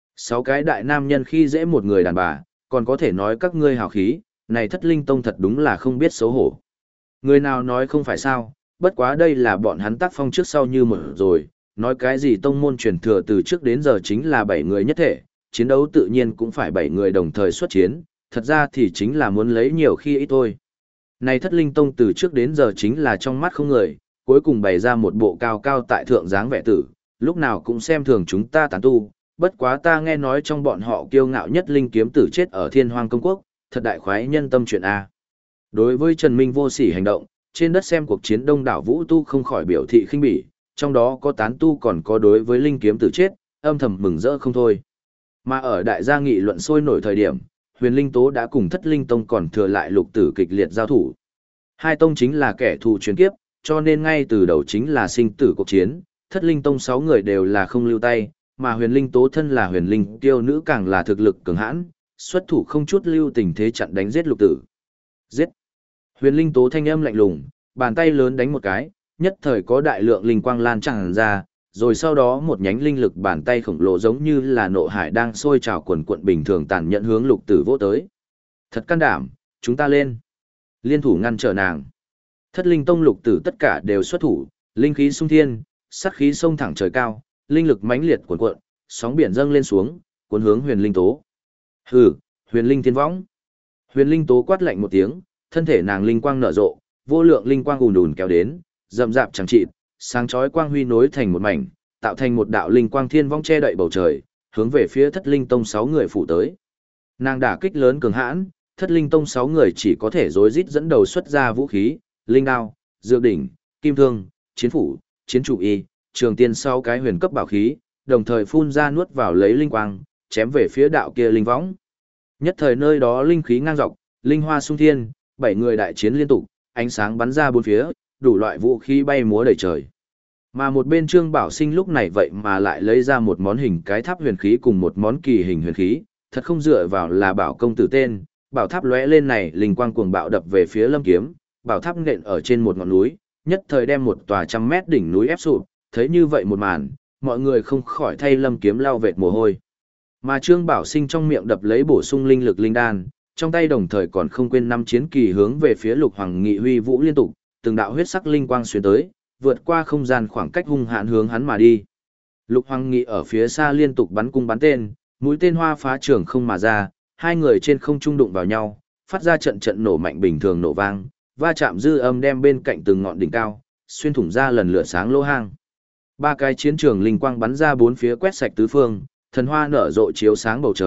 6 cái đại nam nhân khi dễ một người đàn bà, còn có thể nói các ngươi hào khí, này Thất Linh tông thật đúng là không biết xấu hổ. Người nào nói không phải sao, bất quá đây là bọn hắn tác phong trước sau như một rồi, nói cái gì tông môn truyền thừa từ trước đến giờ chính là 7 người nhất thể, chiến đấu tự nhiên cũng phải 7 người đồng thời xuất chiến, thật ra thì chính là muốn lấy nhiều khi ít thôi. Này Thất Linh tông từ trước đến giờ chính là trong mắt không người, cuối cùng bày ra một bộ cao cao tại thượng dáng vẻ tử, lúc nào cũng xem thường chúng ta tán tu, bất quá ta nghe nói trong bọn họ kiêu ngạo nhất linh kiếm tử chết ở Thiên Hoang công quốc, thật đại khoái nhân tâm chuyện a. Đối với Trần Minh vô sỉ hành động, trên đất xem cuộc chiến đông đảo vũ tu không khỏi biểu thị khinh bỉ, trong đó có tán tu còn có đối với linh kiếm tử chết, âm thầm mừng rỡ không thôi. Mà ở đại gia nghị luận sôi nổi thời điểm, Huyền Linh Tố đã cùng Thất Linh Tông còn thừa lại Lục Tử kịch liệt giao thủ. Hai tông chính là kẻ thù truyền kiếp, cho nên ngay từ đầu chính là sinh tử cuộc chiến, Thất Linh Tông 6 người đều là không lưu tay, mà Huyền Linh Tố thân là Huyền Linh tiêu nữ càng là thực lực cường hãn, xuất thủ không chút lưu tình thế chặn đánh giết Lục Tử. Giết! Huyền Linh Tố thanh âm lạnh lùng, bàn tay lớn đánh một cái, nhất thời có đại lượng linh quang lan tràn ra, rồi sau đó một nhánh linh lực bàn tay khổng lồ giống như là nộ hải đang sôi trào cuồn cuộn bình thường tàn nhẫn hướng Lục Tử vỗ tới. Thật can đảm, chúng ta lên. Liên thủ ngăn trở nàng. Thất Linh Tông Lục Tử tất cả đều xuất thủ, linh khí xung thiên, sát khí xông thẳng trời cao, linh lực mãnh liệt cuồn cuộn, sóng biển dâng lên xuống, cuốn hướng Huyền Linh Tố. Hừ, Huyền Linh Thiên Võng. Huyền Linh Tố quát lạnh một tiếng, thân thể nàng linh quang nở rộ, vô lượng linh quang ùn ùn kéo đến, rậm rạp chẳng chịt, sáng chói quang huy nối thành một mảnh, tạo thành một đạo linh quang thiên vong che đậy bầu trời, hướng về phía Thất Linh Tông 6 người phủ tới. Nàng đả kích lớn cường hãn, Thất Linh Tông 6 người chỉ có thể rối rít dẫn đầu xuất ra vũ khí, linh đao, dược đỉnh, kim thương, chiến phủ, chiến trụ y, trường tiên 6 cái huyền cấp bảo khí, đồng thời phun ra nuốt vào lấy linh quang, chém về phía đạo kia linh võng. Nhất thời nơi đó linh khí ngang dọc, linh hoa sung thiên, 7 người đại chiến liên tục, ánh sáng bắn ra bốn phía, đủ loại vũ khí bay múa đầy trời. Mà một bên Trương Bảo Sinh lúc này vậy mà lại lấy ra một món hình cái tháp huyền khí cùng một món kỳ hình huyền khí, thật không dựa vào là bảo công tử tên, bảo tháp lóe lên này linh quang cuồng bạo đập về phía Lâm Kiếm, bảo tháp nện ở trên một ngọn núi, nhất thời đem một tòa 100 mét đỉnh núi ép sụp, thấy như vậy một màn, mọi người không khỏi thay Lâm Kiếm lau vệt mồ hôi. Mà Trương Bảo Sinh trong miệng đập lấy bổ sung linh lực linh đan, trong tay đồng thời còn không quên năm chiến kỳ hướng về phía Lục Hoàng Nghị huy vũ liên tục, từng đạo huyết sắc linh quang xuyên tới, vượt qua không gian khoảng cách hung hãn hướng hắn mà đi. Lục Hoàng Nghị ở phía xa liên tục bắn cung bắn tên, mũi tên hoa phá trường không mà ra, hai người trên không trung đụng vào nhau, phát ra trận trận nổ mạnh bình thường nổ vang, va chạm dư âm đem bên cạnh từng ngọn đỉnh cao, xuyên thủng ra lần lửa sáng lỗ hang. Ba cái chiến trường linh quang bắn ra bốn phía quét sạch tứ phương, thần hoa nở rộ chiếu sáng bầu trời,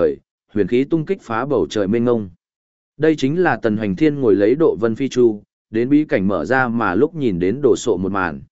huyền khí tung kích phá bầu trời mênh ngông. Đây chính là Tần Hoành Thiên ngồi lấy độ vân phi chu, đến bí cảnh mở ra mà lúc nhìn đến đổ sộ một màn.